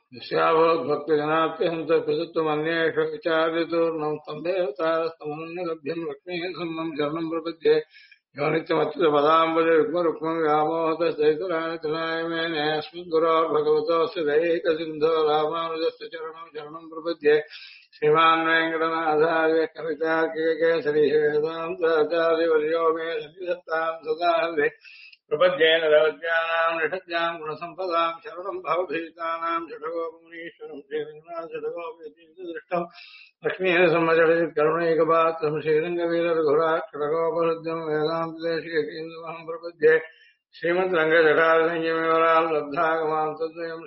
यस्याभवद्भक्तजनात्यहन्त प्रसुत्वमन्येषु विचार्यतूर्णं तं देवतास्तमन्यलभ्यं लक्ष्मीसम्मं शरणं प्रपद्ये यो नित्यमच्युतपदाम्बुजे रुक्मरुक्मं व्यामोहतश्चैतरायतनाय मेने अस्मद्गुरोर्भगवतोऽस्य दैकसिन्धो रामानुजस्य चरणं शरणं प्रपद्ये श्रीमान् वेङ्कटनाथार्य कवितार्किककेसरी वेदान्ताचार्यवर्यो मे सन्निधत्तां सदा हृदि प्रपद्येन रवज्ञानां निषज्ञां गुणसम्पदां शरणं भवभीतानां षठगोपमुनीश्वरं श्रीरङ्गनाथषठगोपदृष्टं लक्ष्मीः सम्मजडित् करुणैकपात्रं श्रीरङ्गवीररघुराक्षरगोपहृद्यं वेदान्तदेशीयकेन्द्रमहं प्रपद्ये श्रीमद्रङ्गजटारसंयमिवराल् लब्धागमां तद्वयं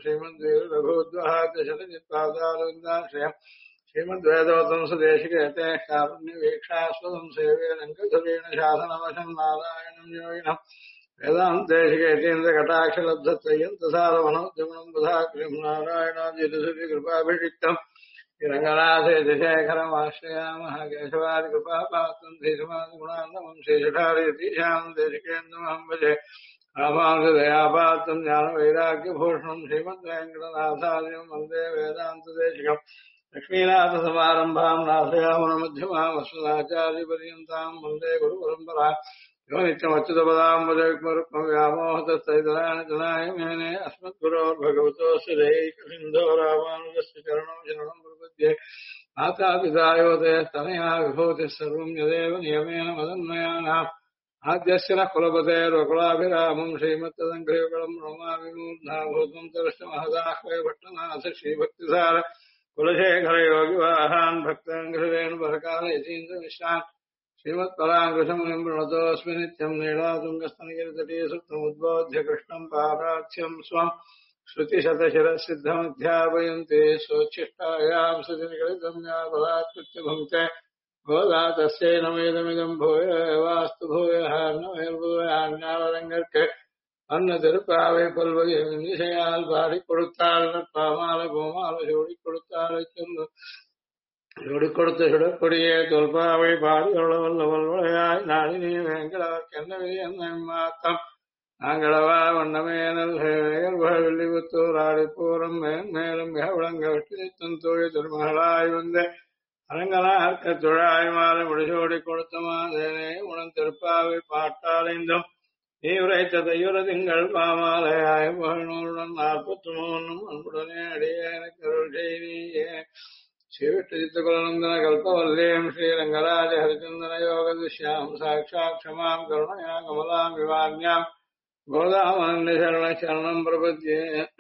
श्रीमद्वीररघुद्वहाद्यशतचित्पादारविन्दाश्रयम् श्रीमद्वेदवतं सुदेशिकेते कारुण्यवीक्षास्पदं सेवे लङ्कधरेण शासनवशं नारायणं योगिनम् वेदान्तेशिकेतीन्द्रकटाक्षलब्धत्रयन्तसारमनोद्यमनं बुधाकृं नारायणाद्यतिकृपाभिषिक्तम् श्रीरङ्गनाथेशेखरमाश्रयामः केशवादिकृपापात्रं श्रीसमादिगुणान्नमं श्रीजठारयतीशां देशिकेन्द्रमहं भजे रामानुजदयापात्रं ज्ञानवैराग्यभूषणं श्रीमद्वेङ्कटनाथार्यं वन्दे वेदान्तदेशिकम् लक्ष्मीनाथसमारम्भां नाथयामनमध्यमाम् अस्मदाचार्यपर्यन्तां वन्दे गुरुपरम्पराम् यो नित्यमच्युतपदाम्बुजयुग्मरुक्मं व्यामोहतस्तैतरायतनाय मेने अस्मद्गुरोर्भगवतोऽस्य दैकसिन्धो रामानुजस्य चरणं शरणं प्रपद्ये मातापिता योतयस्तनया विभूतिः सर्वं यदेव नियमेन मदन्मयानाम् आद्यस्य नः कुलपतेर्वकुलाभिरामं श्रीमत्तदङ्घ्रियुगलं नमामि मूर्धा भूतं तरश्चमहदाह्वय भट्टनाथ श्रीभक्तिसार कुलशेखरयोगिवाहान् भक्ताङ्घ्रिरेणुपरकाल यतीन्द्रमिश्रान् श्रीमत्पराङ्कुशमुनिं प्रणतोऽस्मि नित्यं नीलातुङ्गस्तनगिरितटे सुप्तमुद्बोध्य कृष्णं पारार्थ्यं स्वं श्रुतिशतशिरःसिद्धमध्यापयन्ते स्वोच्छिष्टायां सृजनिकलितं या बलात्कृत्य भुङ्क्ते गोदा तस्यै नमेदमिदं भूय वास्तु भूयः नमैर्भूयान्यालरङ्गर्के அன்னதிருப்பாவை பல்வகை இசையால் பாடி கொடுத்தாள் பாமால கோமால சூடி கொடுத்தாள் சூடி கொடுத்த சுடற்கொடியே தொல்பாவை பாடி வல்லவல்லையாய் நாளினி வேங்கடவர்க்கு என்ன என்ன மாத்தம் நாங்களவா வண்ணமேனல் வெள்ளிபுத்தூர் ஆடிப்பூரம் மேலும் மிக விளங்க வெற்றி தோழி திருமகளாய் வந்த அரங்கனார்க்க துழாய் மாலை முடிசோடி கொடுத்த மாதேனே உணன் திருப்பாவை பாட்டாளைந்தும் நீ உரைத்த தையுற திங்கள் பாமாலையாய புகழ்நூறுடன் 43 அன்புடனே அடியேன கருள் செய்தியே ஸ்ரீவிட்டு குலநந்தன கல்பவல்லியம் ஸ்ரீரங்கராஜ ஹரிச்சந்தன யோக துஷ்யாம் சாட்சாத் க்ஷமாம் கருணயா கமலாம் விவான்யாம் கோதாமனந்த சரண சரணம் பிரபத்தியே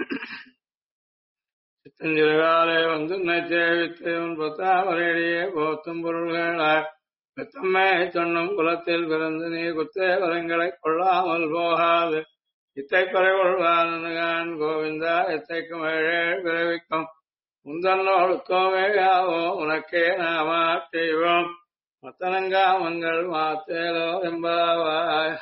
சித்தஞ்சிறுகாலே வந்து சேவித்தேவன் பத்தாமரடியே போத்தும் பொருள்களாய் பெத்தம்மை சொன்னும் குலத்தில் பிறந்து நீ குத்தே வரங்களை கொள்ளாமல் போகாது இத்தை பறைகொள்வான் கோவிந்தா எத்தைக்கும் ஏழேழு பிறவிக்கும் முந்தன்னோடுக்கோமே யாவோம் உனக்கே நாம செய்வோம் மத்தனங்காமங்கள் மாத்தேலோ என்பாவாய்.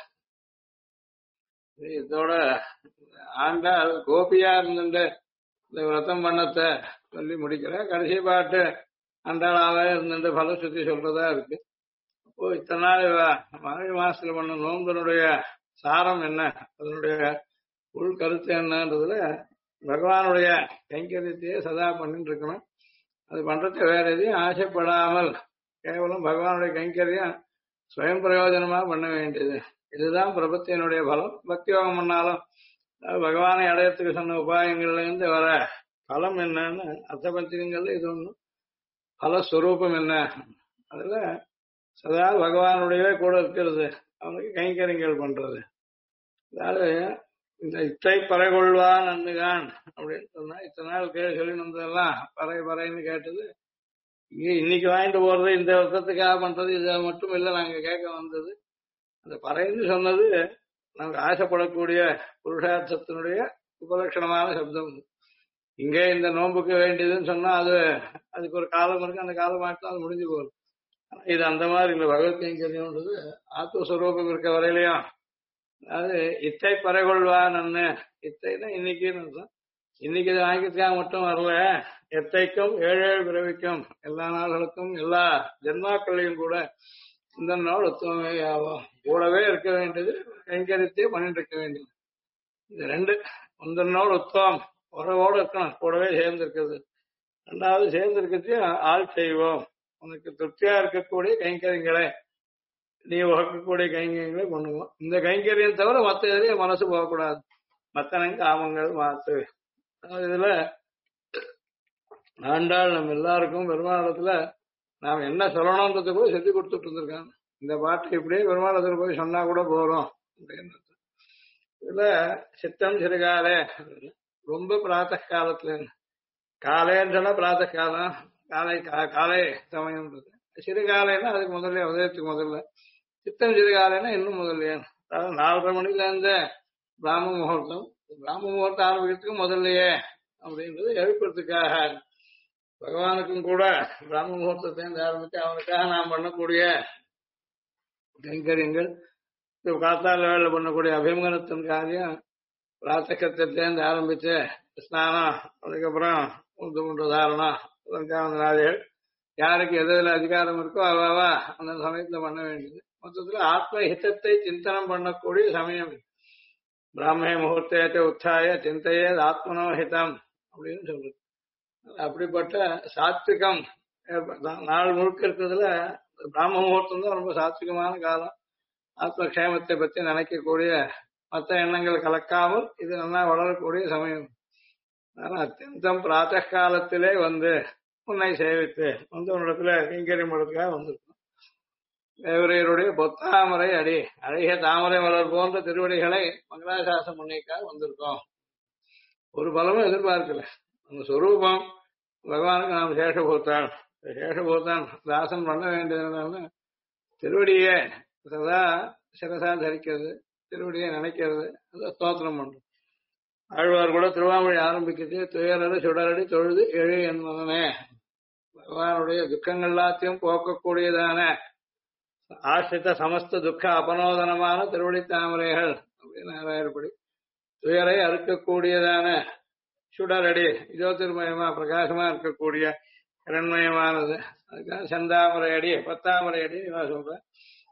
இதோட ஆண்டாள் கோபியா இருந்துட்டு இந்த விரதம் பண்ணத்தை சொல்லி முடிக்கிற கடைசி பாட்டு ஆண்டாளாவே இருந்துட்டு பலசுத்தி சொல்றதா இருக்கு. அப்போ இத்தனை நாள் மார்கழி மாசத்துல பண்ண நோன்பனுடைய சாரம் என்ன, அதனுடைய உள் கருத்து என்னன்றதுல பகவானுடைய கைங்கரியத்தையே சதா பண்ணிட்டு இருக்கணும். அது பண்றதுக்கு வேற எதையும் ஆசைப்படாமல் கேவலம் பகவானுடைய கைங்கரியம் சுயம் பிரயோஜனமா பண்ண வேண்டியது. இதுதான் பிரபத்தியினுடைய பலம். பக்தி யோகம் பண்ணாலும் பகவானை அடையத்துக்கு சொன்ன உபாயங்கள்ல இருந்து வர பலம் என்னன்னு அர்த்தபத்திரிகள்ல இது ஒண்ணு. பலஸ்வரூபம் என்ன, அதுல சதா பகவானுடைய கூட இருக்கிறது, அவனுக்கு கைங்கரியங்கள் பண்றது. அதாவது இந்த இத்தை பறைகொள்வான் அந்துகான் அப்படின்னு சொன்னா இத்தனை நாள் சொல்லி வந்ததெல்லாம் பறை பறைன்னு கேட்டது. இங்க இன்னைக்கு வாங்கிட்டு போறது இந்த வருஷத்துக்காக பண்றது இதை மட்டும் இல்லை நாங்க கேட்க வந்தது. அந்த பறைன்னு சொன்னது நாங்க ஆசைப்படக்கூடிய புருஷார்த்தத்தினுடைய உபலட்சணமான சப்தம். இங்கே இந்த நோன்புக்கு வேண்டியதுன்னு சொன்னா அதுக்கு ஒரு காலம் இருக்கு, அந்த காலம் ஆட்டம் அது முடிஞ்சு போகுது. இது அந்த மாதிரி இல்லை. பகவத் கைங்கரியம்ன்றது ஆத்மஸ்வரூபம் இருக்க வரையிலையும் அது இத்தை பறைகொள்வான் இத்தைன்னா இன்னைக்குன்னு இன்னைக்கு இது வாங்கிக்கிறதுக்காக மட்டும் வரல, எத்தைக்கும் ஏழேழு பிறவிக்கும் எல்லா நாள்களுக்கும் எல்லா ஜென்மாக்களையும் கூட இந்த நாள் உத்தமே ஆகும். கூடவே இருக்க வேண்டியது கைங்கரியத்தையே பண்ணிட்டு இருக்க வேண்டியது. இது ரெண்டு. முந்தின நாள் உத்தம் உறவோடு இருக்கணும், கூடவே சேர்ந்து இருக்கிறது. ரெண்டாவது சேர்ந்து இருக்கிறது ஆள் செய்வோம், உனக்கு திருப்தியா இருக்கக்கூடிய கைங்கரியங்களை, நீ வகுக்கக்கூடிய கைங்கரியங்களை பண்ணுவோம். இந்த கைங்கரியம் தவிர மற்ற எதுலையும் மனசு போகக்கூடாது. மத்தனை காமங்கள் மாத்து. இதுல ஆண்டாள் நம்ம எல்லாருக்கும் பெருமாளத்துல நாம் என்ன சொல்லணும்ன்றது கூட சொல்லி கொடுத்துட்டு இருந்திருக்காங்க. இந்த பாட்டு இப்படியே பெருமாளத்துல போய் சொன்னா கூட போறோம் அப்படின்னு. இதுல சித்தம் சிறுகாலே, ரொம்ப பிராத்த காலத்துல, காலைன்னு சொன்னா பிராத்த காலம், காலை சமயம்ன்றது. சிறுகாலைன்னா அதுக்கு முதல்ல உதயத்துக்கு முதல்ல, சித்தம் சிறுகாலைன்னா இன்னும் முதல்ல. அதாவது 4:30 மணில இருந்து பிராம முகூர்த்தம், பிராம முகூர்த்தம் ஆரம்பிக்கிறதுக்கு முதல்லயே அப்படின்றது எழுப்புறதுக்காக. பகவானுக்கும் கூட பிராம முகூர்த்தத்தை ஆரம்பிச்சு அவனுக்காக நாம் பண்ணக்கூடிய கைங்கரியங்கள், காத்தால வேலை பண்ணக்கூடிய அபிமகனத்தின் காரியம், பிராத்தகத்திலேருந்து ஆரம்பிச்சு ஸ்நானம், அதுக்கப்புறம் தாரணம், அலங்காரங்கள், யாருக்கு எதில் அதிகாரம் இருக்கோ அவாவா அந்த சமயத்துல பண்ண வேண்டியது. மொத்தத்துல ஆத்ம ஹிதத்தை சிந்தனம் பண்ணக்கூடிய சமயம். பிராமே முகூர்த்தத்தை உத்தாய சிந்தையே ஆத்மனோ ஹிதம் அப்படின்னு சொல்றது. அப்படிப்பட்ட சாத்விகம் நாள் முழுக்க இருக்கிறதுல பிராம முகூர்த்தம் தான் ரொம்ப சாத்விகமான காலம். ஆத்மக்ஷேமத்தை பற்றி நினைக்கக்கூடிய, மற்ற எண்ணங்கள் கலக்காமல் இது நல்லா வளரக்கூடிய சமயம். அத்தியந்தம் பிராத்த காலத்திலே வந்து உன்னை சேவித்து வந்து உன்னிடத்துல கைங்கரியம் பண்ணுறதுக்காக வந்திருக்கோம். தேவரையருடைய பொத்தாமரை அடி, அழகிய தாமரை மலர் போன்ற திருவடிகளை மங்களாசாசனம் பண்ணிக்காக வந்திருக்கோம். ஒரு பலமும் எதிர்பார்க்கல. நம்ம சொரூபம் பகவானுக்கு நாம் சேஷபூத்தான், சேஷபூத்தான் தாசன் பண்ண வேண்டியதுனால திருவடியை சதா சிரசா தரிக்கிறது, திருவடியை நினைக்கிறது, அதை ஸ்தோத்திரம் பண்றது. ஆழ்வார் கூட திருவாமொழி ஆரம்பிக்கிறது, துயரடு சுடரடி தொழுது எழு என்பதனே. பகவானுடைய துக்கங்கள் எல்லாத்தையும் போக்கக்கூடியதான ஆசிரித்த சமஸ்த துக்க அபனோதனமான திருவடி தாமரைகள் அப்படின்னு ஆராயப்படி, துயரை அறுக்கக்கூடியதான சுடரடி, ஜோதிர்மயமா பிரகாசமா இருக்கக்கூடிய இரண்மயமானது, அதுக்காக செந்தாமரை அடி, பத்தாமரை அடி நான் சொல்றேன்.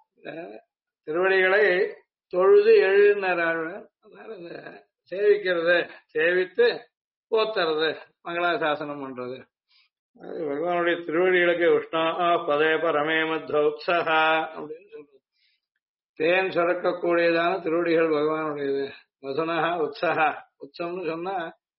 திருவடிகளை தொழுது எழுதினார் ஆழ்வார். அதனால இந்த சேவிக்கிறது, சேவித்து போத்துறது, மங்களாசாசனம் பண்றது, அது பகவானுடைய திருவடிகளுக்கு உஷ்ணா பதே பரமே மத்வத்ஸஹா அப்படின்னு சொல்றது. தேன் சுரக்கக்கூடியதான திருவடிகள் பகவானுடையது. மதுனஹா உற்சஹா, உற்சம்னு சொன்னா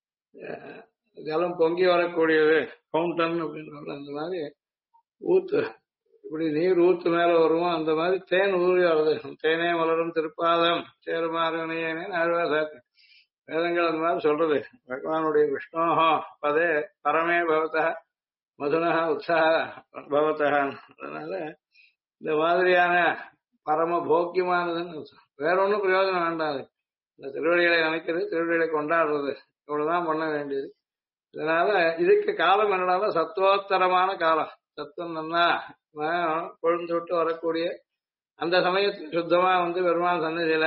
ஜலம் பொங்கி வரக்கூடியது, ஃபவுண்டன் அப்படின்னு. அந்த மாதிரி ஊத்து, இப்படி நீர் ஊத்து மேல வருவோம், அந்த மாதிரி தேன் ஊறி வருது. தேனே மலரும் திருப்பாதம் சேருமாறனே ஆழ்வார் வேதங்கள் அந்த மாதிரி சொல்றது. பகவானுடைய விஷ்ணோஹோ பதே பரமே பவதா மதுனஹா உற்சாக பவத்தகான். அதனால இந்த மாதிரியான பரம போக்கியமானதுன்னு வேற ஒன்றும் பிரயோஜனம் வேண்டாது. இந்த திருவடிகளை நினைக்கிறது, திருவடிகளை கொண்டாடுறது, இவ்வளவுதான் பண்ண வேண்டியது. இதனால இதுக்கு காலம் என்னடாலும் சத்துவோத்தரமான காலம். சத்துவம் நல்லா கொழுந்து விட்டு வரக்கூடிய அந்த சமயத்துல சுத்தமா வந்து பெருமாள் சன்னதியில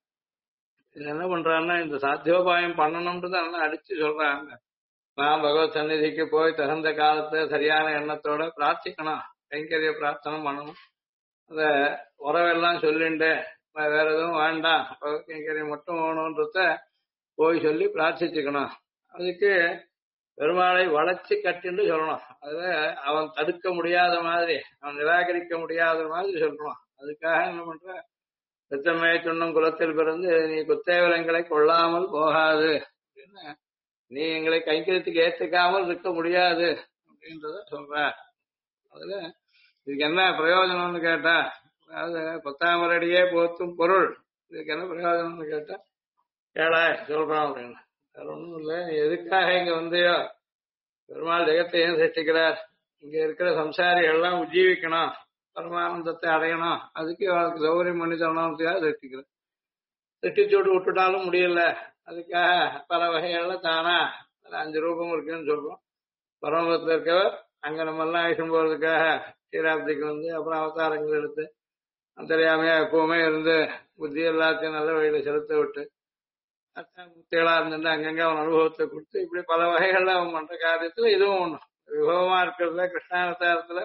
இது என்ன பண்றான்னா, இந்த சாத்தியோபாயம் பண்ணணும்ன்றது நல்லா அடிச்சு சொல்றாங்க. நான் பகவத் சந்நிதிக்கு போய் தகுந்த காலத்தை சரியான எண்ணத்தோட பிரார்த்திக்கணும், கைங்கரிய பிரார்த்தனை பண்ணணும். அத உறவெல்லாம் சொல்லிண்டு வேற எதுவும் வேண்டாம், பகவத் கைங்கரியம் மட்டும் வேணும்ன்றத போய் சொல்லி பிரார்த்திச்சுக்கணும். அதுக்கு பெருமாளை வளைச்சு கட்டின்னு சொல்லணும். அத அவன் தடுக்க முடியாத மாதிரி, அவன் நிராகரிக்க முடியாத மாதிரி சொல்லணும். அதுக்காக என்ன பண்ற, பெத்தமே துண்ணும் குலத்தில் பிறந்து நீ குத்தேவலங்களை கொள்ளாமல் போகாது அப்படின்னு, நீ எங்களை கைங்கரியத்துக்கு ஏத்துக்காமல் இருக்க முடியாது அப்படின்றத சொல்ற. அதுல இதுக்கு என்ன பிரயோஜனம்னு கேட்டா, அதாவது பத்தாமரடியே போத்தும் பொருள், இதுக்கு என்ன பிரயோஜனம்னு கேட்டா ஏடா சொல்றோம் அப்படின்னு. வேற ஒண்ணும் இல்லை, நீ எதுக்காக இங்க வந்தியோ, பெருமாள் ஜெகத்தை ஏன் சிருஷ்டிக்கிறார், இங்க இருக்கிற சம்சாரிகள் எல்லாம் உஜ்ஜீவிக்கணும், பரமானந்தத்தை அடையணும், அதுக்கு அவனுக்கு சௌகரியம் பண்ணி தரணும்னுக்காக சிருஷ்டிக்கிறார். சிருஷ்டிச்சோடு விட்டுட்டாலும் முடியல, அதுக்காக பல வகைகள்ல தானா 5 ரூபம் இருக்குன்னு சொல்றோம். பரமபதத்துல இருக்கவர் அங்க நம்ம எல்லாம் ஆயுஷம் போறதுக்காக சீராப்திக்கு வந்து அப்புறம் அவதாரங்கள் எடுத்து அந்தரியாமையா எப்பவுமே இருந்து புத்தி எல்லாத்தையும் நல்ல வழியில செலுத்த விட்டு முத்திகளா இருந்துட்டு அங்கங்க அவன் அனுபவத்தை கொடுத்து இப்படி பல வகைகள்ல அவன் பண்ற காரியத்துல இதுவும் ஒண்ணும். விபவமா இருக்கிறதுல கிருஷ்ணாவதாரத்துல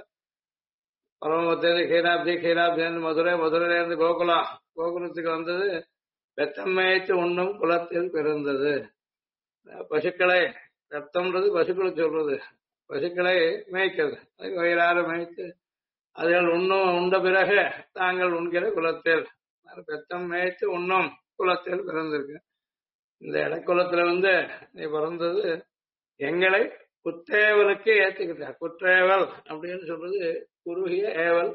பரமபத்தில கீராப்தி, கீராப்தி மதுரை, மதுரையில இருந்து கோகுலம், கோகுலத்துக்கு வந்தது பெத்தம் மேய்த்து உண்ணும் குலத்தில் பிறந்தது. பசுக்களை ரத்தம்ன்றது பசுக்களை சொல்றது. பசுக்களை மேய்க்கிறது, அது வயிறார மேய்த்து அதுகள் உண்ட பிறகு தாங்கள் உண்கிற குலத்தில் பெத்தம் மேய்த்து உண்ணும் குலத்தில் பிறந்திருக்கு. இந்த இடைக்குலத்துல நீ பிறந்தது எங்களை குற்றேவலுக்கு ஏத்துக்கிட்ட. குற்றேவல் அப்படின்னு சொல்றது குறுகிய ஏவல்,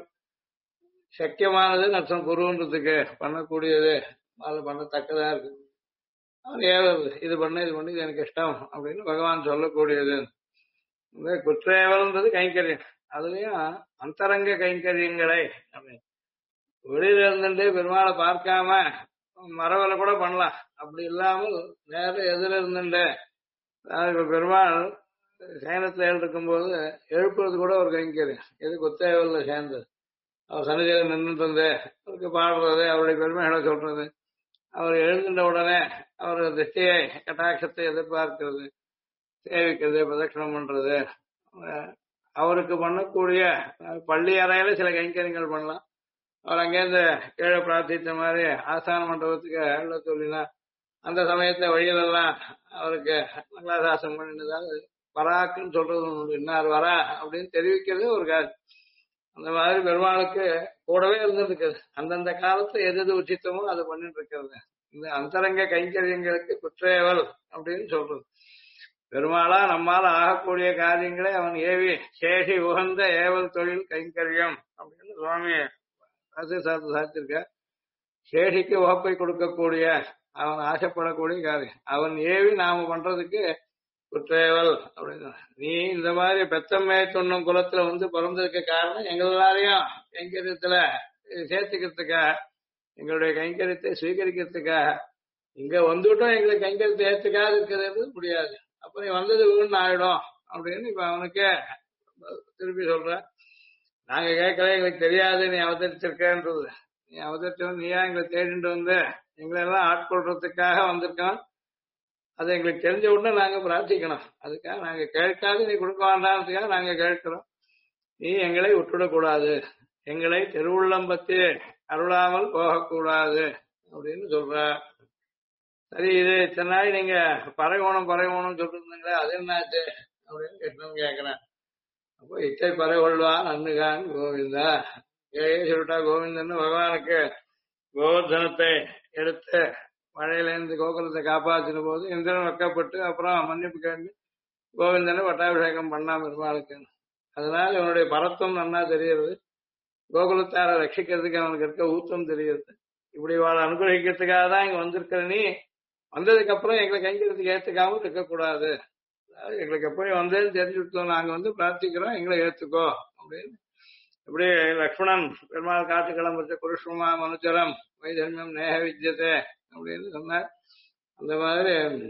சக்கியமானது அர்த்தம். குருன்றதுக்கு பண்ணக்கூடியது, அது பண்ணத்தக்கதா இருக்கு. அவன் ஏவல், இது பண்ண இது பண்ணி இது எனக்கு இஷ்டம் அப்படின்னு பகவான் சொல்லக்கூடியது. இந்த குற்றேவல்ன்றது கைங்கரியம். அதுலயும் அந்தரங்க கைங்கரியங்களை அப்படின்னு வெளியில இருந்துட்டு பெருமாளை பார்க்காம மரவலை கூட பண்ணலாம். அப்படி இல்லாமல் நேரம் எதிர இருந்துட்டு, இப்ப பெருமாள் சயனத்துல எழுக்கும் போது எழுப்புறது கூட ஒரு கைங்கரியம். எது குத்தேவல்ல சேர்ந்தது. அவர் சன்னிதியில நின்றுட்டு இருந்து அவருக்கு பாடுறது, அவருடைய பெருமைகளை சொல்றது, அவர் எழுந்துட்ட உடனே அவர் திருஷ்டியை கட்டாட்சத்தை எதிர்பார்க்கிறது, சேவிக்கிறது, பிரதட்சணம் பண்றது, அவருக்கு பண்ணக்கூடிய பள்ளி அறையில சில கைங்கரியங்கள் பண்ணலாம். அவர் அங்கேருந்து கீழே பிரார்த்தித்த மாதிரி ஆஸ்தான மண்டபத்துக்கு அருள சொல்லினா அந்த சமயத்துல வழியிலெல்லாம் அவருக்கு மங்களாசாசனம் பண்ணினதால் வராக்குன்னு சொல்றது, இன்னார் வரா அப்படின்னு தெரிவிக்கிறது ஒரு காரியம். அந்த மாதிரி பெருமாளுக்கு கூடவே இருந்துருக்குது. அந்தந்த காலத்துல எது எது உச்சித்தமோ அதை பண்ணிட்டு இருக்கிறது. இந்த அந்தரங்க கைங்கரியங்களுக்கு குற்றேவல் அப்படின்னு சொல்றது. பெருமாளா நம்மால ஆகக்கூடிய காரியங்களை அவன் ஏவி சேஷி உகந்த ஏவல் தொழில் கைங்கரியம் அப்படின்னு சுவாமி சாத்திருக்க. சேஷிக்கு உகப்பை கொடுக்கக்கூடிய, அவன் ஆசைப்படக்கூடிய காரியம் அவன் ஏவி நாம பண்றதுக்கு குற்றேவல் அப்படின்னு. நீ இந்த மாதிரி பெத்தம்மே தொன்னும் குலத்துல பிறந்ததுக்கு காரணம் எங்களாரையும் கைங்கரியத்துல சேர்த்துக்கிறதுக்காக, எங்களுடைய கைங்கரியத்தை சுவீகரிக்கிறதுக்காக. இங்க வந்துட்டோம் எங்களுக்கு கைங்கரியத்தை ஏத்துக்காது இருக்கிறது முடியாது. அப்ப நீ வந்தது வீண் ஆயிடும் அப்படின்னு இப்ப அவனுக்கே திருப்பி சொல்ற. நாங்க கேட்கல, எங்களுக்கு தெரியாது நீ அவதரிச்சிருக்கன்றது. நீ அவதரிச்சவன் நீயா எங்களை தேடிட்டு எங்களை எல்லாம் ஆட்கொள்றதுக்காக வந்திருக்கான். அது எங்களுக்கு தெரிஞ்ச உடனே நாங்க பிரார்த்திக்கணும். அதுக்காக நாங்க கேட்காது நீ கொடுக்க வேண்டாம்ன்றதுக்காக நாங்க கேட்கிறோம். நீ எங்களை விட்டுடக்கூடாது, எங்களை திருவுள்ளம்பத்தி அருளாமல் போகக்கூடாது அப்படின்னு சொல்ற. சரி, இது இத்தனை நாள் நீங்க பறைவோணம் சொல்லிட்டு இருந்தீங்களே, அது என்னாச்சு அப்படின்னு கிருஷ்ணன் கேட்கிறேன். அப்போ இச்சை பறைகொள்வான் அன்னுகான் கோவிந்தா சொல்லிட்டா. கோவிந்தன் பகவானுக்கு கோவர்தனத்தை எடுத்து மழையிலேருந்து கோகுலத்தை காப்பாற்றின போது இந்திரன் வைக்கப்பட்டு அப்புறம் மன்னிப்பு கேட்டு கோவிந்தனை பட்டாபிஷேகம் பண்ணாம பெருமாளுக்கு. அதனால இவனுடைய பரத்துவம் நன்னா தெரியுது. கோகுலத்தாரை ரட்சிக்கிறதுக்கு அவனுக்கு இருக்க ஊத்தம் தெரியுது. இப்படி வாழ அனுகிரகிக்கிறதுக்காக தான் இங்க வந்திருக்கிற. நீ வந்ததுக்கு அப்புறம் எங்களை கைங்கிறதுக்கு ஏத்துக்காம இருக்கக்கூடாது. அதாவது எங்களுக்கு எப்படி வந்ததுன்னு தெரிஞ்சுட்டோம், நாங்க பிரார்த்திக்கிறோம், எங்களை ஏத்துக்கோ அப்படின்னு. இப்படி லக்ஷ்மணன் பெருமாள் காட்டு கிளம்புறது குருஷ்மா மனுச்சரம் வைதன்யம் நேக வித்தியத்தை அப்படின்னு சொன்னார். அந்த மாதிரி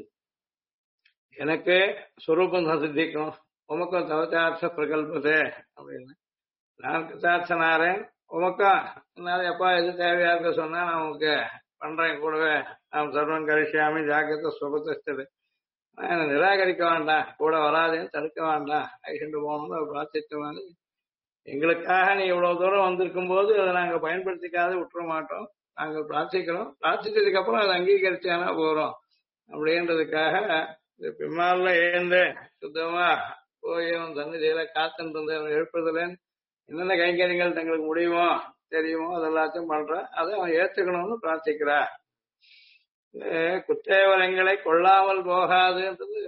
எனக்கு ஸ்வரூபம் சித்திக்கும், உமக்கும் தவச்சார்த்த பிரகல்பதே அப்படின்னு. நான் கிருத்தார்த்தனாரேன், உமக்கும் என்னால எப்பா எது தேவையா இருக்க சொன்னா நான் உனக்கு பண்றேன் கூடவே. நாம் சர்வம் கரிசியாமி ஜாக்கிரத சுபத்தது. என்னை நிராகரிக்க வேண்டாம், கூட வராதேன்னு தடுக்க வேண்டாம், ஐஷண்டு போகணும்னு ஒரு பிரார்த்தித்தமான. எங்களுக்காக நீ இவ்வளவு தூரம் வந்திருக்கும் போது அதை நாங்க பயன்படுத்திக்காத விட்டுற மாட்டோம். நாங்கள் பிரார்த்திக்கிறோம், பிரார்த்திச்சதுக்கு அப்புறம் அதை அங்கீகரிச்சானா போறோம் அப்படின்றதுக்காக இந்த பின்னால ஏந்து சுத்தமா போய் அவன் சன்னிதியில காத்துட்டு இருந்த எழுப்புறதுலேன்னு என்னென்ன கைங்கரியங்கள் தங்களுக்கு முடியுமோ தெரியுமோ அதெல்லாத்தையும் பண்றான். அதை அவன் ஏத்துக்கணும்னு பிரார்த்திக்கிறா. குற்றேவலங்களை கொள்ளாமல் போகாதுன்றது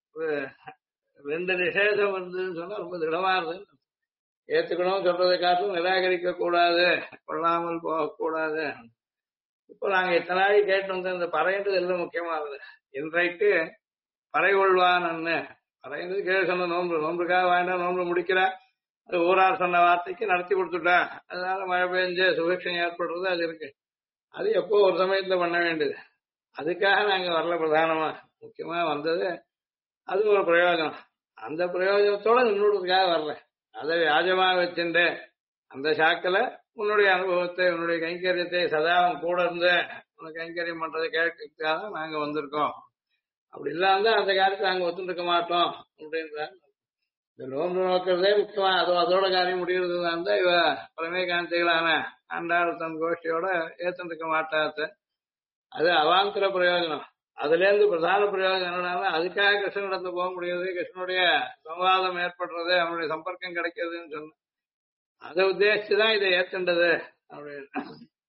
ரெண்டு நிஷேதம் இருந்ததுன்னு சொன்னா ரொம்ப திடமா இருந்தது. ஏத்துக்கணும் சொல்றதை காட்டும் நிராகரிக்க கூடாது, கொள்ளாமல் போகக்கூடாது. இப்போ நாங்க இத்தனை நாள் கேட்டு வந்த இந்த பறைன்றது எல்லாம் முக்கியமானது. இன்றைக்கு பறை கொள்வான்னு பறைன்றது கீழே சொன்ன நோன்புக்காக வேண்டாம், நோன்பு முடிக்கிறா. அது ஊரார் சொன்ன வார்த்தைக்கு நடத்தி கொடுத்துட்டா. அதனால மழை பெஞ்சு சுபிக்ஷம் ஏற்படுறது அது இருக்கு. அது எப்போ ஒரு சமயத்துல பண்ண வேண்டியது. அதுக்காக நாங்க வரல. பிரதானமா முக்கியமா வந்தது அது ஒரு பிரயோஜனம். அந்த பிரயோஜனத்தோட நின்றுறதுக்காக வரல. அதை வியாஜமாக வச்சுட்டு அந்த சாக்கில உன்னுடைய அனுபவத்தை உன்னுடைய கைங்கரியத்தை சதா அவன் கூட இருந்து உனக்கு கைங்கரியம் பண்றதை கேட்கறதுக்காக தான் நாங்க வந்திருக்கோம். அப்படி இல்லாம அந்த காரியத்தை நாங்க ஒத்துருக்க மாட்டோம் அப்படின்றாங்க. இந்த நோன்பு நோக்கிறதே முக்கியமா அதோட காரியம் முடிகிறது தான் இவ பரமே காந்திகளான ஆண்டாள் தன் கோஷ்டியோட ஏத்துருக்க மாட்டாத்த. அது அவாந்தர பிரயோஜனம். அதுல இருந்து பிரதான பிரயோஜனம் என்னன்னா அதுக்காக கிருஷ்ணனிடத்துல போக முடியாது, கிருஷ்ணனுடைய சம்வாதம் ஏற்படுறது, அவனுடைய சம்பர்க்கம் கிடைக்கிறதுன்னு சொன்ன அதை உத்தேசிச்சுதான் இதை ஏத்துண்டது அப்படின்னு.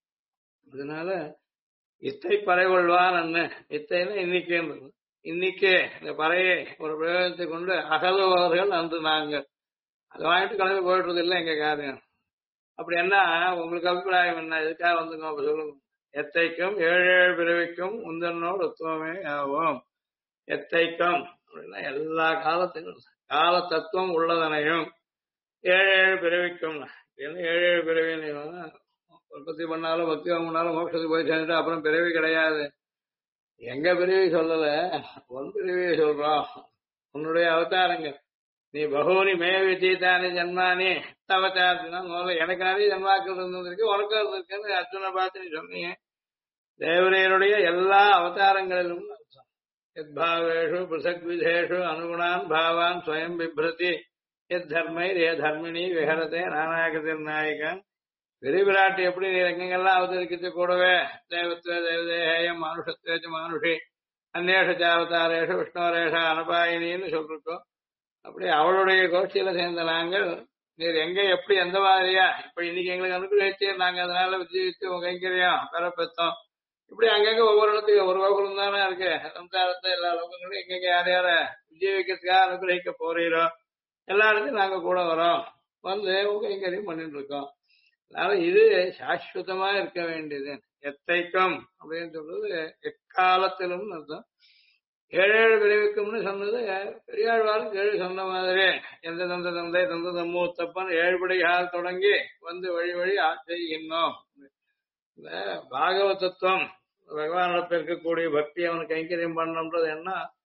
அதனால இத்தை பறை கொள்வான் அண்ணு, இத்தைன்னு இன்னைக்கு இன்னைக்கு இந்த பறையை ஒரு பிரயோஜனத்தை கொண்டு அகலுபவர்கள் அன்று நாங்கள் அதை வாங்கிட்டு கிளம்பி போயிடுறது இல்லை எங்க காரியம். அப்படி என்ன உங்களுக்கு அபிப்பிராயம் என்ன, எதுக்காக வந்துங்க அப்ப சொல்லுங்க. எத்தைக்கும் ஏழு ஏழு பிறவிக்கும் உந்தனோடு உத்தவமே ஆவோம். எத்தைக்கும் அப்படின்னா எல்லா காலத்துக்கும் கால தத்துவம் உள்ளதனையும் ஏழு ஏழு பிறவிக்கும் ஏழு ஏழு பிறவி உற்பத்தி பண்ணாலும் பக்தியம் பண்ணாலும் மோட்சத்துக்கு போய் சேர்ந்துட்டு அப்புறம் பிறவி கிடையாது. எங்க பிறவி சொல்லல, உன் பிறவியை சொல்றோம். உன்னுடைய அவதாரங்கள் நீ பகூனி மே விஜயித்தானி ஜன்மானி அவதாரத்தினா முதல்ல எனக்கு நிறைய ஜன்மாக்கள் இருந்திருக்கு, உனக்கும் இருந்திருக்குன்னு அர்ஜுனை பார்த்து நீ சொன்னீங்க. தேவரையருடைய எல்லா அவதாரங்களிலும் யத்பாவேஷு பிருசக் விதேஷு அனுகுணான் பாவான் ஸ்வயம் பிப்ரதி எத் தர்மைர் ஏ தர்மினி விஹரதே நானாகதிர் நாயகன். விரிவிராட்டு எப்படி நீ ரங்கங்கள்லாம் அவதரிக்கிறது கூடவே தேவத்வே தேவதேயம் மானுஷத்வேச்ச மானுஷி அந்நேஷ அவதாரேஷு விஷ்ணோரேஷ அனபாயினின்னு சொல்லிருக்கோம். அப்படி அவளுடைய கோஷ்டியில சேர்ந்த நாங்கள் நீர் எங்க எப்படி எந்த மாதிரியா இப்ப இன்னைக்கு எங்களுக்கு அனுகிரகிச்சு நாங்க அதனால விஜயிச்சு உங்க கைங்கரியம் பெறப்பெத்தோம். இப்படி அங்கங்க ஒவ்வொரு இடத்துக்கு ஒரு லோகம் தானே இருக்கு. சம்சாரத்தை எல்லா லோகங்களும் எங்கெங்க யார் யார விஜயிக்கிறதுக்காக அனுகிரகிக்க போறீரோ எல்லா இடத்தையும் நாங்க கூட வரோம், வந்து உங்க கைங்கரியம் பண்ணிட்டு இருக்கோம். அதனால இது சாஸ்வதமா இருக்க வேண்டியது. எத்தைக்கும் அப்படின்னு சொல்றது எக்காலத்திலும் அர்த்தம். ஏழு ஏழு பிறவிக்கும்னு சொன்னது பெரியாழ்வாரும் ஏழு சொன்ன மாதிரி எந்த தந்த தந்தை தந்த தம்மூத்தப்பன் ஏழுபடி கால் தொடங்கி வந்து வழி வழி செய்கின்றோம். இந்த பாகவதத்துவம் பகவானிடத்தில் இருக்கக்கூடிய பக்தி அவனுக்கு கைங்கரியம் பண்ணணுன்றது என்ன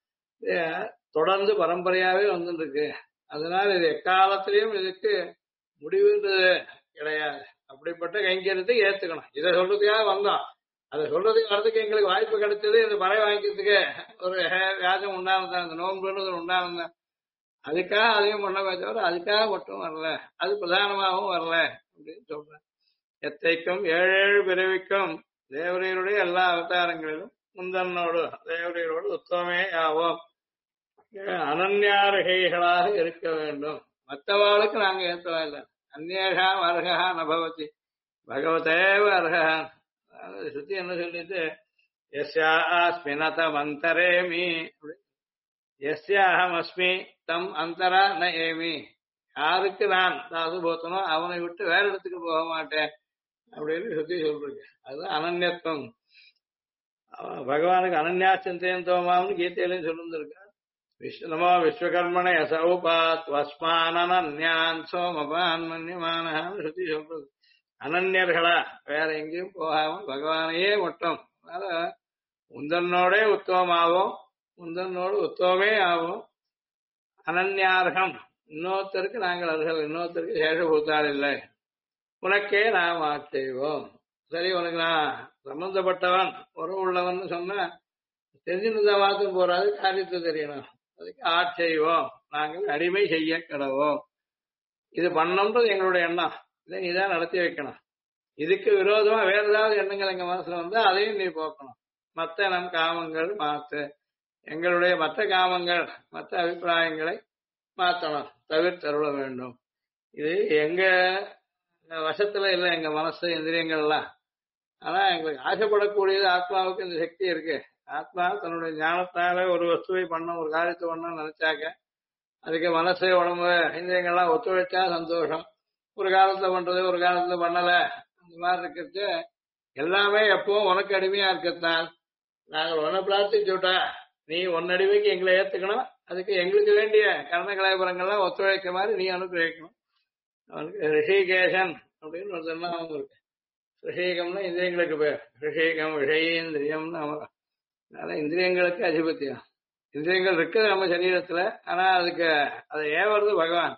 தொடர்ந்து பரம்பரையாவே வந்துட்டு இருக்கு. அதனால இது எக்காலத்திலையும் இதுக்கு முடிவுன்றது கிடையாது. அப்படிப்பட்ட கைங்கரியத்தை ஏத்துக்கணும். இதை சொல்றதுக்காக வந்தோம், அதை சொல்றதுக்கு வரதுக்கு எங்களுக்கு வாய்ப்பு கிடைச்சது இந்த பறை வாங்கிக்கிறதுக்கு ஒரு வியாஜம் உண்டானதான், இந்த நோன்புன்றது உண்டானதான். அதுக்காக அதையும் பண்ணவே தவிர அதுக்காக மட்டும் வரல, அது பிரதானமாகவும் வரல அப்படின்னு சொல்றேன். எத்தைக்கும் ஏழு ஏழு பிறவிக்கும் தேவரையருடைய எல்லா அவதாரங்களிலும் முந்தன்னோடு தேவரையரோடு உத்தமே ஆவோம். அனன்யார்கைகளாக இருக்க வேண்டும். மற்றவாளுக்கு நாங்க ஏற்றவா இல்லை. அந்நேஷாம் அர்ஹா நபவதி பகவதேவ அர்ஹா. சுத்தி என்ன சொல்லிட்டு எஸ்யாஸ்மினதம் அந்தரேமி, எஸ்யாஹம் அஸ்மி தம் அந்தரா ந ஏமி. யாருக்கு நான் தாசுபோத்தனோ அவனை விட்டு வேற இடத்துக்கு போக மாட்டேன் அப்படின்னு சுத்தி சொல்றீங்க. அதுதான் அனன்யத்துவம். பகவானுக்கு அனன்யா சிந்தையன் தோமான்னு கீதையிலையும் சொல்லிருக்க. நமோ விஸ்வகர்மண யசௌபாத் வஸ்மானன்யான் சோமபான் மன்யமானு சுத்தி சொல்றது. அனன்யர்களா வேற எங்கேயும் போகாம பகவானையே மட்டும். அதனால உந்தன்னோடே உத்தவமாவோம், உந்தன்னோடு உத்தவமே ஆகும். அனன்யார்கம் இன்னொருத்தருக்கு நாங்கள் அர்கள், இன்னொருத்தருக்கு சேஷபூத்தாள் இல்லை, உனக்கே நாம் ஆட்செய்வோம். சரி உனக்கு நான் சம்பந்தப்பட்டவன் உறவு உள்ளவன் சொன்னா தெரிஞ்சுதான் வார்த்தையும் போறாது, காரியத்தை தெரியணும். அதுக்கு ஆட்செய்வோம், நாங்கள் அடிமை செய்ய கிடவோம். இது பண்ணணும்ன்றது எங்களுடைய எண்ணம். இதை நீதான் நடத்தி வைக்கணும். இதுக்கு விரோதமா வேற ஏதாவது எண்ணங்கள் எங்க மனசுல வந்தா அதையும் நீ போக்கணும். மற்ற நம் காமங்கள் மாத்து, எங்களுடைய மற்ற காமங்கள் மற்ற அபிப்பிராயங்களை மாற்றணும், தவிர்த்தருள வேண்டும். இது எங்க வசத்துல இல்லை, எங்க மனசு இந்திரியங்கள் எல்லாம். ஆனா எங்களுக்கு ஆசைப்படக்கூடியது ஆத்மாவுக்கு இந்த சக்தி இருக்கு. ஆத்மா தன்னுடைய ஞானத்தால ஒரு வஸ்துவை பண்ண, ஒரு காரியத்தை பண்ண நினைச்சாக்க அதுக்கு மனசு உடம்பு இந்திரியங்கள்லாம் ஒத்துழைச்சா சந்தோஷம். ஒரு காலத்துல பண்றது ஒரு காலத்துல பண்ணல அந்த மாதிரி இருக்கிறது எல்லாமே எப்பவும் உனக்கு அடிமையா இருக்கத்தான். நாங்கள் உன்னை பிரார்த்திச்சுட்டா நீ உன் அடிமைக்கு எங்களை ஏத்துக்கணும். அதுக்கு எங்களுக்கு வேண்டிய கர்ண கலாபுரங்கள்லாம் ஒத்துழைக்கிற மாதிரி நீ அனுப்பிக்கணும். அவனுக்கு ரிஷிகேசன் அப்படின்னு ஒரு சொன்னாங்க இருக்கு. ரிஷிகம்னா இந்திரியங்களுக்கு பேர். ரிஷிகம் விஷயேந்திரியம்னு அவன். அதனால இந்திரியங்களுக்கு அதிபத்தியம். இந்திரியங்கள் இருக்குது நம்ம சரீரத்துல, ஆனா அதுக்கு அதை ஏவறது பகவான்.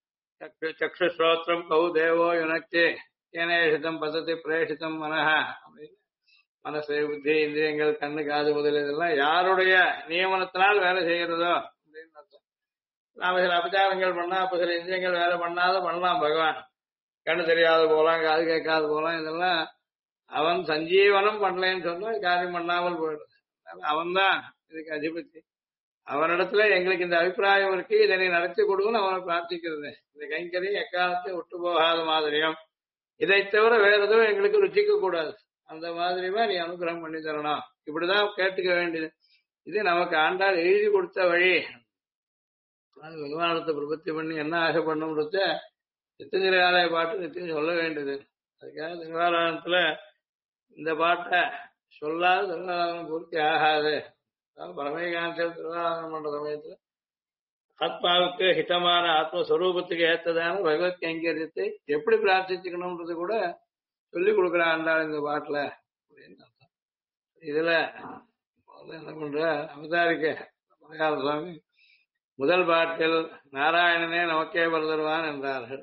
சக்ஷு ஸ்ரோத்திரம் கௌ தேவோ யுனக்தி ஏனேஷிதம் பதத்தை பிரேஷிதம் மனஹா அப்படின்னு மனசு புத்தி இந்திரியங்கள் கண்ணு காது முதல் இதெல்லாம் யாருடைய நியமனத்தினால் வேலை செய்கிறதோ அப்படின்னு அர்த்தம். நாம சில அபச்சாரங்கள் பண்ணா அப்ப சில இந்திரியங்கள் வேலை பண்ணாத பண்ணலாம். பகவான் கண்ணு தெரியாத போலாம், காது கேட்காது போலாம். இதெல்லாம் அவன் சஞ்சீவனம் பண்ணலன்னு சொன்னா காரியம் பண்ணாமல் போயிடுது. அவன்தான் இதுக்கு அதிபதி. அவனிடத்துல எங்களுக்கு இந்த அபிப்பிராயம் இருக்கு, இதை நீ நடத்தி கொடுன்னு அவனை பிரார்த்திக்கிறது. இந்த கைங்கரியம் எக்காலத்தையும் விட்டு போகாத மாதிரியும் இதை தவிர வேற எதுவும் எங்களுக்கு ருச்சிக்க கூடாது. அந்த மாதிரியுமே நீ அனுகிரகம் பண்ணி தரணும். இப்படிதான் கேட்டுக்க வேண்டியது. இது நமக்கு ஆண்டாள் எழுதி கொடுத்த வழி. விமானத்தை பிரபத்தி பண்ணி என்ன ஆசை பண்ணும்ன்றத நித்திய பாட்டு நித்தியம் சொல்ல வேண்டியது. அதுக்காக திருவாராயணத்துல இந்த பாட்டை சொல்லாத திருவாராயணம் பூர்த்தி ஆகாது. பரமேகாந்தத்தில் திருவாராயணம் பண்ற சமயத்துல ஆத்மாவுக்கு ஹிதமான ஆத்மஸ்வரூபத்துக்கு ஏற்றதான பகவத் கைங்கரியத்தை எப்படி பிரார்த்திச்சுக்கணும்ன்றது கூட சொல்லி கொடுக்குறான் ஆண்டாள் இந்த பாட்டுல அப்படின்னு அர்த்தம். இதுல என்ன பண்ற அவதாரிக்க மலையாள சுவாமி முதல் பாட்டில் நாராயணனே நமக்கே பரதருவான் என்றார்கள்.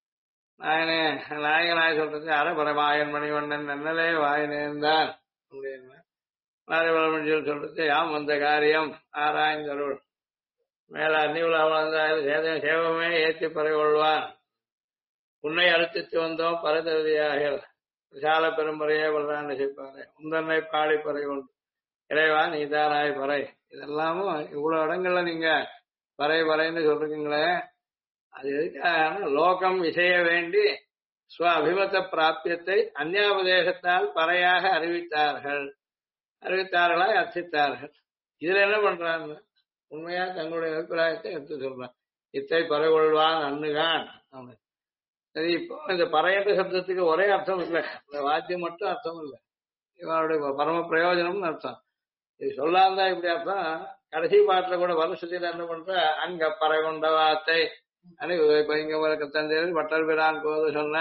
நாயகனாய் சொல்றது அற பரமாயன் மணிவண்ணன் நன்னலே வாயினேந்தான் அப்படின்னு நாராயணன் சொல்றது யாம் வந்த காரியம் ஆராய்ந்தருள் மேல அந்நியுலா வளர்ந்தாலும் சேவமே ஏற்றி பறை கொள்வான் உன்னை அறுத்தித்து வந்தோம் பரதவியாக விசால பெரும்பறையே வளர்றான் செய்ப்பாரு உந்தன்னை பாடி பறை கொண்டு இறைவா நீதானாய் பறை. இதெல்லாமும் இவ்வளவு இடங்கள்ல நீங்க பறை பறைன்னு சொல்றீங்களே, அது எதுக்காக லோகம் இசைய வேண்டி ஸ்வ அபிமத பிராபியத்தை அந்நியாபதேசத்தால் பறையாக அறிவித்தார்களா அர்ச்சித்தார்கள். இதுல என்ன பண்றாங்க, உண்மையா தங்களுடைய அபிப்பிராயத்தை எடுத்து சொல்றான். இத்தை பறை கொள்வான் அண்ணுகான். சரி, இப்போ இந்த பறையன்ற சப்தத்துக்கு ஒரே அர்த்தம் இல்லை, இந்த வாத்தியம் மட்டும் அர்த்தம் இல்லை, இவனுடைய பரம பிரயோஜனம்னு அர்த்தம். இது சொல்லாந்தா இப்படி அர்த்தம். கடைசி பாட்டுல கூட வருஷத்துல என்ன பண்ற அங்க பறை கொண்ட வார்த்தை தந்தையில் பட்டல் பிரான் போது சொன்ன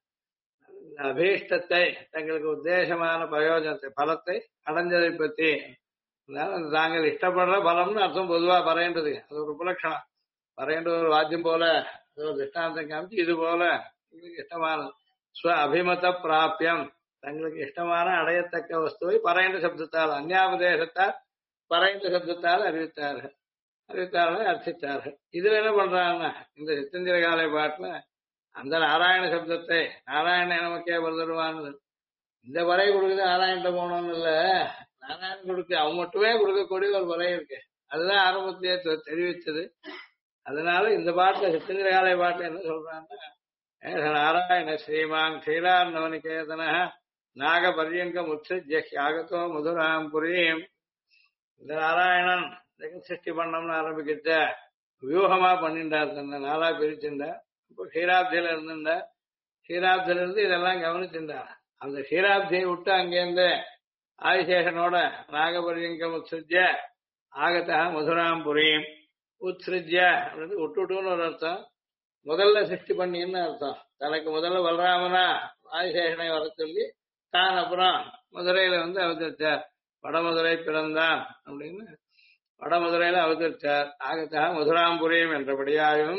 அபீஷ்டத்தை தங்களுக்கு உத்தேசமான பிரயோஜனத்தை பலத்தை அடைஞ்சதை பற்றி தாங்கள் இஷ்டப்படுற பலம்னு அர்த்தம். பொதுவா பறையன்றது அது ஒரு உபலட்சணம். பறையன்ற ஒரு வாத்தியம் போல அது ஒரு திஷ்டாந்தம் காமிச்சு இது போல எங்களுக்கு இஷ்டமான ஸ்வ அபிமத பிராபியம் தங்களுக்கு இஷ்டமான அடையத்தக்க வஸ்துவை பறையன்ற சப்தத்தால் அந்நியாபதேசத்தால் பறையன்ற சப்தத்தால் அறிவித்தார்கள் அர்ச்சித்தார்கள். இதுல என்ன பண்றாங்கன்னா இந்த சித்தந்திர காலை பாட்டுல அந்த நாராயண சப்தத்தை நாராயண நமக்கே வருதருவான்னு இந்த வரை கொடுக்குது நாராயண போனோம்னு இல்ல, நாராயணன் கொடுக்க அவன் மட்டுமே கொடுக்கக்கூடிய ஒரு வரை இருக்கு. அதுதான் ஆரம்பத்திலேயே தெரிவிச்சது. அதனால இந்த பாட்டுல சித்தந்திர காலை பாட்டுல என்ன சொல்றாங்கன்னா நாராயண ஸ்ரீமான் ஸ்ரீராம் நவனிகேதன நாக பரியங்கம் உத்ஸியாகத்தோ மதுராம் புரியும். இந்த நாராயணன் ஜெகத் சிருஷ்டி பண்ணம்னு ஆரம்பிக்கிட்ட வியூகமா பண்ணிண்டார், தன்னை நாளா பிரிச்சுண்டா. இப்போ க்ஷீராப்தியில இருந்துட்டா, க்ஷீராப்தியில இருந்து இதெல்லாம் கவனிச்சுண்டா. அந்த க்ஷீராப்தியை விட்டு அங்கேருந்து ஆதிசேஷனோட நாகபரியங்கம் உத்ஸிய ஆகத்தா மதுராம் புரியும். உத்ஸிய அப்படின்னு விட்டுட்டுன்னு ஒரு அர்த்தம். முதல்ல சிருஷ்டி பண்ணின்னு அர்த்தம். தனக்கு முதல்ல பலராமனா ஆதிசேஷனை வர சொல்லி தான் அப்புறம் மதுரையில அவதரிச்சார். வடமதுரை பிறந்தான் அப்படின்னு வடமதுரையில அவதரிச்சார். ஆகத்தா மதுராம்புரியம் என்றபடியாயும்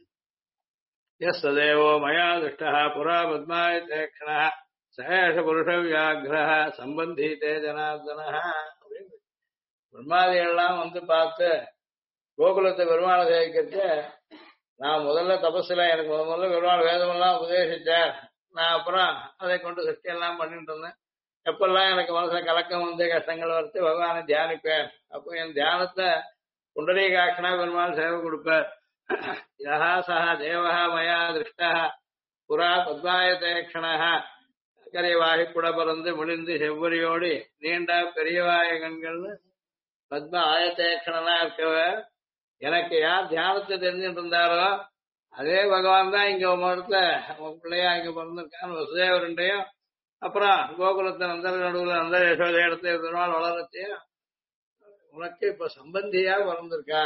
எஸ் சதேவோ மயா திருஷ்டா புரா பத்மாயத்தேக்ஷண சகேஷ புருஷ வியாகிர சம்பந்தீதே ஜனார்தன அப்படின்னு பிரம்மாதிகள்லாம் பார்த்து கோகுலத்தை பெருமாளை சேவிக்கிறது. நான் முதல்ல தபஸ்ல எனக்கு முதல்ல பெருமாள் வேதமெல்லாம் உபதேசிச்சார். நான் அப்புறம் அதை கொண்டு சக்தி எல்லாம் பண்ணிட்டு இருந்தேன். எப்பெல்லாம் எனக்கு மனசுல கலக்கம் கஷ்டங்கள் வருது பகவானை தியானிப்பேன். அப்போ என் தியானத்தை புண்டரீகாட்சணா பெருமாள் சேவை கொடுப்பார். யஹா சஹா தேவா மயா திருஷ்டா புரா பத்மாயதேக்ஷணா கரைவாகி கூட பறந்து முழிந்து செவ்வரியோடு நீண்ட பெரியவாய கண்கள்னு பத்ம ஆயத்தேக்ஷணனா இருக்கவ எனக்கு யார் தியானத்தை தெரிஞ்சுட்டு இருந்தாரோ அதே பகவான் தான் இங்க இடத்துல பிள்ளையா இங்க பிறந்திருக்கான். வசுதேவருண்டையும் அப்புறம் கோகுலத்தை நந்தர நடுவில் நந்த யசோத இடத்துல பெருமாள் வளரத்தையும் உனக்கு இப்ப சம்பந்தியா பிறந்திருக்கா.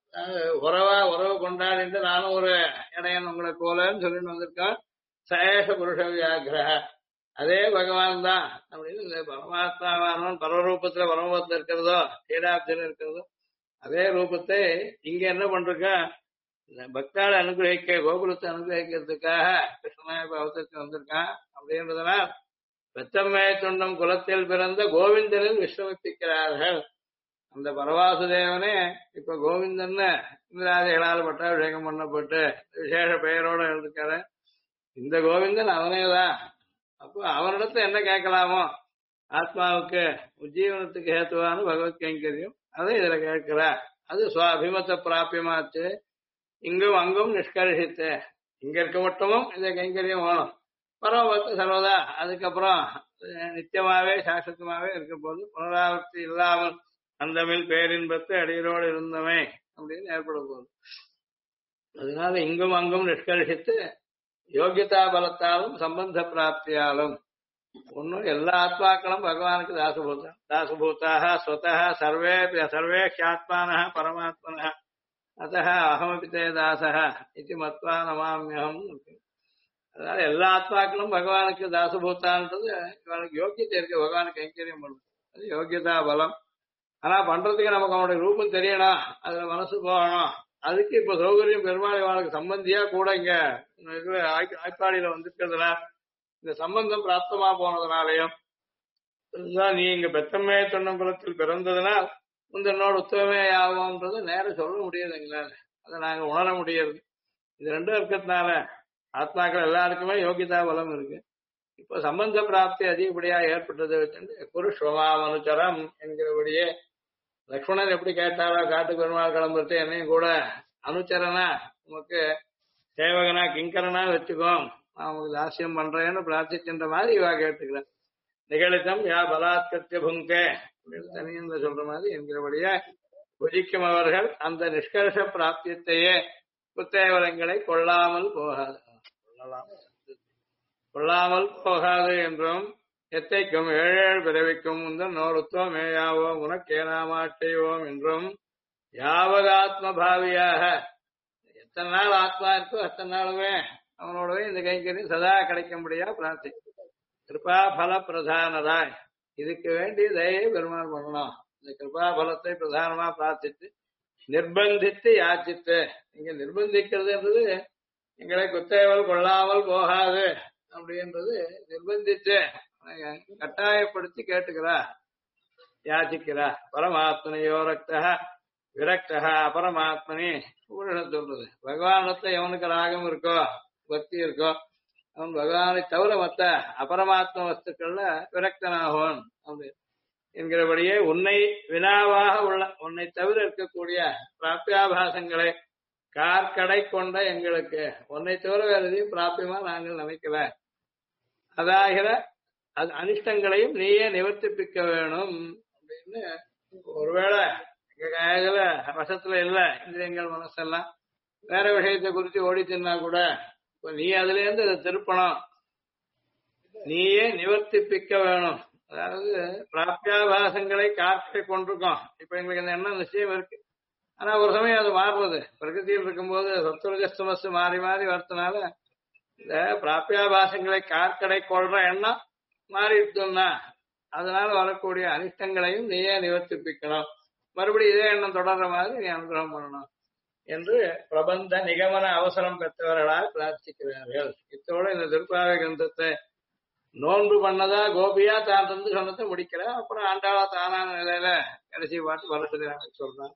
உறவு கொண்டாடிட்டு நானும் ஒரு இடையன் உங்களை போலன்னு சொல்லிட்டு வந்திருக்கான். சயேஷ புருஷ வியாகிரக அதே பகவான் தான் அப்படின்னு இந்த பரமாத்மாவானவன் பரவரூபத்துல பரமபத்தில் இருக்கிறதோ கீடாப்தில இருக்கிறதோ அதே ரூபத்தை இங்க என்ன பண்றா பக்தாளை அனுகிரகிக்க கோகுலத்தை அனுகிரகிக்கிறதுக்காக கிருஷ்ணனாய அவதரித்து வந்திருக்கான். அப்படின்றதுனால் பெத்தம்மே தொண்டம் குலத்தில் பிறந்த கோவிந்தனில் விஸ்வமிப்பிக்கிறார்கள். அந்த பரவாசுதேவனே இப்ப கோவிந்தன் இந்திராதிகளால் பட்டாபிஷேகம் பண்ணப்பட்டு விசேஷ பெயரோட இருக்காரு. இந்த கோவிந்தன் அவனேதான். அப்போ அவனிடத்துல என்ன கேட்கலாமோ ஆத்மாவுக்கு உஜ்ஜீவனத்துக்கு ஹேத்துவான பகவத் கைங்கரியம் அதை இதுல கேட்கிறார். அது சுவாபிமத பிராபியமாச்சு. இங்கும் அங்கும் நிஷ்கர்ஷித்து, இங்க இருக்க மட்டுமும் இந்த கைங்கரியம் வேணும். பரமபக்த சர்வதா அதுக்கப்புறம் நித்தியமாவே சாஸ்வதமாவே இருக்க போது புனராவர்த்தி இல்லாமல் அந்தமில் பேரின்பத்து அடியரோடு இருந்தமை அப்படின்னு ஏற்பட போகுது. அதனால இங்கும் அங்கும் நிஷ்கர்ஷித்து யோகியதா பலத்தாலும் சம்பந்த பிராப்தியாலும் ஒன்னும் எல்லா ஆத்மாக்களும் பகவானுக்கு தாசபூதாக ஸ்வதः சர்வே ஹ்யாத்மான பரமாத்மன அத்தः அகமபி தே தாசः இது மத்வா நமாம்யஹம். அதனால எல்லா ஆத்மாக்களும் பகவானுக்கு தாசபூத்தான்றது இவனுக்கு யோக்கியத்தை இருக்கு, பகவானுக்கு கைங்கரியம் பண்ணும். அது யோகியதா பலம். ஆனா பண்றதுக்கு நமக்கு அவனுடைய ரூபம் தெரியணும், அதுல மனசு போகணும். அதுக்கு இப்ப சௌகரியம் பெருமாள் இவனுக்கு சம்பந்தியா கூட இங்க ஆய்ப்பாடியில வந்திருக்கிறதுனா இந்த சம்பந்தம் பிராப்தமா போனதுனாலையும் நீ இங்க பெத்தம்மே தொன்னம்பலத்தில் பிறந்ததுனால் முந்தனோடு உத்தவமே ஆகும்ன்றது நேரம் சொல்ல முடியாது எங்களால, அதை நாங்க உணர முடியாது. இது ரெண்டும் இருக்கிறதுனால ஆத்மாக்கள் எல்லாருக்குமே யோகிதா பலம் இருக்கு. இப்ப சம்பந்த பிராப்தி அதிகப்படியா ஏற்பட்டதை வச்சு குருஷ்வமாமனுச்சரம் என்கிறபடியே லக்ஷ்மணன் எப்படி கேட்டாரோ காட்டுக்கு பெருமாள் கிளம்புறது என்னையும் கூட அனுச்சரனா உமக்கு சேவகனா கிங்கரனா வச்சுக்கோ, நான் உங்களுக்கு தாசியம் பண்றேன்னு பிரார்த்திக்கின்ற மாதிரி இவா கேட்டுக்கிறேன். நிகழித்தம் யா பலாத்கத்திய புங்கே அப்படின்னு தனியந்த சொல்ற மாதிரி என்கிறபடியே புஜிக்கும் அவர்கள் அந்த நிஷ்கர்ஷ பிராப்தியத்தையே புத்தேவரங்களை கொள்ளாமல் போகாது என்றும் எத்தைக்கும் ஏழேழு பிறவிக்கும் முந்தன் நோருத்துவம் மேயாவோம் உனக்கேனாமாட்டையோம் என்றும் யாவதாத்ம பாவியாக எத்தனை நாள் ஆத்மா இருக்கோ அத்தனை நாளுமே அவனோடவே இந்த கைங்கரியம் சதா கிடைக்கும்படியா பிரார்த்தி. கிருபா பல பிரதானதாய் இதுக்கு வேண்டி தயை பெருமாள் பண்ணணும். இந்த கிருபா பலத்தை பிரதானமா பிரார்த்தித்து நிர்பந்தித்து யாச்சித்து, இங்க நிர்பந்திக்கிறதுன்றது எங்களை குத்தேவல் கொள்ளாமல் போகாது அப்படின்றது நிர்பந்தித்து கட்டாயப்படுத்தி கேட்டுக்கிறா யாச்சிக்கிறா. பரமாத்மனையோ ரக்தா விரக்தா அபரமாத்மனி சொல்றது பகவானத்துல எவனுக்கு ராகம் இருக்கோ பக்தி இருக்கோ அவன் பகவானை தவிர மத்த அபரமாத்ம வஸ்துக்கள்ல விரக்தனாகவன் அப்படி என்கிறபடியே உன்னை வினாவாக உள்ள உன்னை தவிர இருக்கக்கூடிய பிராப்தியாபாசங்களை கார்கடை கொண்ட எங்களுக்கு உன்னை தவிர வேற எதையும் பிராப்தியமா நாங்கள் நினைக்கல. அதாகிற அது அனிஷ்டங்களையும் நீயே நிவர்த்திப்பிக்க வேணும் அப்படின்னு. ஒருவேளை எங்க கையில வசத்துல இல்ல இந்திரியங்கள் மனசெல்லாம் வேற விஷயத்தை குறித்து ஓடிச்சுன்னா கூட நீ அதுல இருந்து அதை திருப்பணும், நீயே நிவர்த்திப்பிக்க வேணும். அதாவது பிராப்தியாபாசங்களை காற்றை கொண்டிருக்கோம். இப்ப எங்களுக்கு இந்த எண்ணம் நிச்சயம் இருக்கு, ஆனா ஒரு சமயம் அது மாறுறது. பிரகிருதியில் இருக்கும்போது சத்துரஜஸ்தமஸ் மாறி மாறி வரதுனால இந்த பிராப்தியாபாசங்களை காற்கடை கொள்ற எண்ணம் மாறிடுச்சோம்னா அதனால வரக்கூடிய அனிஷ்டங்களையும் நீயே நிவர்த்திப்பிக்கணும். மறுபடியும் இதே எண்ணம் தொடர்ற மாதிரி நீ அனுகிரகம் பண்ணணும் என்று பிரபந்த நிகமன அவசரம் பெற்றவர்களால் பிரார்த்திக்கிறார்கள். இத்தோட இந்த திருப்பாவை கிரந்தத்தை நோன்பு பண்ணதா கோபியா தான் தந்து சொன்னதை முடிக்கிற. அப்புறம் ஆண்டாளா தானான நிலையில கடைசி பாட்டு வரட்டு சொல்றான்.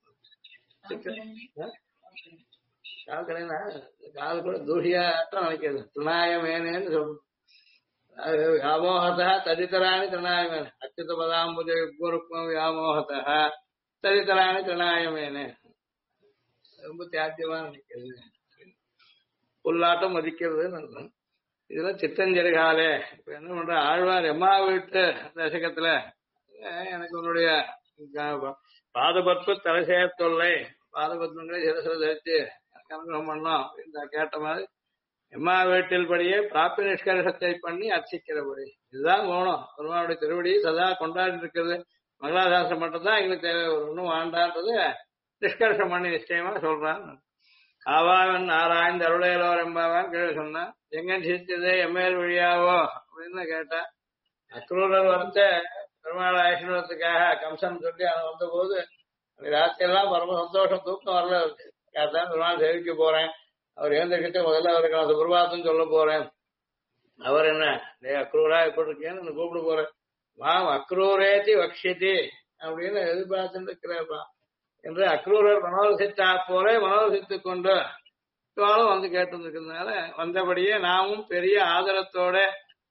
கால் கூட தூஷியாட்டம் நினைக்கிறது. திருநாயமேனேன்னு சொல்றோம். வியாமோகத்தா ததித்தராணி திருநாயமேன அச்சுத பதாம்புஜ குருக்மம் வியாமோகத்தா ததித்தராணி திருநாயமேனே. ரொம்ப தியாத்தியமா நினைக்கிறது, புல்லாட்டம் மதிக்கிறதுன்னு அர்த்தம். இதெல்லாம் சித்தஞ்சரிகாலே. இப்ப என்ன பண்ற ஆழ்வார் எம்மா வீட்டு தசகத்துல எனக்கு உன்னுடைய பாதபத்ம தலை சேர்த்தொல்லை பாதபத்மங்களை சிரசில தரிச்சு அனுகிரகம் பண்ணோம் அப்படின்னு கேட்ட மாதிரி எம்மா வீட்டில் படியே பிராப்தி நிஷ்கர்ஷத்தை பண்ணி அர்ச்சிக்கிறபடி இதுதான் போகணும். பெருமாளுடைய திருவடியை சதா கொண்டாடி இருக்கிறது மங்களாசாசனம் மட்டும் தான் எங்களுக்கு தேவை, ஒரு ஒன்றும் வேண்டான்றது நிஷ்கர்ஷம் பண்ணி நிச்சயமா சொல்றான். ஆவாவன் ஆராய்ந்து அருளையலோர் எம்பாவான் கீழே சொன்னான். எங்கன்னு சிரிச்சதே எம்மேல் வழியாவோ அப்படின்னு கேட்டா அக்ரூரர் வந்து பெருமாள் ஐஸ்வரத்துக்காக கம்சன் சொல்லி அவன் வந்த போது ராத்திரி எல்லாம் பரம சந்தோஷம், தூக்கம் வரல இருக்கு. யார்தான் பெருமாள் சேவிக்க போறேன், அவர் எழுந்திருக்கிட்டு முதல்ல அவருக்கு நான் சுப்பிரபாதம் சொல்ல போறேன். அவர் என்ன அக்ரூரா எப்படி இருக்கேன்னு கூப்பிட போறேன். அக்ரூரேத்தி வக்ஷிதி அப்படின்னு எதிர்பார்த்துட்டு இருக்கிறப்பா என்று அக்ரூரர் மனோரசித்தா போல மனோரசித்துக் கொண்டு வந்து கேட்டு இருக்கிறதுனால வந்தபடியே நாமும் பெரிய ஆதரத்தோட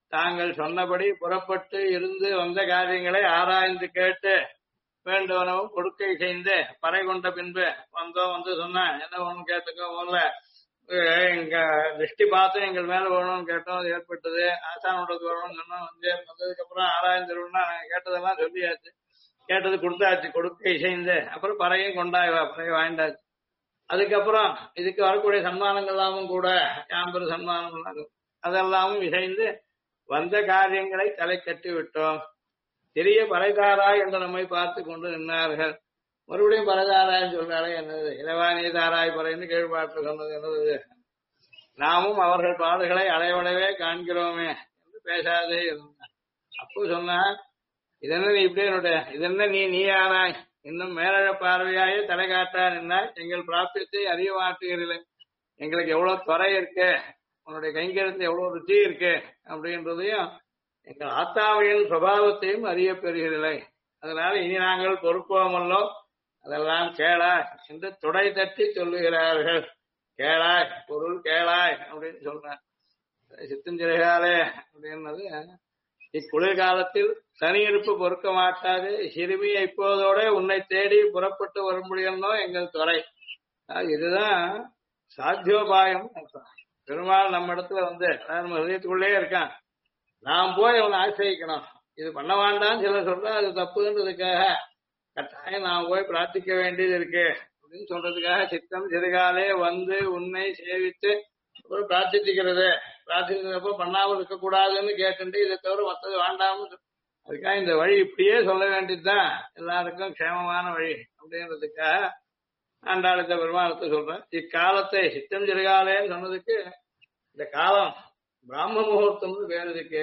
தாங்கள் சொன்னபடி புறப்பட்டு இருந்து வந்த காரியங்களை ஆராய்ந்து கேட்டு வேண்டுவனவும் கொடுக்கை செய்து பறை கொண்ட பின்பு வந்தோம். வந்து சொன்னா என்ன ஒண்ணு கேட்டுக்கோ, முதல்ல எங்க திருஷ்டி பார்த்து எங்கள் மேல வேணும்னு கேட்டோம், அது ஏற்பட்டது. ஆசானோட வரணும்னு சொன்னோம், வந்து வந்ததுக்கு அப்புறம் ஆராய்ந்துருவோம்னா நாங்க கேட்டதெல்லாம் சொல்லியாச்சு, கேட்டது கொடுத்தாச்சு, கொடுக்கை செய்து அப்புறம் பறையும் கொண்டாய்வா, பறையை வாங்கிட்டாச்சு. அதுக்கப்புறம் இதுக்கு வரக்கூடிய சன்மானங்கள் எல்லாமும் கூட யாம்பெரு சன்மானங்கள் அதெல்லாமும் இசைந்து வந்த காரியங்களை தலை கட்டி விட்டோம். பெரிய பறைதாரா என்று நம்மை பார்த்து கொண்டு நின்றார்கள். மறுபடியும் பறைதாரான்னு சொல்றாரு. என்னது இளவாணி தாராய் பறைன்னு கீழ்பாட்டு சொன்னது என்னது? நாமும் அவர்கள் பாடுகளை அடைவடவே காண்கிறோமே என்று பேசாதே இருந்தார். அப்போ சொன்னா, இதென்ன நீ இப்படி என்னுடைய இதென்ன நீ ஆனாய், இன்னும் மேலழ பார்வையாயே தலை காட்டா நின்னாய், எங்கள் பிராப்தியத்தை அறிய மாட்டுகிறீர்கள், எங்களுக்கு எவ்வளவு துறை இருக்கு, உன்னுடைய கைங்கரத்துல எவ்வளவு ருச்சி இருக்கு அப்படின்றதையும் எங்கள் ஆத்தாவையின் சுபாவத்தையும் அறிய பெறுகிறீர்களே. அதனால இனி நாங்கள் பொறுப்போமல்லோ, அதெல்லாம் கேளாய் என்று துடை தட்டி சொல்லுகிறார்கள். கேளாய் பொருள் கேளாய் அப்படின்னு சொல்றார். சித்தஞ்சிறைகாலே அப்படின்னது இக்குளிர்காலத்தில் தனியிருப்பு பொறுக்க மாட்டாது, சிறுமியை இப்போதோட உன்னை தேடி புறப்பட்டு வர முடியும்னோ எங்கள் துறை. இதுதான் சாத்தியோபாயம். பெருமாள் நம்ம இடத்துல வந்து நம்ம ஹிருதயத்துக்குள்ளே இருக்கான், நாம் போய் அவனை ஆசிரியக்கணும். இது பண்ண வேண்டாம்னு சில சொல்றா, அது தப்புன்றதுக்காக கட்டாயம் நாம் போய் பிரார்த்திக்க வேண்டியது இருக்கு அப்படின்னு சொல்றதுக்காக சித்தம் சிறுகாலே வந்து உன்னை சேவித்து அப்புறம் பிரார்த்திக்கிறது. பிரார்த்திக்கிறப்போ பண்ணாமல் இருக்கக்கூடாதுன்னு கேட்டுட்டு இதை தவிர மற்றது வேண்டாம்னு அதுக்காக இந்த வழி இப்படியே சொல்ல வேண்டியதுதான் எல்லாருக்கும் க்ஷேமமான வழி அப்படின்றதுக்காக ஆண்டாளுத்த பெருமாளத்தை சொல்றேன். இக்காலத்தை சித்தம் சிறுகாலேன்னு சொன்னதுக்கு இந்த காலம் பிராம முகூர்த்தம்னு பேர் இருக்கு.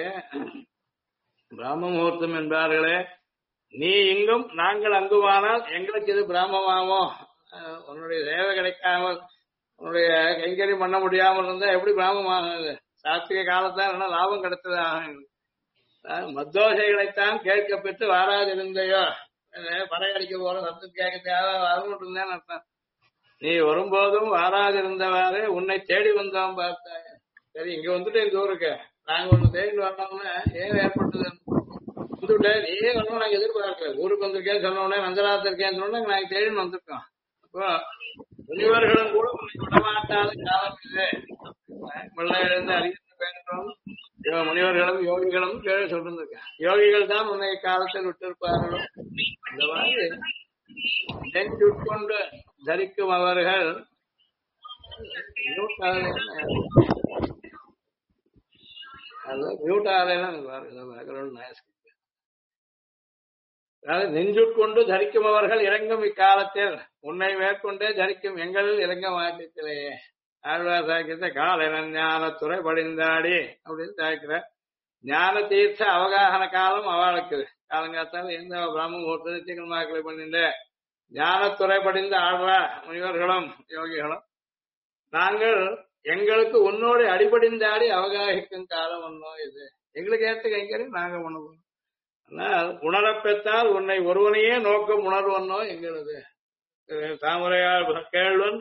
பிராம முகூர்த்தம் என்பார்களே, நீ இங்கும் நாங்கள் அங்குமானால் எங்களுக்கு இது பிராமமாவோ, உன்னுடைய சேவை கிடைக்காமல் உன்னுடைய கைங்கரியம் பண்ண முடியாமல் இருந்தா எப்படி பிராமமாகுது? சாத்திக காலத்தான் என்ன லாபம் கிடைத்தது ஆகும். மத்தோசைகளைத்தான் கேட்க பெற்று வாராதிருந்தையோ, பறையடிக்க போற சத்தம் கேட்க தேவை வரணும் இருந்தேன்னு அர்த்தம். நீ வரும்போதும் வாராதிருந்தவாறு உன்னை தேடி வந்தோம் பார்த்தாங்க. சரி இங்க வந்துட்டு இந்த ஊருக்கு நாங்க ஒண்ணு தேடி வரணும்னு ஏன் ஏற்பட்டது வந்துவிட்ட நீயே வரணும் நாங்க எதிர்பார்க்கல. ஊருக்கு வந்திருக்கேன்னு சொன்னோடனே நந்தராத்திரம் இருக்கேன்னு சொன்னோட நாங்க தேடின்னு வந்திருக்கோம். அப்போ முனிவர்களும் கூட உன்னை விடமாட்டாத காலம் இது. வெள்ள எழுந்து அறிவித்து வேண்டும் முனிவர்களும் யோகிகளும் கேள்வி சொல்லிருக்க. யோகிகள் தான் உன்னை காலத்தில் விட்டிருப்பார்கள். இந்த மாதிரி நெஞ்சுட்கொண்டு தரிக்கும் அவர்கள் நெஞ்சுட்கொண்டு தரிக்கும் அவர்கள் இறங்கும் இக்காலத்தில் உன்னை மேற்கொண்டே தரிக்கும் எங்களில் இறங்க மாட்டத்திலேயே. ஆழ்வார் சாய்க்கிறத கால ஞான துறை படிந்தாடி அப்படின்னு சாய்க்கிற. ஞான தீர்த்த அவகாகன காலம் அவளுக்கு காலங்காத்தால எந்த பிராம முகூர்த்தத்தை பண்ணிட்டு ஞானத்துறை படிந்த ஆழ்வா முனிவர்களும் யோகிகளும் நாங்கள் எங்களுக்கு உன்னோடு அடிபடிந்தாடி அவகாகிக்கும் காலம் ஒன்றும் இது. எங்களுக்கு ஏற்ற கைங்கரையும் நாங்க உணர்வோம். ஆனால் உணரப்பெற்றால் உன்னை ஒருவனையே நோக்கம் உணர்வனோ எங்களது. தாமரையால் கேள்வன்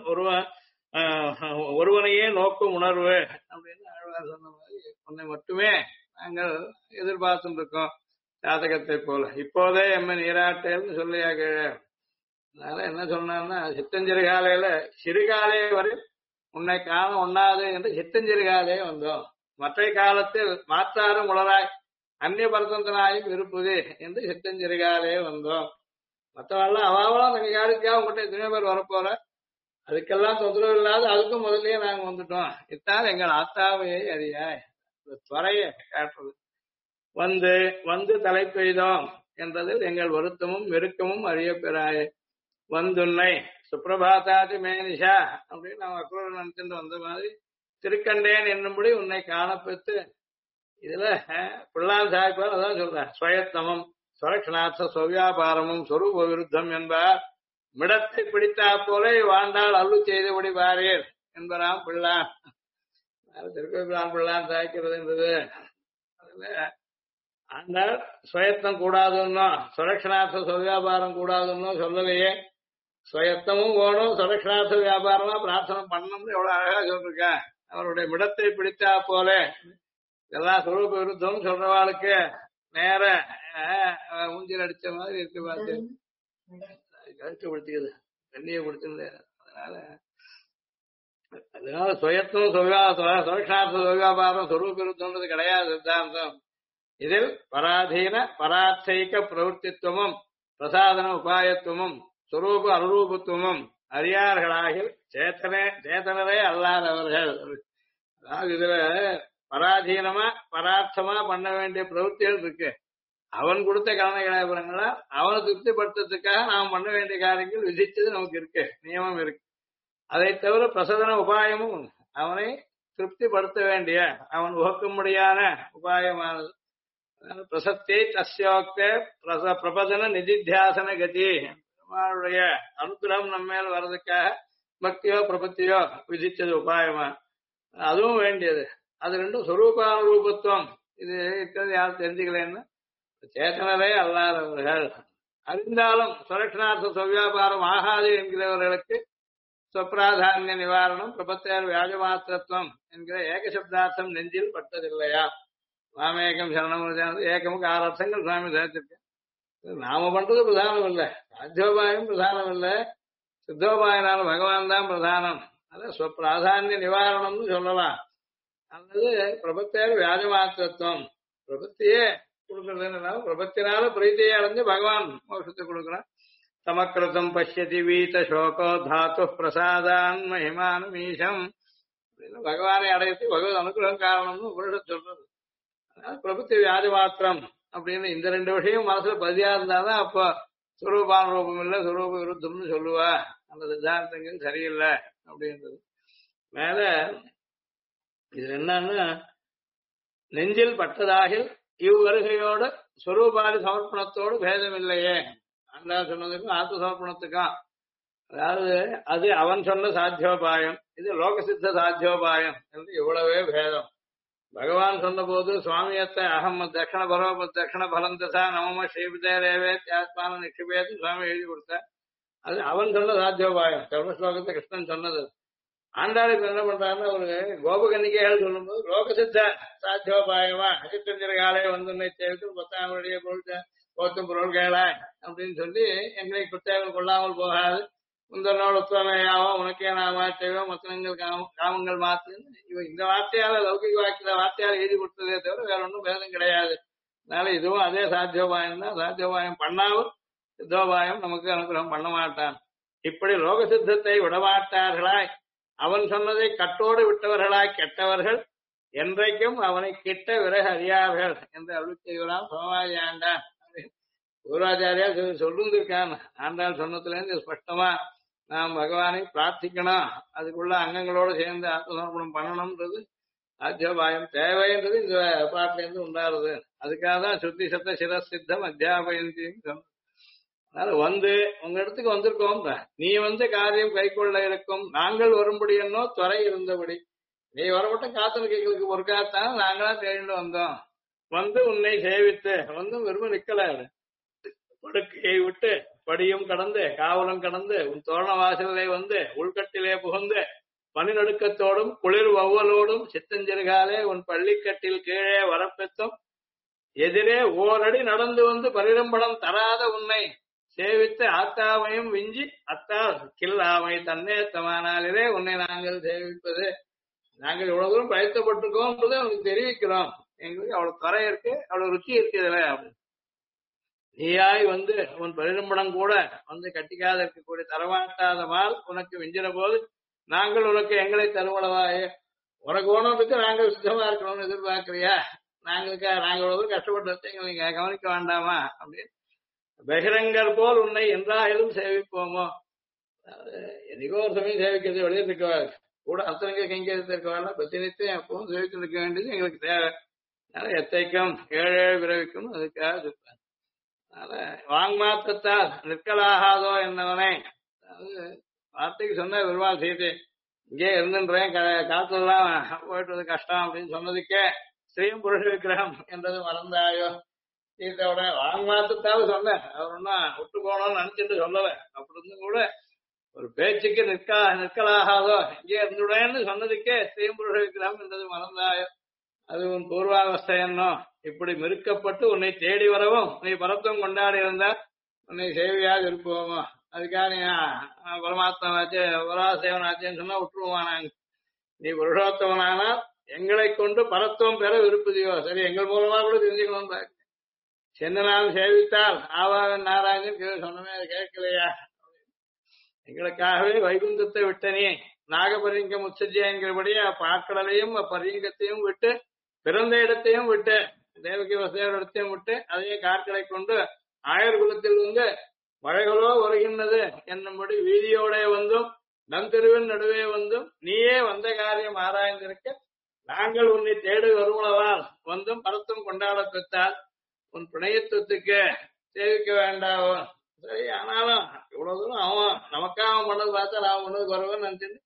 ஒருவனையே நோக்கும் உணர்வு அப்படின்னு ஆழ்வார் சொன்ன மாதிரி உன்னை மட்டுமே நாங்கள் எதிர்பார்த்துட்டு இருக்கோம் ஜாதகத்தை போல. இப்போதே எம்ம நீராட்டேன்னு சொல்லியாக. அதனால என்ன சொன்னான்னா, சித்தஞ்சிறுகாலையில சிறுகாலே வரை உன்னை காண ஒண்ணாது என்று சித்தஞ்சிறுகாலே வந்தோம். மற்ற காலத்தில் மாற்றாரும் உளராய் அந்நிய பரதந்தனாயும் இருப்புது என்று சித்தஞ்சிறுகாலே வந்தோம். மற்றவெல்லாம் அவாவெல்லாம் தங்க யாருக்கா உங்கள்கிட்ட எத்தனையோ பேர் வரப்போற, அதுக்கெல்லாம் தொந்தரவு இல்லாத அதுக்கும் முதல்லயே நாங்க வந்துட்டோம். இத்தால் எங்கள் ஆத்தாவையை அறியாய் துறைய காட்டுறது. வந்து வந்து தலை பெய்தோம் என்றதில் எங்கள் வருத்தமும் வெறுக்கமும் அறிய பெறாயே. வந்துன்னை சுப்பிரபாதாதி மேனிஷா அப்படின்னு நம்ம அக்ரூர் நினைச்சுட்டு வந்த மாதிரி திருக்கண்டேன் என்னும்படி உன்னை காணப்பெற்று. இதுல பிள்ளான் சாய்ப்பார் அதான் சொல்ற. ஸ்வயத்தமம் சுரக்ஷணார்த்த சொவ்யாபாரமும் சொரூப விருத்தம் என்பார். மிடத்தை பிடித்தா போல வாழ்ந்தால் அள்ளு செய்தபடி பாரீர் என்பராம் பிள்ளான். திருக்கோயிலான் பிள்ளான் சாய்க்கிறதுன்றது அதுல ஆண்டாள் சுயத்தம் கூடாதுன்னோ சுரக்ஷணார்த்த சொவ்யாபாரம் கூடாதுன்னோ சொல்லலையே. சுயத்தமும் வேணும், சுரக்ஷணார்த்த வியாபாரமா பிரார்த்தனை பண்ணணும்னு எவ்வளவு அழகா சொல்லிருக்க. அவருடைய மிடத்தை பிடித்தா போல இதெல்லாம் சொரூப விருத்தம்னு சொல்றவாளுக்கு நேர மூஞ்சில் அடிச்ச மாதிரி இருக்கு பார்த்து கஷ்டப்படுத்தியது கண்ணியை கொடுத்துருந்த. அதனால சுயத்தும் சுரக்ஷார்த்த சுவியாபாரம் சொரூப விருத்தம்ன்றது கிடையாது சித்தாந்தம். இதில் பராதீன பரார்த்தைக பிரவருத்தித்துவமும் பிரசாதன உபாயத்துவமும் சுரூப அனுரூபத்துவமும் அறியார்களாகில் சேத்தனரே அல்லாதவர்கள். அதாவது இதுல பராதீனமா பரார்த்தமா பண்ண வேண்டிய பிரவருத்திகள் இருக்கு. அவன் கொடுத்த கலன கலாபுரங்களா அவனை திருப்திப்படுத்துறதுக்காக நாம் பண்ண வேண்டிய காரியங்கள் விதிச்சது நமக்கு இருக்கு, நியமம் இருக்கு. அதை தவிர பிரசதன உபாயமும் அவனை திருப்திப்படுத்த வேண்டிய அவன் உகக்கும்படியான உபாயமானது. பிரசத்தை தஸ்யோக்தே பிரபதன நிதித்தியாசன கதி பெருமாளுடைய அனுகிரகம் நம்ம மேல் வர்றதுக்காக பக்தியோ பிரபத்தியோ விதிச்சது உபாயமா, அதுவும் வேண்டியது. அது ரெண்டும் சொரூபானுரூபத்துவம் இது இருக்கிறது யாரும் தெரிஞ்சுக்கலன்னு சேத்தனரே அல்லாதவர்கள். அறிந்தாலும் சுரக்ஷணார்த்த சுவியாபாரம் ஆகாது என்கிறவர்களுக்கு ஸ்வப்பிராதானிய நிவாரணம் பிரபத்தேர் வியாஜமாத்திரத்துவம் என்கிற ஏகசப்தார்த்தம் நெஞ்சில் பட்டதில்லையா? மாமேகம் சரணம் ஏகமுக்கு 6 அர்த்தங்கள் சுவாமி சேர்த்திருக்கு. நாம பண்றது பிரதானம் இல்லை, சாத்தியோபாயம் பிரதானம் இல்லை, சித்தோபாயனால பகவான் தான் பிரதானம். அத ஸ்வப்பிராதானிய நிவாரணம்னு சொல்லலாம். அல்லது பிரபத்தேர் வியாஜமாத்திரத்துவம் பிரபத்தியே கொடுக்கறதுனால பிரபத்தினால பிரீத்தியை அடைஞ்சு பகவான் மோட்சத்தை கொடுக்குறான். சமக்கிருதம் பசியதி வீத சோகோ தாத்து பிரசாதான் மகிமானம் ஈஷம் பகவானை அடையத்து பகவத் அனுகிரகம் காரணம்னு உபனிஷத் சொல்றது. அதனால பிரபத்தி வியாஜ மாத்திரம் அப்படின்னு இந்த 2 விஷயம் மனசுல பதியா இருந்தாதான் அப்ப சுரூபான ரூபம் இல்லை சுரூப விருத்தம்னு சொல்லுவா. அந்த சித்தாந்தங்கள் சரியில்லை அப்படின்றது. மேல இது என்னன்னா நெஞ்சில் பட்டதாகில் இவ்வருகையோடு ஸ்வரூபாதி சமர்ப்பணத்தோடு பேதம் இல்லையே. அண்ணா சொன்னதுக்கும் ஆத்ம சமர்ப்பணத்துக்கும், அதாவது அது அவன் சொன்ன சாத்தியோபாயம், இது லோகசித்த சாத்தியோபாயம் என்று இவ்வளவே பேதம். பகவான் சொன்ன போது சுவாமியத்தை அகம் தட்சண பரோப தட்சண பலந்தசா நமம ஸ்ரீபிதேரேவே தியாத்மான நிக்ஷிபேது சுவாமி எழுதி கொடுத்தார். அது அவன் சொன்ன சாத்தியோபாயம், கர்மஸ்லோகத்தை கிருஷ்ணன் சொன்னது. ஆண்டாளுக்கு என்ன பண்றாருன்னா ஒரு கோபகன்னிகைகள் சொல்லும்போது லோகசித்த சாத்தியோபாயமா அசித்தஞ்சர காலை வந்து சேவித்து 10ஆம் பொருள் போத்தும் பொருள்களாய் அப்படின்னு சொல்லி எங்களை குத்தேவல் கொள்ளாமல் போகாது முந்தனோடு உத்தமையாவும் உனக்கே நாம செய்வோம் மத்தனங்கள் காமங்கள் மாத்து இவன் இந்த வார்த்தையால லௌகிக வாக்கிய வார்த்தையால எழுதி கொடுத்ததே தவிர வேற ஒன்றும் பேதம் கிடையாது. அதனால இதுவும் அதே சாத்தியோபாயம் தான். சாத்தியோபாயம் பண்ணாமல் சித்தோபாயம் நமக்கு அனுகிரகம் பண்ண மாட்டான். இப்படி லோக சித்தத்தை விடமாட்டார்களாய் அவன் சொன்னதை கட்டோடு விட்டவர்களாய் கெட்டவர்கள் என்றைக்கும் அவனை கிட்ட விறகு அறியார்கள் என்று அருள் செய்வராம் சோமாதி ஆண்டான். குருவாச்சாரியா சொல்லிருக்கான். ஆண்டாள் சொன்னதுல இருந்து ஸ்பஷ்டமா நாம் பகவானை பிரார்த்திக்கணும், அதுக்குள்ள அங்கங்களோடு சேர்ந்து ஆத்மசமர்ப்பணம் பண்ணணும்ன்றது சாத்தியோபாயம் தேவைன்றது இந்த பாட்டுல இருந்து உண்டாருது. அதுக்காக தான் சுத்தி சத்த சிரசித்தம் அத்தியாபயந்தின்னு சொன்ன. அதனால வந்து உங்க இடத்துக்கு வந்திருக்கோம், நீ வந்து காரியம் கைக்கொள்ள இருக்கும், நாங்கள் வரும்படி என்னோ துறை இருந்தபடி நீ வரப்பட்டும் காத்தனுக்கு எங்களுக்கு ஒரு காத்தான் நாங்களா தேடிட்டு வந்தோம். வந்து உன்னை சேவித்து வந்து விரும்ப நிக்கல, படுக்கையை விட்டு படியும் கடந்து காவலும் கடந்து உன் தோரண வாசலே வந்து உள்கட்டிலே புகுந்து பனிநடுக்கத்தோடும் குளிர் வௌவலோடும் சித்தஞ்சிறுகாலே உன் பள்ளிக்கட்டில் கீழே வரப்பெத்தும் எதிரே ஓரடி நடந்து வந்து பரிரம்படம் தராத உன்னை சேவித்து ஆத்தாவையும் விஞ்சி அத்தா கில்லாமை தன்னே தமானாலே உன்னை நாங்கள் சேவிப்பது, நாங்கள் இவ்வளவு தூரம் பயத்தப்பட்டிருக்கோம் அவனுக்கு தெரிவிக்கிறோம். எங்களுக்கு அவ்வளவு துறை இருக்கு, அவ்வளவு ருச்சி இருக்கு இதுல. நீயாய் வந்து உன் பரிரம்படம் கூட வந்து கட்டிக்காத இருக்கக்கூடிய தரமாட்டாத மால் உனக்கு விஞ்சின போது நாங்கள் உனக்கு எங்களை தருவளவாயே, உனக்கு ஓனத்துக்கு நாங்கள் சுத்தமா இருக்கணும்னு எதிர்பார்க்கிறியா? நாங்கள் கஷ்டப்பட்டு எங்களை நீங்க கவனிக்க வேண்டாமா அப்படின்னு பகிரங்கர் போல் உன்னை என்றாலும் சேவிப்போமோ. என்னைக்கோ ஒரு சமயம் சேவிக்கிறது வெளியே இருக்கவாள் கூட அத்தனைங்க கைங்கரித்து இருக்கவாள் பிரச்சனைத்தையும் எப்பவும் சேவித்து இருக்க வேண்டியது எங்களுக்கு தேவை. அதனால எத்தைக்கும் ஏழே பிறவிக்கும் அதுக்காக சொல்றேன். அதனால வாங்மாத்தத்தால் நிற்கலாகாதோ என்னவனே, அதாவது வார்த்தைக்கு சொன்ன பெருமாள் சீதை இங்கே இருந்துன்றேன் காத்துலாம் போயிட்டு கஷ்டம் அப்படின்னு சொன்னதுக்கே ஸ்ரீம் புருஷ விக்கிரகம் என்றது மறந்தாயோ. சீதையோட வாங்மாத்தத்தால் சொன்ன அவர் ஒன்னா விட்டு போனோம்னு நினைச்சிட்டு சொல்லல. அப்படி இருந்து கூட ஒரு பேச்சுக்கு நிற்கலாகாதோ இங்கே இருந்துடேன்னு சொன்னதுக்கே ஸ்ரீம் புருஷ விக்கிரகம் என்றது மறந்தாயோ. அது உன் பூர்வாவஸ்தை என்னும் இப்படி மெருக்கப்பட்டு உன்னை தேடி வரவும் நீ பரத்துவம் கொண்டாடி இருந்தால் உன்னை சேவையாக இருப்போமோ. அதுக்காக நீ பரமாத்மாவாச்சு பராசேவனாச்சேன்னு சொன்னா விட்டுருவோமா நாங்க. நீ புருஷோத்தவனானால் எங்களை கொண்டு பரத்துவம் பெற விருப்பதியோ, சரி எங்கள் மூலமா கூட தெரிஞ்சுக்கணும். சென்னனால் சேவித்தால் ஆவாவன் நாராயணன் சொன்னமே, அது கேட்கலையா? எங்களுக்காகவே வைகுந்தத்தை விட்ட நீ நாகபரிங்கம் உச்சஜியாங்கிறபடியே பாக்கடலையும் பரிங்கத்தையும் விட்டு பிறந்த இடத்தையும் விட்டு தேவகி வசையோட இடத்தையும் விட்டு அதையே கார்களை கொண்டு ஆயர் குலத்தில் வந்து மழைகளோ வருகின்றது என்னும்படி வீதியோட வந்தும் நம் தெருவின் நடுவே வந்தும் நீயே வந்த காரியம் ஆராய்ந்திருக்க நாங்கள் உன்னை தேடி வருவனவால் வந்தும் பரத்தும் கொண்டாட பெற்றால் உன் பிணையத்துவத்துக்கு சேவிக்க வேண்டாவோ. சரி, ஆனாலும் இவ்வளவு தூரம் அவன் நமக்காக அவன் பண்ணது பார்த்தா நான் பண்ணது குறவன்னு நினைச்சுட்டு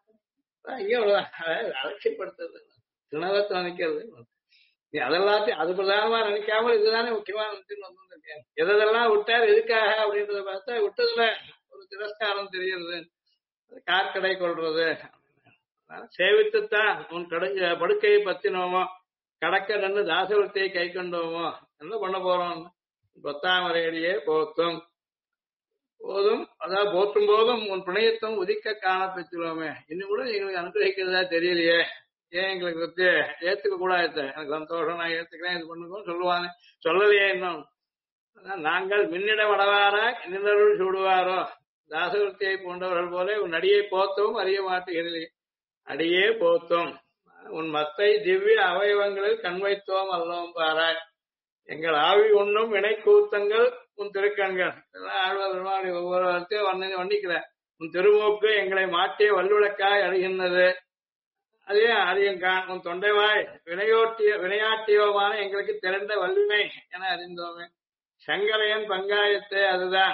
இங்கே அவ்வளவுதான் அலட்சியப்படுத்துறது, திணவத்தை நினைக்கிறது. நீ அதெல்லாத்தையும் அது பிரதானமா நினைக்காம இதுதானே முக்கியமா நினைச்சுன்னு வந்துருக்கேன். எதெல்லாம் விட்டார் எதுக்காக அப்படின்றத பார்த்தா விட்டதுல ஒரு திரஸ்காரம் தெரியுது, கார்கடை கொள்றது. சேவித்துத்தான் உன் படுக்கையை பத்தினோமோ கடக்க நின்று தாசவர்த்தியை கை கொண்டோமோ என்ன பண்ண போறோம். பொத்தாமரையடியே போத்தும் போதும், அதாவது போற்றும் போதும் உன் பிணையத்தும் உதிக்க காண பெற்றுவோமே. இன்னும் கூட எங்களுக்கு அனுகிரகிக்கிறதா தெரியலையே, ஏன் எங்களுக்கு பத்தி ஏத்துக்க கூடாது. எனக்கு சந்தோஷம், நான் ஏத்துக்கிறேன், இது பண்ணுவோம் சொல்லுவாங்க, சொல்லலையே இன்னும். நாங்கள் மின்னிட வடவாராய் நின்றருள் சூடுவாரோ தாசவர்த்தியை போன்றவர்கள் போல உன் அடியை போத்தவும் அறிய மாட்டுகிறீர்களே. அடியே போத்தோம் உன் மத்தை திவ்ய அவயவங்களில் கண் வைத்தோம் அல்லோம் பாராய். எங்கள் ஆவி உண்ணும் வினை கூத்தங்கள் உன் திருக்கண்கள் ஆழ்வார் ஒவ்வொரு வார்த்தையும் வர்ணிக்கிற உன் திருமூக்கு எங்களை மாட்டிய வல்லுழக்காய் அழிகின்றது. அதே அறியுங்கான் உன் தொண்டைவாய் வினையாட்டியோமான எங்களுக்கு திரண்ட வல்லுமை என அறிந்தோமே. சங்கரையன் பங்காயத்தை அதுதான்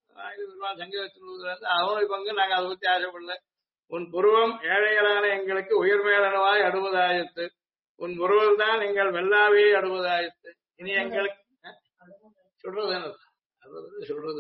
சங்கரத்தின் அவனுடைய பங்கு நாங்க அதை பத்தி ஆசைப்படல. உன் புருவம் ஏழைகளான எங்களுக்கு உயிர்மேலனவாய் அடுவதாயத்து. உன் புருவம் தான் எங்கள் வெள்ளாவியை அடுவதாயத்து. இனி எங்களுக்கு சொல்றது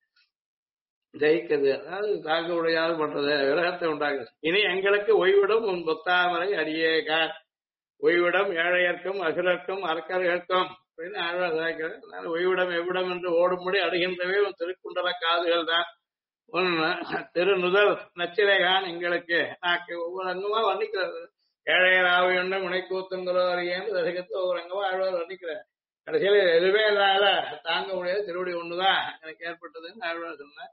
ஜெயிக்கிறது, அதாவது தாக்க உடையாது பண்றது, விரகத்தை உண்டாக்குது. இனி எங்களுக்கு ஓய்விடும் உன் பொத்தாமரை அடியேகார். ஓய்விடம் ஏழையர்க்கும் அசுரர்க்கும் அரக்கர்களுக்கும் அப்படின்னு ஆழ்வார். ஓய்விடம் எவ்விடம் என்று ஓடும்படி அடுகின்றவே உன் திருக்குண்டல காதுகள் தான். உன் திருநுதல் நச்சிலைகான் எங்களுக்கு நாக்கு ஒவ்வொரு அங்கமா வர்ணிக்கிறது. ஏழையர் ஆவியுண்ட முனைக்கூத்துங்களோ அறியேன்னு தசகத்தை ஒவ்வொரு அங்கமா ஆழ்வார் வர்ணிக்கிறார். கடைசியில எதுவே இல்லாத தாங்க முடியாது திருவடி ஒண்ணுதான் எனக்கு ஏற்பட்டதுன்னு ஆழ்வார் சொன்னார்.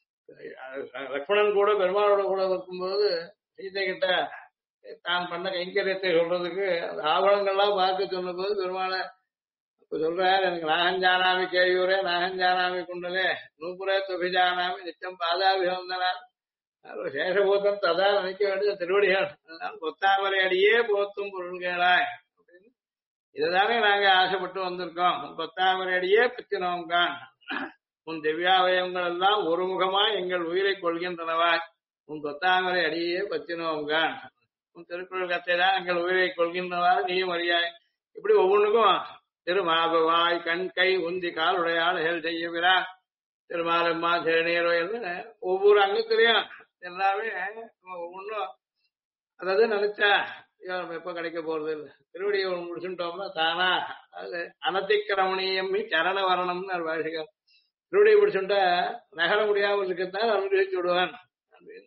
லக்ஷ்மணன் கூட பெருமாளோட கூட இருக்கும்போது சீதை கிட்ட தான் பண்ண கைங்கரியத்தை சொல்றதுக்கு ஆவணங்கள்லாம் பார்க்க சொன்ன போது பெருமாளை சொல்றாரு, எனக்கு நாகஞ்சானாமி கேயூரே நாகஞ்சானாமி குண்டலே நூபுரே துபிஜானாமி நிச்சயம் பாதாபிவந்தனார் சேஷபூதம் ததா நினைக்க வேண்டிய திருவடிகள். அதனால பொத்தாமரை அடியே போத்தும் பொருள்களாய் அப்படின்னு இதுதானே நாங்க ஆசைப்பட்டு வந்திருக்கோம். பொத்தாமரை அடியே பித்தினோங்கான். உன் திவ்யாவயங்கள் எல்லாம் ஒரு முகமாய் எங்கள் உயிரை கொள்கின்றனவாய். உன் பொத்தாமரை அடியே பத்தினோங்கான். உன் திருக்குறள் கத்தை தான் எங்கள் உயிரை கொள்கின்றவாறு நீயும் அறியாய். இப்படி ஒவ்வொன்றுக்கும் திருமாபவாய் கண் கை உந்தி கால் உடையாள் செய்யுகிறா. திருமாலம்மா திருநீரோ ஒவ்வொரு அங்கத்திலையும் எல்லாமே ஒவ்வொன்றும் அதாவது நினைச்சா நம்ம எப்ப கிடைக்க போறது இல்லை. திருவடியை முடிச்சுட்டோம்னா தானா அது அனதிக்கிரமணியம் சரண வரணும்னு வாழ்க்கைகள். திருவடியை பிடிச்சுட்டா நகர முடியாமல் இருக்கத்தான் அனுகிரகிச்சு விடுவான் அப்படின்னு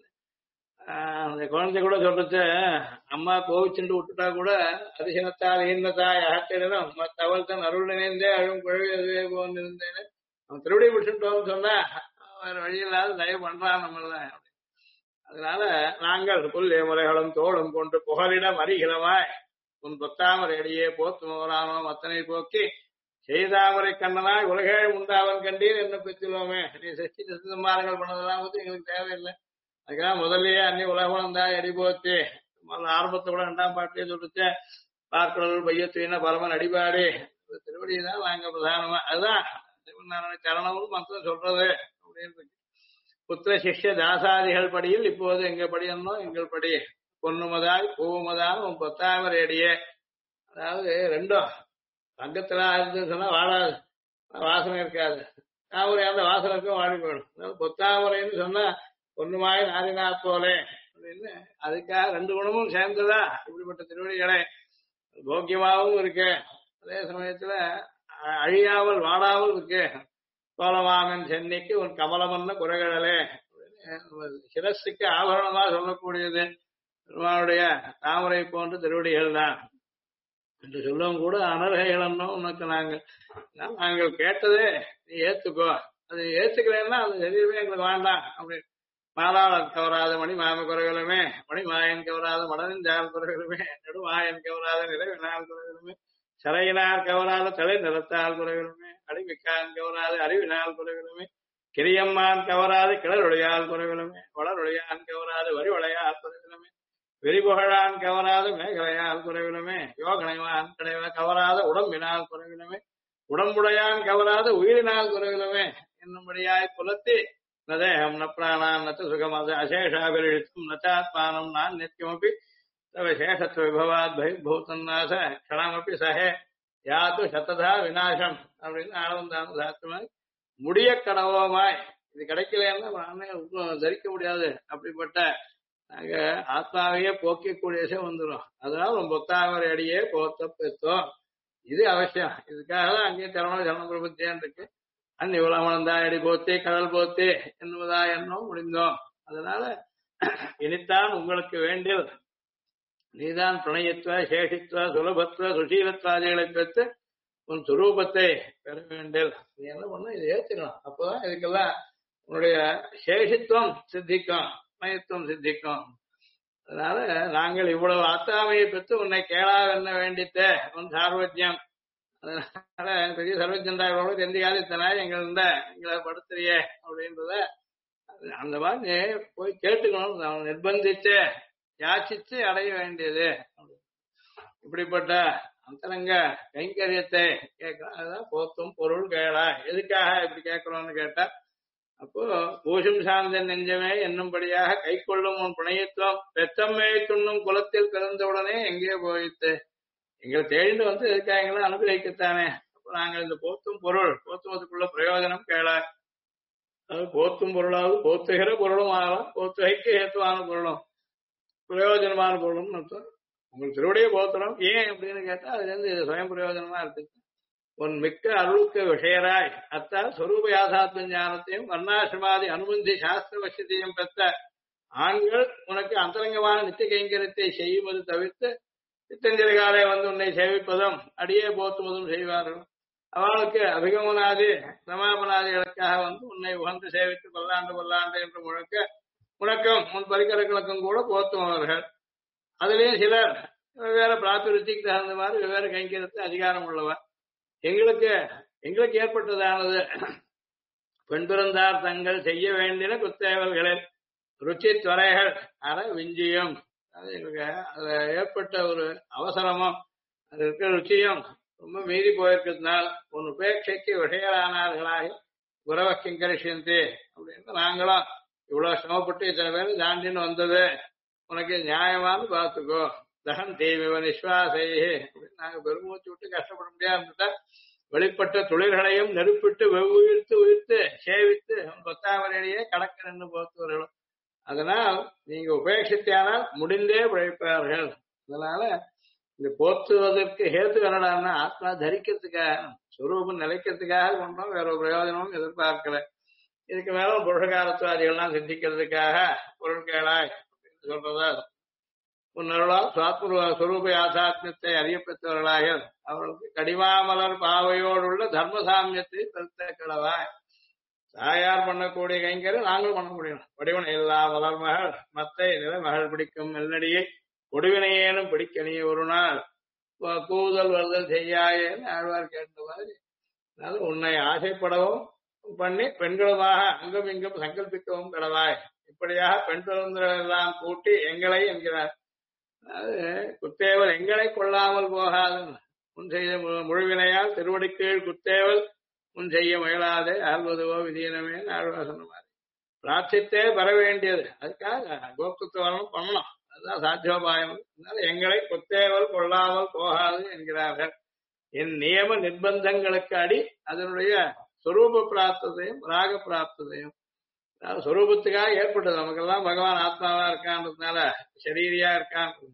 அந்த குழந்தை கூட சொல்றது. அம்மா கோவிச்சுட்டு விட்டுட்டா கூட அதிசனத்தால் ஈர்ந்ததாய் அகற்றிடணும் தவள் தன் அருள் நினைந்தே அழும் குழவி அதுவே போந்திருந்தேன்னு அவன் திருவடியை பிடிச்சுட்டோம்னு சொன்னா வேற வழி இல்லாத தயவு பண்றான் நம்மள. அதனால நாங்கள் புல்லே முறைகளும் தோளும் கொண்டு புகலிடம் அறிகிறவாய். உன் பொத்தாமரை அடியே போத்துமோரானோ அத்தனை போக்கி செய்தாமரை கண்ணனாய் உலகே உண்டாவன் கண்டீர் என்ன பெற்றுள்ளோமே. நீ சஷ்டி சம்மாரங்கள் பண்ணதெல்லாம் பத்தி எங்களுக்கு தேவையில்லை. அதுக்கெல்லாம் முதல்லயே அன்னி உலகம் தான் எடி போச்சு. ஆரம்பத்தை கூட 2ஆம் பாட்டிலே சொல்லிச்சு பார்க்கடல் பையத்துவீன பரமன் அடிபாடி திருவடி தான் நாங்க பிரதானமா அதுதான் சரணமும் மந்திரம் சொல்றது அப்படின்னு. புத்திர சிஷ்ய தாசாதிகள் படியில் இப்போது எங்க படி என்னும் எங்கள் படி பொன்னுமதாய் பூவுமதால் உன் பொத்தாமரை அடியே. அதாவது ரெண்டும் தங்கத்துல இருந்துன்னு சொன்னா வாழாது, வாசனை இருக்காது. தாமரை அந்த வாசனை இருக்கும், வாடி போயிடும். பொத்தாமரைன்னு சொன்னா பொண்ணுமாய் நாரினா போலே அப்படின்னு அதுக்காக 2 குணமும் சேர்ந்ததா இப்படிப்பட்ட திருவடிகளை போக்கியமாகவும் இருக்கு, அதே சமயத்துல அழியாமல் வாடாமல் இருக்கு. கோலமாமன் சென்னைக்கு உன் கமலமன்ன குறைகளே, சிரஸுக்கு ஆபரணமா சொல்லக்கூடியது பெருமாளுடைய தாமரை போன்ற திருவடிகள் தான் என்று சொல்லவும் கூட அனர்கைகளோ உனக்கு நாங்கள் கேட்டதே நீ ஏத்துக்கோ, அது ஏத்துக்கலன்னா அது எதுவுமே எங்களுக்கு வேண்டாம் அப்படி. மாலாளர் கவராத மணி மாம குறைகளுமே, மணி மாயன் கவராத மடனின் ஜால் குறைகளுமே, நெடுமாயன் கவராத நிலவினால் குறைகளுமே, சரையினார் கவராத தலை நிறத்தால் குறைகளுமே, அடிமிக்கான் கவராத அறிவினால் குறைகளுமே, கிரியம்மான் கவராத கிளருடையால் குறைகளுமே, வளருடையான் கவராத வரிவளையால் குறைகளுமே, வெறிபுகழான் கவராத மேகலையால் குறைவிலுமே, யோகனைவான் கவராத உடம்பினால் குறைவிலுமே, உடம்புடையான் கவராத உயிரினால் குறைவிலுமே என்னும்படியாய் புலத்தி நதேகம் ந பிராணான் நச்ச சுகம் அசேஷாபிரிஷித்தும் நச்சாத்மானம் நான் நித்தியமப்பி தவ சேஷத்துவ விபவாத் பகிர்பூதன்னாச க்ஷணமப்பி சஹே யாத்து சத்ததா விநாசம் அப்படின்னு ஆனந்தான சாத்தியமாய் முடிய கடவோமாய். இது கிடைக்கலன்னா தரிக்க முடியாது. அப்படிப்பட்ட நாங்க ஆத்மாவையே போக்கக்கூடிய வந்துடும். அதனால உன் பொத்தாமரை அடியே போத்த பெற்றோம். இது அவசியம். இதுக்காக தான் அங்கேயும் தரணும் சரண பிரபத்தியான் இருக்கு. அன்னி உலகமனந்தா அடி போத்தே கடல் போத்தே என்பதா எண்ணம் முடிந்தோம். அதனால இனித்தான் உங்களுக்கு வேண்டியது நீதான் பிரணயத்துவ சேஷித்துவ சுலபத்துவ சுசீலத்வாதிகளை பெற்று உன் சுரூபத்தை பெற வேண்டியது. நீ என்ன பண்ண இதை ஏற்றுக்கணும். அப்போதான் இதுக்கெல்லாம் உன்னுடைய சேஷித்துவம் சித்திக்கும், மயத்துவம் சித்திக்கும். அதனால நாங்கள் இவ்வளவு ஆத்தாமையை பெற்று உன்னை கேளா என்ன வேண்டித்த உன் சார்வஜ்யம். அதனால பெரிய சர்வஜன்டா இவ்வளவு தெரிஞ்சுக்காது இத்தனாய் எங்களை படுத்துறிய அப்படின்றத அந்த மாதிரி போய் கேட்டுக்கணும். நிர்பந்திச்சு யாச்சிச்சு அடைய வேண்டியது. இப்படிப்பட்ட அந்தரங்க கைங்கரியத்தை கேட்கிறோம். அதுதான் போத்தும் பொருள் கேளா. எதுக்காக இப்படி கேட்கிறோம்னு கேட்டா, அப்போ பூஷும் சார்ந்த நெஞ்சமே என்னும்படியாக கை கொள்ளும் உன் பிணையத்துவம் பெத்தம்மை துண்ணும் குலத்தில் பிறந்தவுடனே எங்கே போயிட்டு எங்களை தேடிட்டு வந்து எதுக்காக எங்களை அனுகிரகிக்கத்தானே. அப்ப நாங்கள் இந்த போத்தும் பொருள் போத்துவதற்குள்ள பிரயோஜனம் கேள. அது போத்தும் பொருளாவது போத்துகிற பொருளும் ஆகலாம், போத்துகைக்கு ஏத்துவான பொருளும் பிரயோஜனமான பொருளும் அர்த்தம். உங்களுக்கு திருவடியை போத்துறோம் ஏன் அப்படின்னு கேட்டா அதுல இருந்து இது சுயம் பிரயோஜனமா இருக்கு. உன் மிக்க அருளுக்கு விஷயராய் அத்தால் சொரூப யாதாத்ம ஞானத்தையும் வர்ணாசிரமாதி அனுபந்தி சாஸ்திர வசதியும் பெற்ற ஆண்கள் உனக்கு அந்தரங்கமான நித்திய கைங்கரியத்தை செய்வது தவிர்த்து நித்தஞ்சலிகாலே வந்து உன்னை சேவிப்பதும் அடியே போத்துவதும் செய்வார்கள். அவளுக்கு அபிகமனாதி சமாபனாதிகளுக்காக வந்து உன்னை உகந்து சேவித்து பல்லாண்டு என்று முழக்கம் உன் பரிகரங்களுக்கும் கூட போத்துவர்கள். அதுலயும் சிலர் வெவ்வேறு பிராபிருத்திக்கு தகுந்த மாதிரி வெவ்வேறு கைங்கரியத்தை அதிகாரம் உள்ளவர். எங்களுக்கு ஏற்பட்டதானது பெண் பிறந்தார் தங்கள் செய்ய வேண்டிய குத்தேவல்களில் ருச்சி துறைகள் அற விஞ்சியும் அது எங்களுக்கு அதுல ஏற்பட்ட ஒரு அவசரமும் அது இருக்கிற ருச்சியும் ரொம்ப மீறி போயிருக்கிறதுனால் உன் உபேட்சைக்கு விஷயரானார்களாக குரவ கிங்கரிஷந்தி அப்படின்னு நாங்களும் இவ்வளவு சிரமப்பட்டு இத்தனை பேர் தாண்டின்னு வந்தது உனக்கு நியாயமானு பார்த்துக்கோ. தகன் தீவிவ நிஸ்வாசையே அப்படின்னு நாங்க பெருமூச்சு விட்டு கஷ்டப்பட முடியாதுட்டா வெளிப்பட்ட தொழில்களையும் நெருப்பிட்டு உயிர்த்து சேவித்து பத்தாமரையிலேயே கடக்க நின்று போத்துவர்களும். அதனால் நீங்க உபேட்சித்தானால் முடிந்தே பிழைப்பார்கள். அதனால இந்த போத்துவதற்கு ஹேத்து வரலாம்னா ஆத்மா தரிக்கிறதுக்காக சுரூபம் நிலைக்கிறதுக்காக கொண்டோம், வேற ஒரு பிரயோஜனமும் எதிர்பார்க்கல. இதுக்கு மேல புருஷகாரத்துவாதிகள்லாம் சிந்திக்கிறதுக்காக பொருட்களாய் சொல்றதா உன்னருளால் சுவரூப யாதாத்மியத்தை அறியப்பெற்றவர்களாக அவர்களுக்கு கடிமாமலர் பாவையோடு உள்ள தர்ம சாமியத்தை பெருத்த கிழவாய். தாயார் பண்ணக்கூடிய கைங்கரை நாங்களும் பண்ண முடியும். வடிவனை இல்லா மலர்மகள் மத்தை நில மகள் பிடிக்கும் மெல்லடியை ஒடுவினையேனும் பிடிக்கணிய ஒரு நாள் கூதல் வருதல் செய்யாயேன்னு ஆழ்வார் கேட்ட மாதிரி அதனால உன்னை ஆசைப்படவும் பண்ணி பெண்களுமாக அங்கும் இங்கும் சங்கல்பிக்கவும் கடவாய். இப்படியாக பெண் பிறந்தவர்கள் எல்லாம் கூட்டி எங்களை என்கிறார். அதாவது குத்தேவல் எங்களை கொள்ளாமல் போகாது. முன் செய்த முழுவினையால் திருவடிக்கீழ் குத்தேவல் முன் செய்ய முயலாதே ஆழ்வதுவோ விதியினமே ஆழ்வா சொன்ன மாதிரி பிரார்த்தித்தே பெற வேண்டியது. அதுக்காக கோப்துவரம் பண்ணணும். அதுதான் சாத்தியோபாயம். அதனால எங்களை குத்தேவல் கொள்ளாமல் போகாது என்கிறார்கள். என் நியம நிர்பந்தங்களுக்கு அடி அதனுடைய சொரூப பிராப்தத்தையும் ராக பிராப்தத்தையும் சொரூபத்துக்காக ஏற்பட்டது. நமக்கெல்லாம் பகவான் ஆத்மாவா இருக்கான்றதுனால சரீரியா இருக்கான்.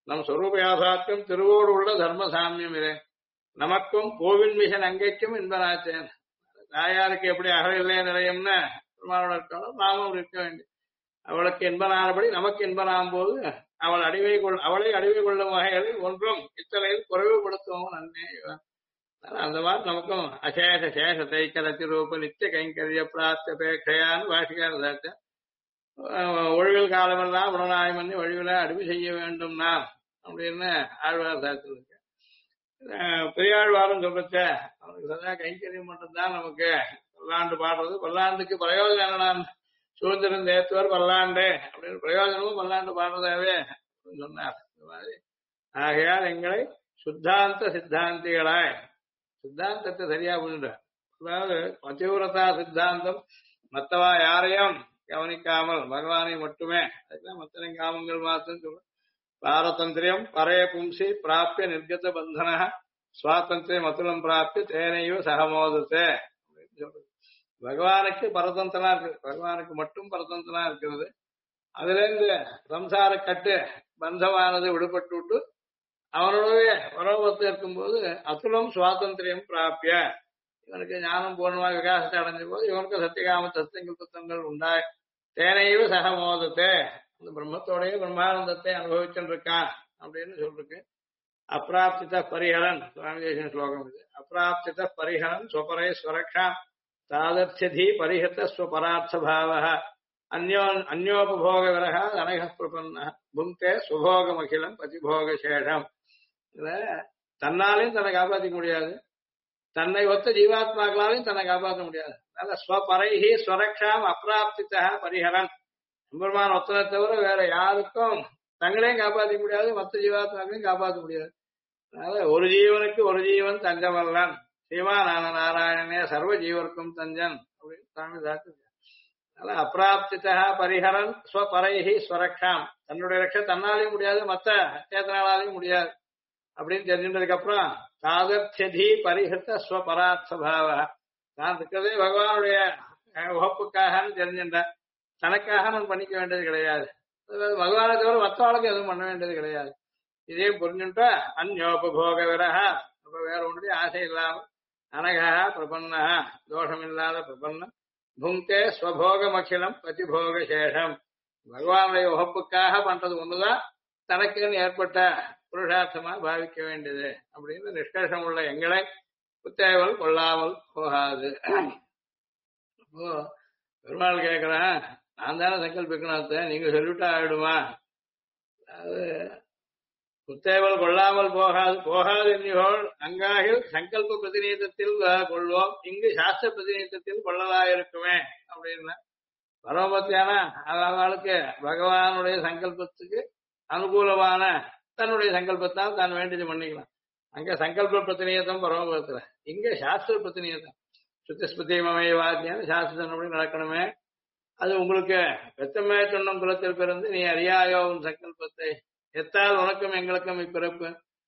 நம் சொரூப யாதார்த்தம் திருவோடு உள்ள தர்ம சாமியம் இது நமக்கும் கோவில் மிக நங்கைக்கும் இன்பனாச்சேன். தாயாருக்கு எப்படி அகலில்லைய நிலையம்னு பெருமாளோட இருக்காலும் நாமும் இருக்க வேண்டும். அவளுக்கு இன்பனானபடி நமக்கு இன்பனாம் போது அவளை அடிவை கொள்ளும் வகைகளில் ஒன்றும் இத்தனையில் குறைவுபடுத்துவோம் நன்மை. அந்த மாதிரி நமக்கும் அசேஷ சேஷ தைக்கரத்தி ரூப நித்திய கைங்கரிய பிராப்தபேட்சையான்னு பாஷிக்காரதாச்ச ஒழிவில் காலமெல்லாம் உடனாய் பண்ணி ஒழிவில அடிமை செய்ய வேண்டும் நாம் அப்படின்னு ஆழ்வார் சாத்திருக்கு. பெரியாழ்வாரும் சொல்றச்ச அவனுக்கு சதா கைங்கரியம் மட்டும்தான் நமக்கு பல்லாண்டு பாடுறது. பல்லாண்டுக்கு பிரயோஜனம் என்னன்னா சுதந்திரம் தேத்துவர் பல்லாண்டு அப்படின்னு பிரயோஜனமும் பல்லாண்டு பாடுறதாவே சொன்னார். இந்த மாதிரி ஆகையால் எங்களை சுத்தாந்த சித்தாந்திகளாய் சித்தாந்தத்தை சரியா புரிஞ்சுட்ட. அதாவது பதிவிரதா சித்தாந்தம் மற்றவா யாரையும் கவனிக்காமல் பகவானை மட்டுமே அதுதான் மத்தனை காமங்கள் மாத்திரம் சொல்ற பாரதந்திரியம் பரய பும்சி பிராப்பிய நிர்கத பந்தன சுவாதந்திரியம் அத்துலம் பிராப்பிய தேனையோ சகமோதத்தை அப்படின்னு சொல்றது. பகவானுக்கு பரதந்திரனா இருக்கு, பகவானுக்கு மட்டும் பரதந்திரனா இருக்கிறது. அதுல இருந்து சம்சார கட்டு பந்தமானது விடுபட்டு விட்டு அவனுடைய பரவத்தை இருக்கும்போது அத்துலம் சுவாதந்திரியம் பிராப்பிய இவனுக்கு ஞானம் பூர்ணமாக விகாசத்தை அடைஞ்ச போது இவனுக்கு சத்தியகாம சத்தியங்கள் உண்டாய் தேனையோ சகமோதத்தை அந்த பிரம்மத்தோடைய பிரம்மானந்தத்தை அனுபவிச்சுட்டு இருக்கான் அப்படின்னு சொல்லிருக்கு. அப்பிராப்தித பரிஹரன் சுவாமி தேசிகன் ஸ்லோகம் இது. அப்பிராப்தித பரிஹரன் ஸ்வபரை ஸ்வரக்ஷா தாதர்த்தி பரிஹத ஸ்வபரார்த்த பாவ அந்யோபோக விரக அனக பிரபன்ன புங்கே சுபோகமகிலம் பதிபோக சேஷம். இத தன்னாலையும் தன்னை காப்பாற்றிக்க முடியாது, தன்னை ஒத்த ஜீவாத்மாக்களாலையும் தன்னை காப்பாற்ற முடியாது. அதனால ஸ்வபரைஹி ஸ்வரக்ஷாம் அப்பிராப்தித பரிஹரன் பெருமான் ஒத்தனை தவிர வேற யாருக்கும் தங்களையும் காப்பாற்ற முடியாது, மற்ற ஜீவாத்மாக்களையும் காப்பாற்ற முடியாது. அதனால ஒரு ஜீவனுக்கு ஒரு ஜீவன் தஞ்சமல்லன் சிவானான நாராயணனே சர்வ ஜீவருக்கும் தஞ்சன் அப்படின்னு சாமி தாக்கு. அதனால அப்பிராப்திதா பரிஹரன் ஸ்வபரைஹி ஸ்வரக்ஷாம் தன்னுடைய ரட்சை தன்னாலையும் முடியாது, மற்ற சேத்தனாலையும் முடியாது அப்படின்னு தெரிஞ்சுட்டதுக்கு அப்புறம் தாதர்த்தி பரிஹிருத்த ஸ்வபரார்த்த பாவ நான் இருக்கிறதே பகவானுடைய உகப்புக்காகன்னு தெரிஞ்சுட்டேன், தனக்காக நான் பண்ணிக்க வேண்டியது கிடையாது. பகவானை தவிர மற்றவாளுக்கு எதுவும் பண்ண வேண்டியது கிடையாது. இதே புரிஞ்சுட்டா அந்யோபோக விரக அப்ப வேற ஒன்றுடைய ஆசை இல்லாம அனகா பிரபன்னா தோஷம் இல்லாத பிரபன்னம் புங்கே ஸ்வபோகமகிலம் பதிபோக சேஷம் பகவானுடைய உகப்புக்காக பண்றது ஒண்ணுதான் தனக்குன்னு ஏற்பட்ட புருஷார்த்தமா பாவிக்க வேண்டியது அப்படின்னு நிஷ்கர்ஷம் உள்ள எங்களை புத்தேவல் கொள்ளாமல் போகாது. அப்போ பெருமாள் கேட்கிறேன், நான் தானே சங்கல்பிக்கணும், நீங்க சொல்லிவிட்டா ஆயிடுமா? அது புத்தேவல் கொள்ளாமல் போகாது என்னோள் அங்காகில் சங்கல்ப பிரதிநிதத்தில் கொள்வோம், இங்கு சாஸ்திர பிரதிநிதத்தில் கொள்ளலாயிருக்குமே அப்படின்னா பரமபத்தியான அவளுக்கு பகவானுடைய சங்கல்பத்துக்கு அனுகூலமான தன்னுடைய சங்கல்பத்தால் தான் வேண்டியது பண்ணிக்கலாம். அங்க சங்கல்ப பிரதிநியத்தம் பரமபதத்துல, இங்க சாஸ்திர பிரதிநியத்தம் சுத்திஸ்பதி மமைவாத்தியான சாஸ்திரம் நடக்கணுமே. அது உங்களுக்கு வெத்தமே சொன்னும் குலத்தில் பிறந்து நீ அறியாயோ உன் சங்கல்பத்தை எத்தால் உனக்கும் எங்களுக்கும் இப்பிறப்பு.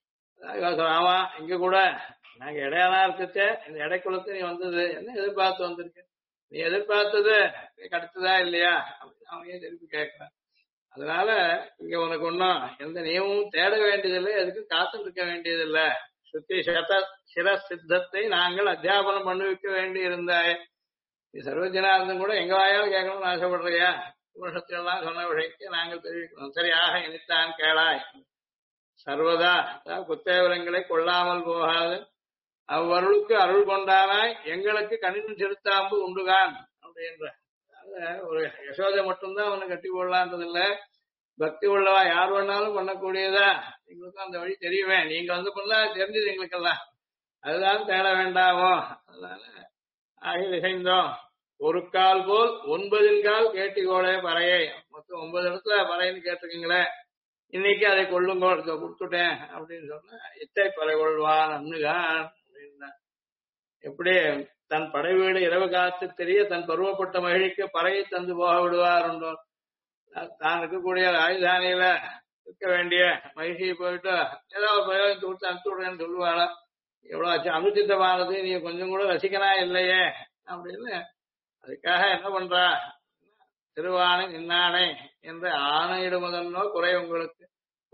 ஆமா இங்க கூட நாங்க இடையாளா இருக்கச்சே இந்த இடைக்குளத்தை நீ வந்தது என்ன எதிர்பார்த்து வந்திருக்க, நீ எதிர்பார்த்தது கிடைச்சதா இல்லையா அப்படின்னு அவங்க திருப்பி கேட்கிறான். அதனால இங்க உனக்கு ஒன்னும் எந்த நியமமும் தேட வேண்டியதில்லை, எதுக்கு காத்துட்டு இருக்க வேண்டியதில்லை. சுத்தி சிர சித்தத்தை நாங்கள் அத்தியாபனம் பண்ணுவிக்க வேண்டி இருந்தாய். நீ சர்வஜனார்த்தம் கூட எங்க வாயாலும் கேட்கணும்னு ஆசைப்படுறியா? உபனிஷத்துலாம் சொன்ன விஷயத்தை நாங்கள் தெரிவிக்கணும். சரியாக இனித்தான் கேளாய். சர்வதா புத்தேவலங்களை கொள்ளாமல் போகாது அவ்வருளுக்கு அருள் கொண்டானாய் எங்களுக்கு கணிதம் செலுத்தாம்பு உண்டுகான் அப்படின்ற ஒரு யசோதை மட்டும்தான் அவனை கட்டி போடலான்றது இல்ல, பக்தி உள்ளவா யார் வேணாலும் பண்ணக்கூடியதா எங்களுக்கும் அந்த வழி தெரியுமே, நீங்க வந்து பண்ணா தெரிஞ்சது எங்களுக்கெல்லாம், அதுதான் தேட வேண்டாமோ. அதனால ஆகிய இசைந்தோம் ஒரு கால் போல் 9 கால் கேட்டிகோளே பறையை, மொத்தம் 9 இடத்துல பறைன்னு கேட்டிருக்கீங்களே, இன்னைக்கு அதை கொள்ளுங்கோ கொடுத்துட்டேன் அப்படின்னு சொன்னா இத்தை பறை கொள்வான் அண்ணுகான் அப்படின்னா எப்படி தன் படை வீடு இரவு காத்து தெரிய தன் பருவப்பட்ட மகிழ்ச்சிக்கு பறையை தந்து போக விடுவார் உண்டோ. தான் இருக்கக்கூடிய ராஜதானியில இருக்க வேண்டிய மகிழ்ச்சியை போயிட்டு ஏதாவது பிரயோஜனத்தை கொடுத்து அனுப்பிச்சு விடுறேன்னு சொல்லுவாளா, எவ்வளவு அனுச்சித்தமானது, நீ கொஞ்சம் கூட ரசிக்கனா இல்லையே அப்படின்னு. அதுக்காக என்ன பண்றா, திருவானை நின்னானை என்று ஆணையிடுவதன்னோ குறை உங்களுக்கு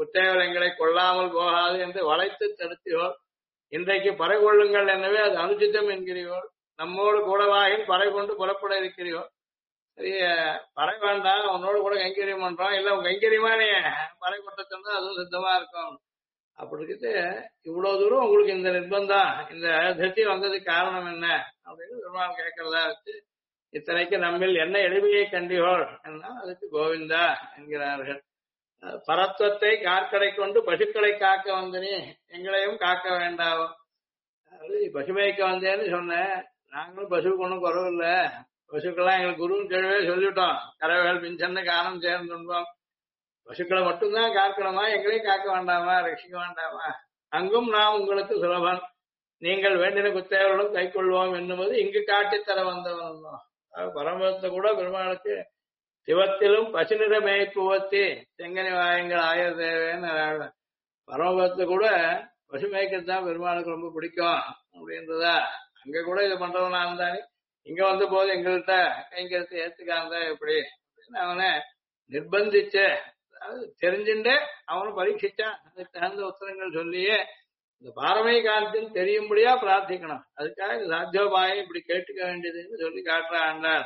குத்தேவல் எங்களை கொள்ளாமல் போகாது என்று வளைத்து தடுத்தியோர். இன்றைக்கு பறை கொள்ளுங்கள் எனவே அது அனுச்சிதம் என்கிறீர்கள். நம்மோடு கூடவாயில் பறை கொண்டு புறப்பட இருக்கிறீர்கள். சரி, பறை வேண்டாம், உன்னோடு கூட கைங்கரியம் பண்றோம். இல்ல உங்க கைங்கரியமா நீ பறை கொட்ட சொன்னா அதுவும் சித்தமா இருக்கும். அப்படி இருக்குது. இவ்வளவு தூரம் உங்களுக்கு இந்த நிர்பந்தம், இந்த திருப்தி வந்ததுக்கு காரணம் என்ன அப்படின்னு பெருமாள் கேட்கறதா வச்சு, இத்தனைக்கு நம்மில் என்ன எளிமையை கண்டியோள் என்ன அதுக்கு கோவிந்தா என்கிறார்கள். பரத்வத்தை கார்க்கடை கொண்டு பசுக்களை காக்க வந்தனே எங்களையும் காக்க வேண்டாவோ. அது பசுமைக்க வந்தேன்னு சொன்னேன். நாங்களும் பசுக்கு ஒன்றும் குறவில்லை. பசுக்கெல்லாம் எங்களுக்கு குருன்னு கேள்வே சொல்லிவிட்டோம். கரவேல் பிஞ்சன்னு காரணம் சேர்ந்துட்டோம். பசுக்களை மட்டும்தான் காக்கணுமா, எங்களையும் காக்க வேண்டாமா, ரட்சிக்க வேண்டாமா? அங்கும் நாம் உங்களுக்கு சுலபன், நீங்கள் வேண்டின குத்தேவர்களும் கை கொள்வோம் என்னும்போது இங்கு காட்டித்தர வந்தவன். பரமத்தை கூட பெருமாளுக்கு சிவத்திலும் பசுநிற மேய்ப்புவத்தி செங்கனி வாயங்கள் ஆயர் தேவைன்னு பரமபத்தை கூட பசு மேய்க்கிறது தான் பெருமாளுக்கு ரொம்ப பிடிக்கும் அப்படின்றதா. அங்க கூட இது பண்றவனா இருந்தானே இங்க வந்த போது எங்கள்கிட்ட கைங்கிறது ஏத்துக்காந்தா எப்படி அப்படின்னு அவனை நிர்பந்திச்சு, அதாவது தெரிஞ்சுட்டு அவனும் பரீட்சிச்சான். அதுக்கு தகுந்த உத்தரங்கள் சொல்லியே இந்த பாரமை காலத்தில் தெரியும்படியா பிரார்த்திக்கணும். அதுக்காக இது சாத்தியோபாயம் இப்படி கேட்டுக்க வேண்டியதுன்னு சொல்லி காட்டுறாண்டார்.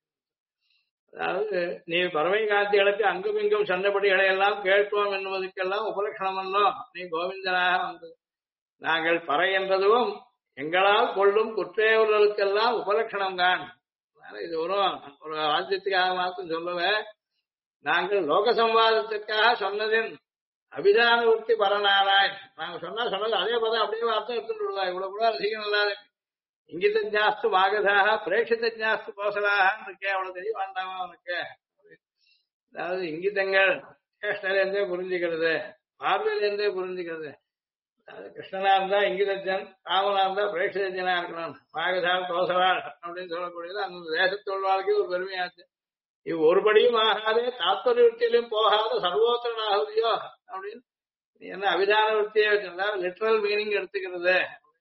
அதாவது நீ பறவை காந்திகளுக்கு அங்கும் இங்கும் சொன்னபடிகளை எல்லாம் கேட்போம் என்பதற்கெல்லாம் உபலட்சணம் என்னோ நீ கோவிந்தனாக வந்தது. நாங்கள் பறை என்றதும் எங்களால் கொள்ளும் குற்றேவர்களுக்கெல்லாம் உபலட்சணம் தான். இது ஒரு ராஜ்யத்துக்காக மாத்திரம் சொல்லவே, நாங்கள் லோக சம்வாதத்திற்காக சொன்னதின் அபிதான உத்தி பரநாராய். நாங்க சொன்னது அதே பதம் அப்படியே அர்த்தம் எடுத்துட்டு விடுவா. இவ்வளவு கூட அதிகம் இல்லாத இங்கித ஜாஸ்து மாகதாக பிரேட்சித ஜாஸ்து கோசலாக இருக்கே, அவ்வளவு தெரிய வேண்டாமா அவனுக்கு? அதாவது இங்கிதங்கள் கிருஷ்ணர்ந்தே புரிஞ்சுக்கிறது, பார்வையிலேருந்தே புரிஞ்சுக்கிறது. அதாவது கிருஷ்ணனா இருந்தா இங்கிதஜன், ராமனா இருந்தா பிரேட்சிதஜனா இருக்கணும். மாகதால் கோசலால் அப்படின்னு சொல்லக்கூடியது அந்த தேசத்தோல் வாழ்க்கை ஒரு பெருமையாச்சு. இவ் ஒருபடியும் ஆகாதே தாத்பரிய விற்த்தியிலும் போகாத சர்வோத்தரனாகுதியோ அப்படின்னு என்ன அபிதான விற்த்தியை வச்சிருந்தா லிட்டரல் மீனிங் எடுத்துக்கிறது.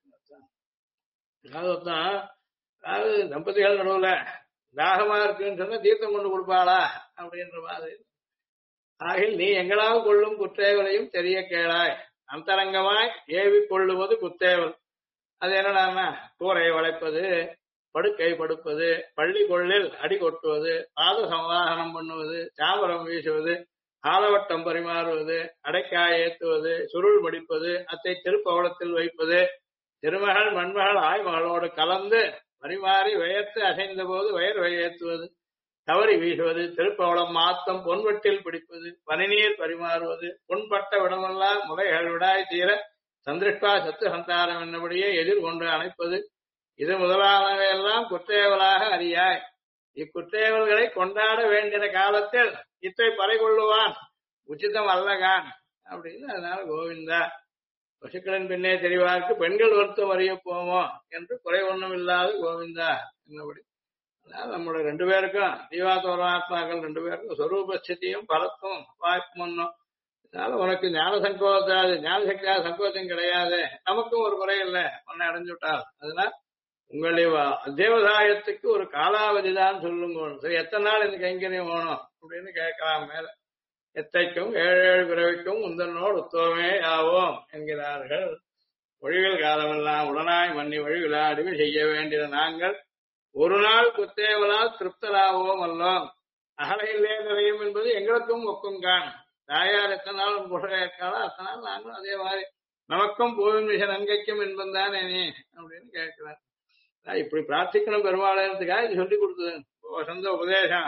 அதாவது தம்பதிகள் நடுவுல தாகமா இருக்குன்னு சொன்னா தீர்த்தம் கொண்டு கொடுப்பாளா அப்படின்ற மாதிரி. ஆகில் நீ எங்களால் கொள்ளும் குற்றேவலையும் தெரிய கேளாய். அந்தரங்கமாய் ஏவி கொள்ளுவது குத்தேவல். அது என்னடான்னா கூரை வளைப்பது, படுக்கை படுப்பது, பள்ளி கொள்ளில் அடி கொட்டுவது, பாத சமாதானம் பண்ணுவது, சாமரம் வீசுவது, ஆலவட்டம் பரிமாறுவது, அடைக்காய் ஏற்றுவது, சுருள் மடிப்பது, அத்தை திருப்பவளத்தில் வைப்பது, திருமகள் மண்மகள் ஆய்மகளோடு கலந்து பரிமாறி வியர்த்து அசைந்த போது வயர் வயேற்றுவது, தவறி வீசுவது, திருப்பவளம் மாத்தம் பொன்வெட்டில் பிடிப்பது, பனிநீர் பரிமாறுவது, பொன்பட்ட விடமெல்லாம் முறைகள் விடாய் தீர சந்திருஷ்டா சத்து சந்தாரம் என்னபடியே எதிர்கொண்டு அணைப்பது, இது முதலானவையெல்லாம் குற்றேவலாக அறியாய். இக்குற்றேவல்களை கொண்டாட வேண்டிய காலத்தில் இத்தை பறை கொள்ளுவான் உச்சிதம் அல்லகான் அப்படின்னு. அதனால கோவிந்தா பசுக்களின் பின்னே தெரிவார்க்கு பெண்கள் வருத்தம் அறிய போமோ என்று குறை ஒன்றும் இல்லாத கோவிந்தா என்னபடி. அதனால நம்மளுடைய ரெண்டு பேருக்கும் ஜீவாத்மராத்மாக்கள் ரெண்டு பேருக்கும் சொரூபஸ்திதியும் பலத்தும் வாய்ப்பும் ஒன்றும். அதனால உனக்கு ஞான சங்கோதாது ஞான சக்தியா சங்கோச்சம் கிடையாது, நமக்கும் ஒரு குறை இல்லை உன்னை அடைஞ்சு விட்டால். அதனால உங்களுடைய அத்தியவசாயத்துக்கு ஒரு காலாவதி தான் சொல்லுங்க. சரி, எத்தனை நாள் இந்த கைங்கரியம் வேணும் அப்படின்னு கேட்கலாம். மேல எத்தைக்கும் ஏழு பிறவிக்கும் உந்தனோடு உத்தவமே ஆவோம் என்கிறார்கள். ஒழிவில் காலமெல்லாம் உடனாய் மன்னி வழிவிழாடிவி செய்ய வேண்டிய நாங்கள் ஒரு நாள் குத்தேவலால் திருப்தராவோம் அல்லோம். அகலையிலே நிறையும் என்பது எங்களுக்கும் ஒக்குங்கான். தாயார் எத்தனை நாள் புகழ இருக்காளோ அத்தனை நாள் நாங்களும் அதே மாதிரி நமக்கும் பூமி மிக நங்கைக்கும் என்பதுதான் நீ அப்படின்னு கேட்கிறார். இப்படி பிரார்த்திக்கணும் பெருமாளத்துக்காக இது சொல்லி கொடுத்தது சொந்த உபதேசம்.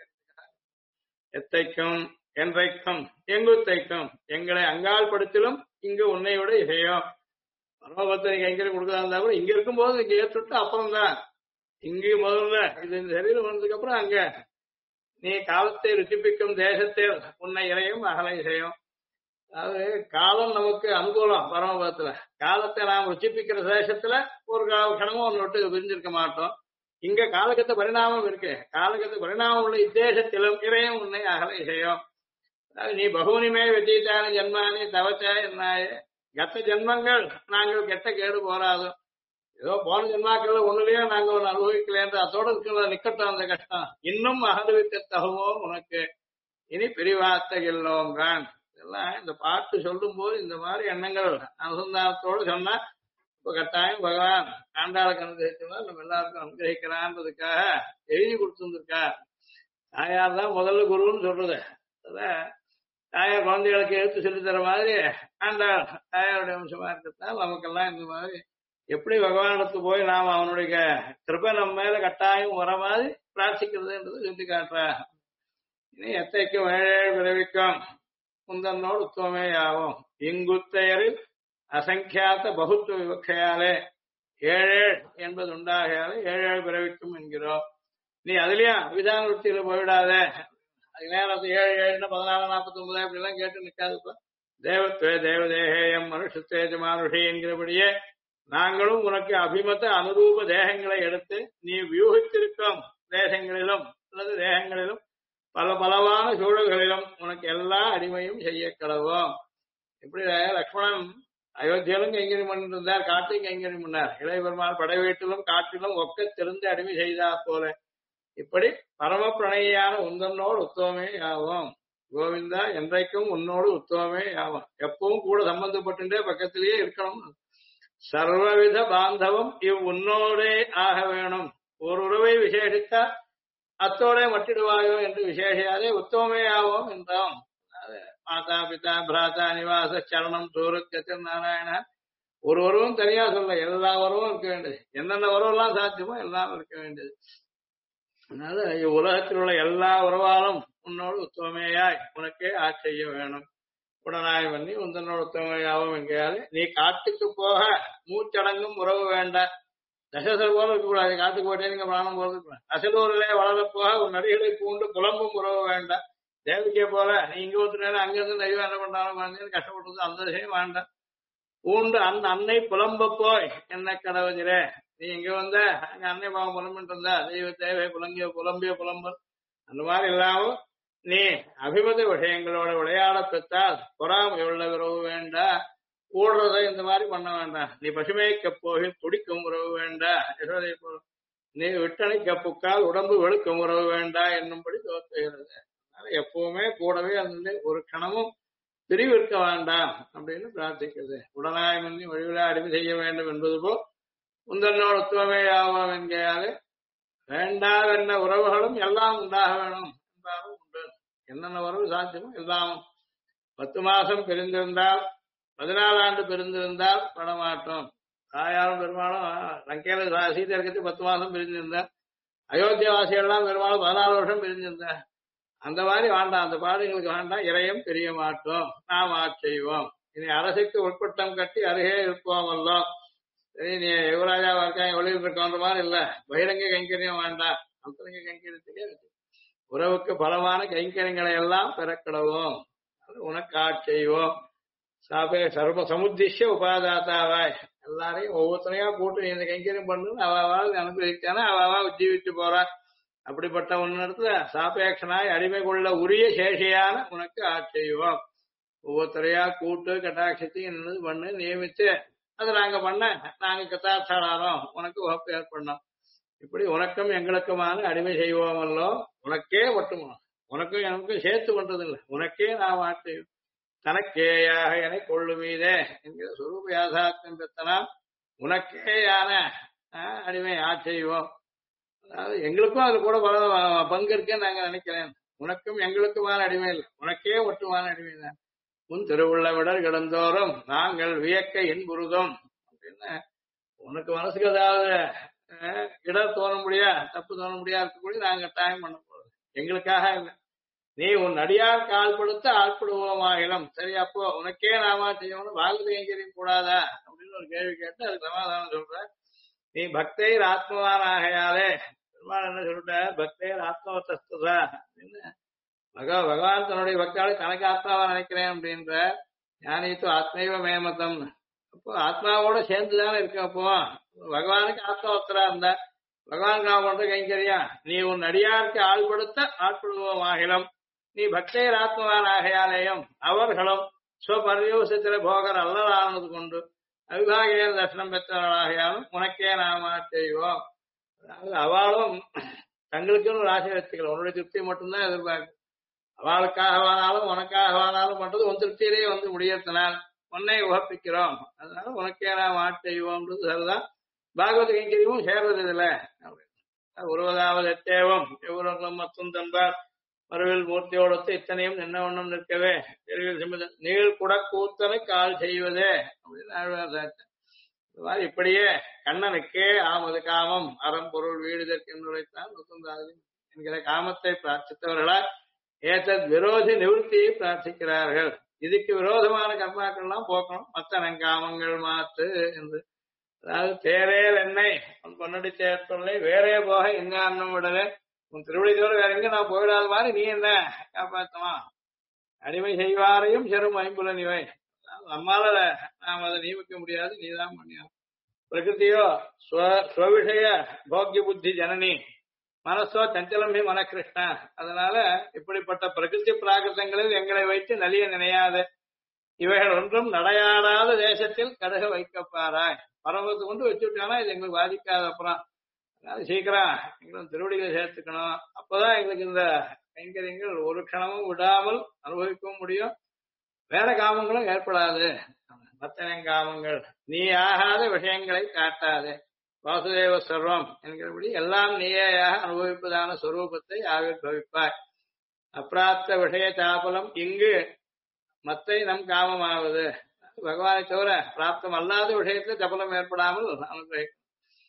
எத்தைக்கும் என்றைக்கும் எங்குத்தைக்கும் எங்களை அங்கால் படுத்திலும் இங்கு உன்னை விட இசையும். பரமபக்தனை கைங்கரை கொடுக்கறதா இருந்தா கூட இங்க இருக்கும் போது இங்க ஏற்றுட்டு அப்புறம் தான் இங்கு முதல்ல இது இந்த சரீரம் வந்ததுக்கு அப்புறம் அங்க நீ காலத்தை ருச்சிப்பிக்கும் தேசத்தில் உன்னை இறையும் அகலை செய்யும். அதாவது காலம் நமக்கு அனுகூலம். பரமபதத்துல காலத்தை நாம் ருச்சிப்பிக்கிற தேசத்துல ஒரு கணமும் ஒன்று விட்டு பிரிஞ்சிருக்க மாட்டோம். இங்க காலகத்த பரிணாமம் இருக்கு. காலகத்த பரிணாமம் உள்ள இத்தேசத்திலும் இறையும் உன்னை அகலை செய்யும். நீ பகுனிமே வெட்டிட்டான ஜென்மானி தவச்ச என்னாய கத்த ஜென்மங்கள் நாங்கள் கெட்ட கேடு போராதும். ஏதோ போன ஜென்மாக்கள் ஒண்ணுலயே நாங்க ஒன்று அனுபவிக்கலேன்ற அதோட இருக்கிற நிக்கட்டும் அந்த கஷ்டம் இன்னும் அகலுவிக்க தகுமோ உனக்கு இனி பிரிவாத்த இல்லோங்கான். இதெல்லாம் இந்த பாட்டு சொல்லும் போது இந்த மாதிரி எண்ணங்கள் அனுசந்தானத்தோடு சொன்னா இப்ப கட்டாயம் பகவான் ஆண்டாளுக்கு அனுகிரகிக்கிறதா நம்ம எல்லாருக்கும் அனுகிரகிக்கிறான்றதுக்காக எழுதி கொடுத்துருக்கா. தாயார் தான் முதல்ல குருன்னு சொல்றது. அதான் தாயார் குழந்தைகளுக்கு எடுத்து சொல்லி தர மாதிரி ஆண்டாள் தாயாருடைய அம்சமா இருக்கிறதால் நமக்கெல்லாம் இந்த மாதிரி எப்படி பகவானிடத்து போய் நாம் அவனுடைய கிருபை நம்ம மேல கட்டாயம் வர மாதிரி பிரார்த்திக்கிறதுன்றது சொல்லி காட்டுறா. இனி எத்தைக்கும் ஏழேழு பிறவிக்கும் குந்தனோடு உத்தமே ஆகும். இங்குத்தையரில் அசங்கியாத்த பகுத்துவ விவக்ஷையாலே ஏழேழ் என்பது உண்டாகையாலே ஏழேழு பிறவிக்கும் என்கிறோம். நீ அதுலயும் விதான விருத்தியில போயிடாத. அது நேரம் 7 7 14 49 இப்படி எல்லாம் கேட்டு நிக்காதுப்பா. தேவத்வே தேவதேகேயம் மனுஷத்தேஜ மானுஷி என்கிறபடியே நாங்களும் உனக்கு அபிமத அனுரூப தேகங்களை எடுத்து நீ வியூகித்திருக்கும் தேசங்களிலும் அல்லது தேகங்களிலும் பல பலவான சூழல்களிலும் உனக்கு எல்லா அடிமையும் செய்ய கடவோம். இப்படி லக்ஷ்மணன் அயோத்தியிலும் கைங்கரியம் பண்ணிருந்தார், காட்டிலும் கைங்கரியம் பண்ணார். இளைய பெருமாள் படை வீட்டிலும் காட்டிலும் ஒக்க திறந்து அடிமை செய்தார் போல இப்படி பரம பிரணயான உந்தனோடு உத்தவமே ஆகும். கோவிந்தா என்றைக்கும் உன்னோடு உத்தவமே ஆகும். எப்பவும் கூட சம்பந்தப்பட்டுட்டே பக்கத்திலேயே இருக்கணும். சர்வவித பாந்தவம் உன்னோடே ஆக வேணும். ஒரு உறவை விசேஷித்தா அத்தோடே மட்டிடுவாயோ என்று விசேஷியாதே உத்தவமே ஆவோம் என்றோம். மாதா பிதா பிராதா நிவாச சரணம் சூரத் நாராயண ஒரு உறவும் தனியா சொல்ல, எல்லா உறவும் இருக்க வேண்டியது. என்னென்ன உறவெல்லாம் சாத்தியமோ எல்லாம் இருக்க வேண்டியது. அதனால உலகத்தில் உள்ள எல்லா உறவாலும் உன்னோடு உத்தவமேயாய் உனக்கே ஆட்செய்ய வேணும். உடனாய் பண்ணி உந்தனோடு உத்தவமையாவும் எங்கேயாவது நீ காட்டுக்கு போக மூச்சடங்கும் உறவு வேண்டாம். தசசல் போல இருக்கக்கூடாது. காட்டுக்கு போட்டே நீங்க பிராணம் போறது. அசலூரிலே வளர போக ஒரு நடிகளை பூண்டு புலம்பும் உறவு வேண்டாம். தேவிக்கே போல நீ இங்க ஒருத்தர் அங்கிருந்து நெய்வா என்ன பண்றாலும் கஷ்டப்படுறது அந்த விஷயம் வேண்டாம். பூண்டு அந்த அன்னை புலம்ப போய் என்ன கடவுஜரே நீ இங்க வந்த அங்க அன்னை பாவம் புலம்பிட்டு இருந்தா தெய்வ தேவை புலம்பிய புலம்பல் அந்த மாதிரி இல்லாம நீ அபிமத விஷயங்களோட விளையாட பெற்றால் பொறாமை உள்ள உறவு வேண்டாம். கூடுறதை இந்த மாதிரி பண்ண வேண்டாம். நீ பசுமைக்க போக துடிக்கும் உறவு வேண்டாம். யசோதை போல நீ விட்டணைக்க புக்கால் உடம்பு வெளுக்கும் உறவு வேண்டாம் என்னும்படி தோற்றுகிறது. அதனால எப்பவுமே கூடவே அந்த ஒரு கணமும் பிரிவு இருக்க வேண்டாம் அப்படின்னு பிரார்த்திக்கிறது. உடனாய் மன்னி வழிவிழா அடிமை செய்ய வேண்டும் என்பது போல் உந்தன்னோட உத்துவமே ஆவோம் என்கையாலே வேண்டாவென்ன உறவுகளும் எல்லாம் உண்டாக வேணும் என்பாரும் உண்டு. என்னென்ன உறவு சாத்தியமோ எல்லாம் 10 மாசம் பிரிந்திருந்தால் 14 ஆண்டு பிரிந்திருந்தால் படமாட்டோம். தாயாரும் பெருமாளும் லங்கையில சீதை இருக்கிறது 10 மாசம் பிரிஞ்சிருந்தார். அயோத்தியாவாசிகள்லாம் பெருமாளும் 14 வருஷம் பிரிஞ்சிருந்தார். அந்த மாதிரி வேண்டாம். அந்த பாடுகளுக்கு வேண்டாம். இறையும் தெரிய மாட்டோம். நாம் ஆட்செய்வோம். இனி அரசுக்கு உட்பட்டம் கட்டி அருகே இருப்போம் அல்லோம். சரி நீ யுவராஜாவா இருக்காங்க ஒளியில் இருக்கோன்ற மாதிரி இல்ல. பகிரங்க கைங்கரியம் வேண்டாம். அந்தரங்க கைங்கரியத்துக்கே உறவுக்கு பலமான கைங்கரியங்களை எல்லாம் பெறக்கிடவோம். உனக்கு ஆட்செய்வோம். சாபே சர்வ சமுத்திஷ்ய உபாதாத்தாவாய் எல்லாரையும் ஒவ்வொருத்தனையா கூட்டு நீ இந்த கைங்கரியம் பண்ணு அவாவால் அனுகிரகிச்சானா அவாவா ஜீவிச்சு போறான். அப்படிப்பட்ட உன்னிடத்துல சாபேட்சனாய் அடிமை கொள்ள உரிய சேஷியான உனக்கு ஆட்செய்வோம். ஒவ்வொருத்தரையா கூட்டு கட்டாட்சத்தை என்னது பண்ணு நியமிச்சு அது நாங்க பண்ண நாங்க கத்தாட்சாடாரோம் உனக்கு வகுப்பு ஏற்படணும். இப்படி உனக்கும் எங்களுக்குமான அடிமை செய்வோமல்லோ. உனக்கே மட்டுமா உனக்கும் எனக்கும் சேர்த்து பண்றது இல்லை. உனக்கே நாம் ஆட்செய்வோம். தனக்கேயாக என கொள்ளுமீதே என்கிற சுரூப யாதார்த்தம் பெற்றனால் உனக்கேயான அடிமை ஆட்செய்வோம். அதாவது எங்களுக்கும் அது கூட பங்கு இருக்குன்னு நாங்க நினைக்கிறேன். உனக்கும் எங்களுக்குமான அடிமை இல்லை. உனக்கே மட்டுமான அடிமை தான். உன் திருவுள்ள விடர் கிடந்தோறும் நாங்கள் வியக்க இன்புறுதும் அப்படின்னு உனக்கு மனசுக்கு ஏதாவது இடர் தோண முடியா தப்பு தோண முடியா இருக்கக்கூடிய நாங்க டைம் பண்ண போறது எங்களுக்காக இல்லை. நீ உன் அடியார் கால்படுத்த ஆட்படுவோமாயிலும் சரி அப்போ உனக்கே நாம செய்யணும் வாழ்க்கை கைங்கரியம் கூடாதா அப்படின்னு ஒரு கேள்வி கேட்டு அதுக்கு சமாதானம் சொல்ற. நீ பக்தைர் ஆத்மவானாகையாலே பெருமாள் என்ன சொல்லிட்ட பக்தைர் ஆத்மவத்தஸ்துதா அப்படின்னு பகவான் தன்னுடைய பக்தாளை தனக்கு ஆத்மாவா நினைக்கிறேன் அப்படின்ற ஞானித்து ஆத்மைவ மேமதம். அப்போ ஆத்மாவோட சேர்ந்துதானே இருக்க. அப்போ பகவானுக்கு ஆத்மவத்தரா இருந்தா பகவான் நான் பண்ற கைங்கரியா நீ உன் அடியாருக்கு ஆள்படுத்த ஆட்படுவோமாகிலும் நீ பக்தையர் ஆத்மவான் ஆகையாலேயும் அவர்களும் ஸ்வபரியோசத்தில போகர் அல்லலானது கொண்டு அவிபாகிய தர்சனம் பெற்றவர்களாகையாலும் உனக்கே நாம செய்வோம். அதாவது அவளும் தங்களுக்குன்னு ஒரு ஆசை வச்சுக்கல. உன்னுடைய திருப்தியை மட்டும்தான் எதிர்பார்க்க. அவளுக்காகவானாலும் உனக்காகவானாலும் பண்றது உன் திருப்தியிலேயே வந்து முடியத்தினால் உன்னை உகப்பிக்கிறோம். அதனால உனக்கே நாம் ஆட்செய்வோம்ன்றது சரிதான். பாகவத கைங்கரியமும் சேர்றது இதுல. உருவதாவது எத்தேவம் எவ்வளவு மத்தும் தன்பார் மறுவில் மூர்த்தியோடத்து இத்தனையும் நின்ன ஒண்ணும் நிற்கவே நீள் குட கூத்தனை கால் செய்வதே அப்படின்னு ஆழ்வார் சாட்சி. இந்த மாதிரி இப்படியே கண்ணனுக்கே ஆமது காமம் அறம் பொருள் வீடுதற்கு உரைத்தான் என்கிற காமத்தை பிரார்த்தித்தவர்களா ஏத்தத் விரோதி நிவர்த்தியை பிரார்த்திக்கிறார்கள். இதுக்கு விரோதமான கர்மாக்கள் எல்லாம் போக்கணும். மத்த நங்காமங்கள் மாத்து என்று. அதாவது தேரேல் எண்ணெய் உன் பொன்னடி சேர்த்தொல்லை வேறே போக எங்க அன்னம் விடவே உன் திருவிழி தவிர வேற எங்க நான் போயிடாத மாதிரி நீ என்ன காப்பாத்தமா அடிமை செய்வாரையும் செரும் ஐம்புலன் இவை. நம்மால நாம் அதை நியமிக்க முடியாது, நீதான் பண்ணியா. பிரகிருதியோ ஸ்வவிஷய போக்கிய புத்தி ஜனனி மனசோ சஞ்சலமே மனகிருஷ்ணா. அதனால இப்படிப்பட்ட பிரகிருதி பிராகிருதங்களில் எங்களை வைத்து நலிய நினையாது. இவைகள் ஒன்றும் நடையாடாத தேசத்தில் கடுக வைக்கப்பாராய். பரவத்து கொண்டு வச்சுட்டானா இது எங்களுக்கு பாதிக்காத. அப்புறம் அதனால சீக்கிரம் எங்களும் திருவடிகளை சேர்த்துக்கணும். அப்பதான் எங்களுக்கு இந்த கைங்கரியங்கள் ஒரு க்ஷணமும் விடாமல் அனுபவிக்கவும் முடியும். வேற காமங்களும் ஏற்படாது. மத்தனை காமங்கள் நீ ஆகாத விஷயங்களை காட்டாது. வாசுதேவ சர்வம் என்கிறபடி எல்லாம் நீயாக அனுபவிப்பதான ஸ்வரூபத்தை ஆவிர்பவிப்பாய். அப்பிராப்த விஷய சாபலம் இங்கு மத்தை நம் காமமாவது. பகவானை தவிர பிராப்தம் அல்லாத விஷயத்துல சபலம் ஏற்படாமல் அனுகிரகிக்கும்.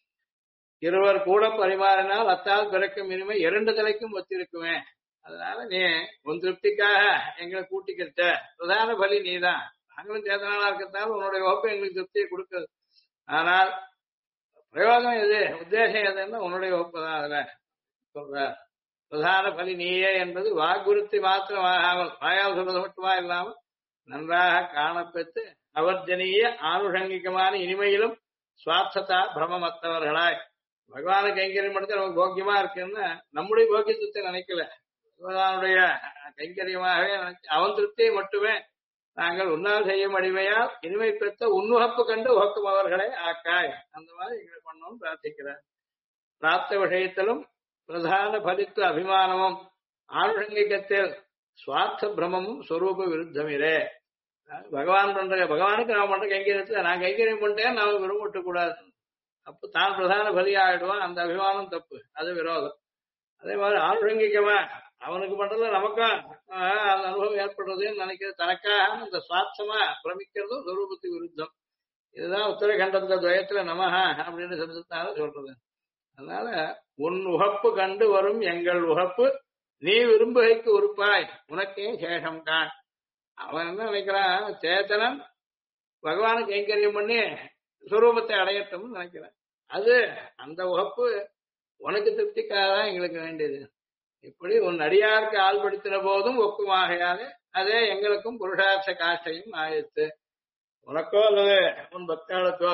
இருவர் கூட பரிமாறினால் அத்தால் பிறக்கும் இனிமை இரண்டு தலைக்கும் ஒத்திருக்குமே. அதனால நீ உன் திருப்திக்காக எங்களை கூட்டிக்கிட்ட பிரதான பலி நீதான். நாங்களும் சேதனாளா இருக்கத்தால் உன்னுடைய வகுப்பு எங்களுக்கு திருப்தியை கொடுக்குது. ஆனால் பிரயோஜனம் எது, உத்தேசம் எதுன்னா உன்னுடைய வகுப்பு தான். அதுல சொல்ற பிரதான பலி நீயே என்பது வாக்குறுத்தி மாத்திரம் ஆகாமல் வாயால் சொல்றது மட்டுமா இல்லாமல் நன்றாக காணப்பெற்று அவர்ஜனீய ஆனுஷங்கிகமான இனிமையிலும் சுவார்த்ததா பிரமமத்தவர்களாய். பகவான கைங்கரியம் மட்டும் நமக்கு போக்கியமா இருக்குன்னு நம்முடைய போக்கியத்தை நினைக்கல, பகவானுடைய கைங்கரியமாகவே நினைச்சு அவன் திருப்தியை மட்டுமே நாங்கள் உன்னால் செய்யும் அடிமையால் இனிமை பெற்ற உன்னுகப்பு கண்டு உகக்கும் அவர்களே ஆக்காய். அந்த மாதிரி எங்களை பண்ணோம் பிரார்த்திக்கிறார். பிராப்த விஷயத்திலும் பிரதான பலித்து அபிமானமும் ஆனுஷங்கிகத்தில் சுவார்த்த பிரமமும் ஸ்வரூப விருத்தமிரே. பகவான் பகவானுக்கு நான் பண்ற கைங்கரியத்துல நான் கைங்கரியம் பண்ணிட்டேன் நாம விரும்பட்டு கூடாது. அப்ப தான் பிரதான பலி ஆயிடுவான். அந்த அபிமானம் தப்பு, அது விரோதம். அதே மாதிரி ஆனுஷங்கிகமா அவனுக்கு பண்றதுல நமக்கும் அந்த அனுபவம் ஏற்படுறதுன்னு நினைக்கிறது தனக்காக அந்த சுவார்த்தமா பிரமிக்கிறதும் ஸ்வரூபத்துக்கு விருத்தம். இதுதான் உத்தரகண்டத்துல துவயத்துல நமஹா அப்படின்னு சப்தத்தால சொல்றது. அதனால உன் உகப்பு கண்டு வரும் எங்கள் உகப்பு நீ விரும்புகைக்கு உறுப்பாய் உனக்கே சேஷம் கான். அவன் என்ன நினைக்கிறான், சேத்தனன் பகவானுக்கு கைங்கரியம் பண்ணி சுரூபத்தை அடையட்டும் நினைக்கிறான். அது அந்த உகப்பு உனக்கு திருப்திக்காக தான் எங்களுக்கு வேண்டியது. இப்படி உன் அடியாருக்கு ஆள்படுத்தின போதும் ஒக்குமாகையாலே அதே எங்களுக்கும் புருஷார்த்த காட்சையும் ஆயிடுத்து. உனக்கோ அல்லது உன் பக்தாளுக்கோ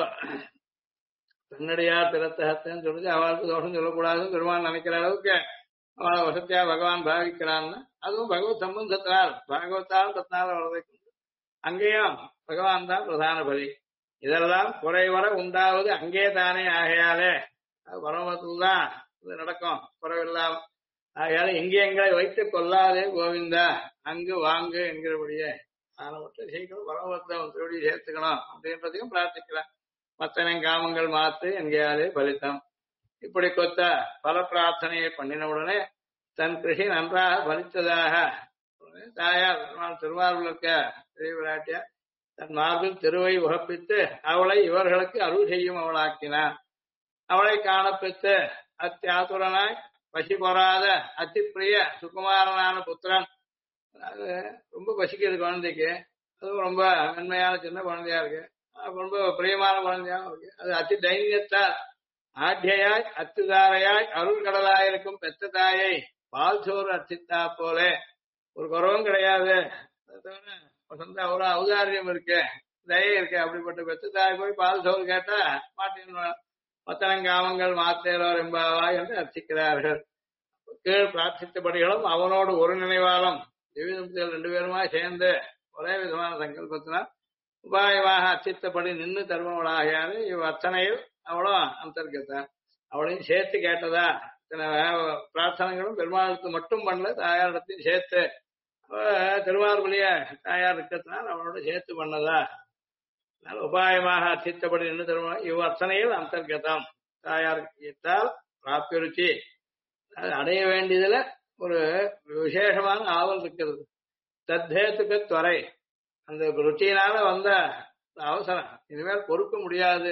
தன்னடியார் திறத்தகத்தன்னு சொல்லி அவளுக்கு தோஷம் சொல்லக்கூடாதுன்னு பெருமான் நினைக்கிற அளவுக்கு அவளை வசத்தியா பகவான் பாவிக்கிறான்னு, அதுவும் பகவத் சம்பந்தத்தினால் பாகவத்தால் தத்தினால வளர்ந்து அங்கேயும் பகவான் தான் பிரதான பலி. இதெல்லாம் குறைவர உண்டாவது அங்கே தானே ஆகையாலே பரமத்தில் தான் இது நடக்கும் குறைவில்லாம. ஆகையால இங்கே எங்களை வைத்துக் கொள்ளாதே கோவிந்தா அங்கு வாங்கு என்கிறபடியே நான் மட்டும் சீக்கிரம் பரமத்தை திருவடி சேர்த்துக்கணும் அப்படின்றதையும் பிரார்த்திக்கிறேன். மத்தனை காமங்கள் மாத்து எங்கேயாலே பலித்தம். இப்படி கொத்த பல பிரார்த்தனையை பண்ணின உடனே தன் கிருஷி நன்றாக பலித்ததாக தாயார் திருவாரூர் இருக்க பெரிய விராட்டியார் தன் மார்பில் திருவை உகப்பித்து அவளை இவர்களுக்கு அருள் செய்யும் அவளாக்கினார். அவளை காணப்பெற்று அத்தியாதுரனாய் பசி பொறாத அத்தி பிரிய சுகுமாரனான புத்திரன். அது ரொம்ப பசிக்குது குழந்தைக்கு, அதுவும் ரொம்ப மென்மையான சின்ன குழந்தையா இருக்கு, ரொம்ப பிரியமான குழந்தையாகவும் இருக்கு. அது அத்தி தைரியத்தால் ஆத்தியாய் அத்துதாரையாய் அருள் கடலாயிருக்கும் பெத்த தாயை பால் சோறு அர்ச்சித்தா போலே ஒரு குறவும் கிடையாது. சொந்த அவ்வளவு ஔதாரியம் இருக்கு, தயை இருக்கு. அப்படிப்பட்ட பெத்த தாய் போய் பால் சோறு கேட்டா மாட்டின் மத்தனங்காமங்கள் மாத்தேரோர் எம்பாவா என்று அர்ச்சிக்கிறார்கள். கீழ் பிரார்த்தித்தபடிகளும் அவனோடு ஒரு நினைவாலும் திவ்யதம்பதிகள் 2 பேருமா சேர்ந்து ஒரே விதமான சங்கல்பத்தினால் உபாயமாக அர்ச்சித்தபடி நின்று தருமவளாகியாரு இவ் அர்ச்சனையில் அவளும் அந்தர்கத்தான். அவளையும் சேர்த்து கேட்டதா இத்தனை பிரார்த்தனைகளும் பெருமாளுக்கு மட்டும் பண்ணல, தாயாரிடத்தையும் சேர்த்து திருமார்பலிய தாயார் இருக்கிறதுனால அவனோட சேர்த்து பண்ணதா அதனால உபாயமாக அர்ச்சித்தபடி நின்று திரும்ப இவ் அர்ச்சனையில் அந்தர்கதம் தாயார் ஈட்டால் பிராப்திருச்சி அது அடைய வேண்டியதுல ஒரு விசேஷமான ஆவல் இருக்கிறது. தத்தேத்துக்கு துறை அந்த ருச்சியினால வந்த அவசரம் இனிமேல் பொறுக்க முடியாது.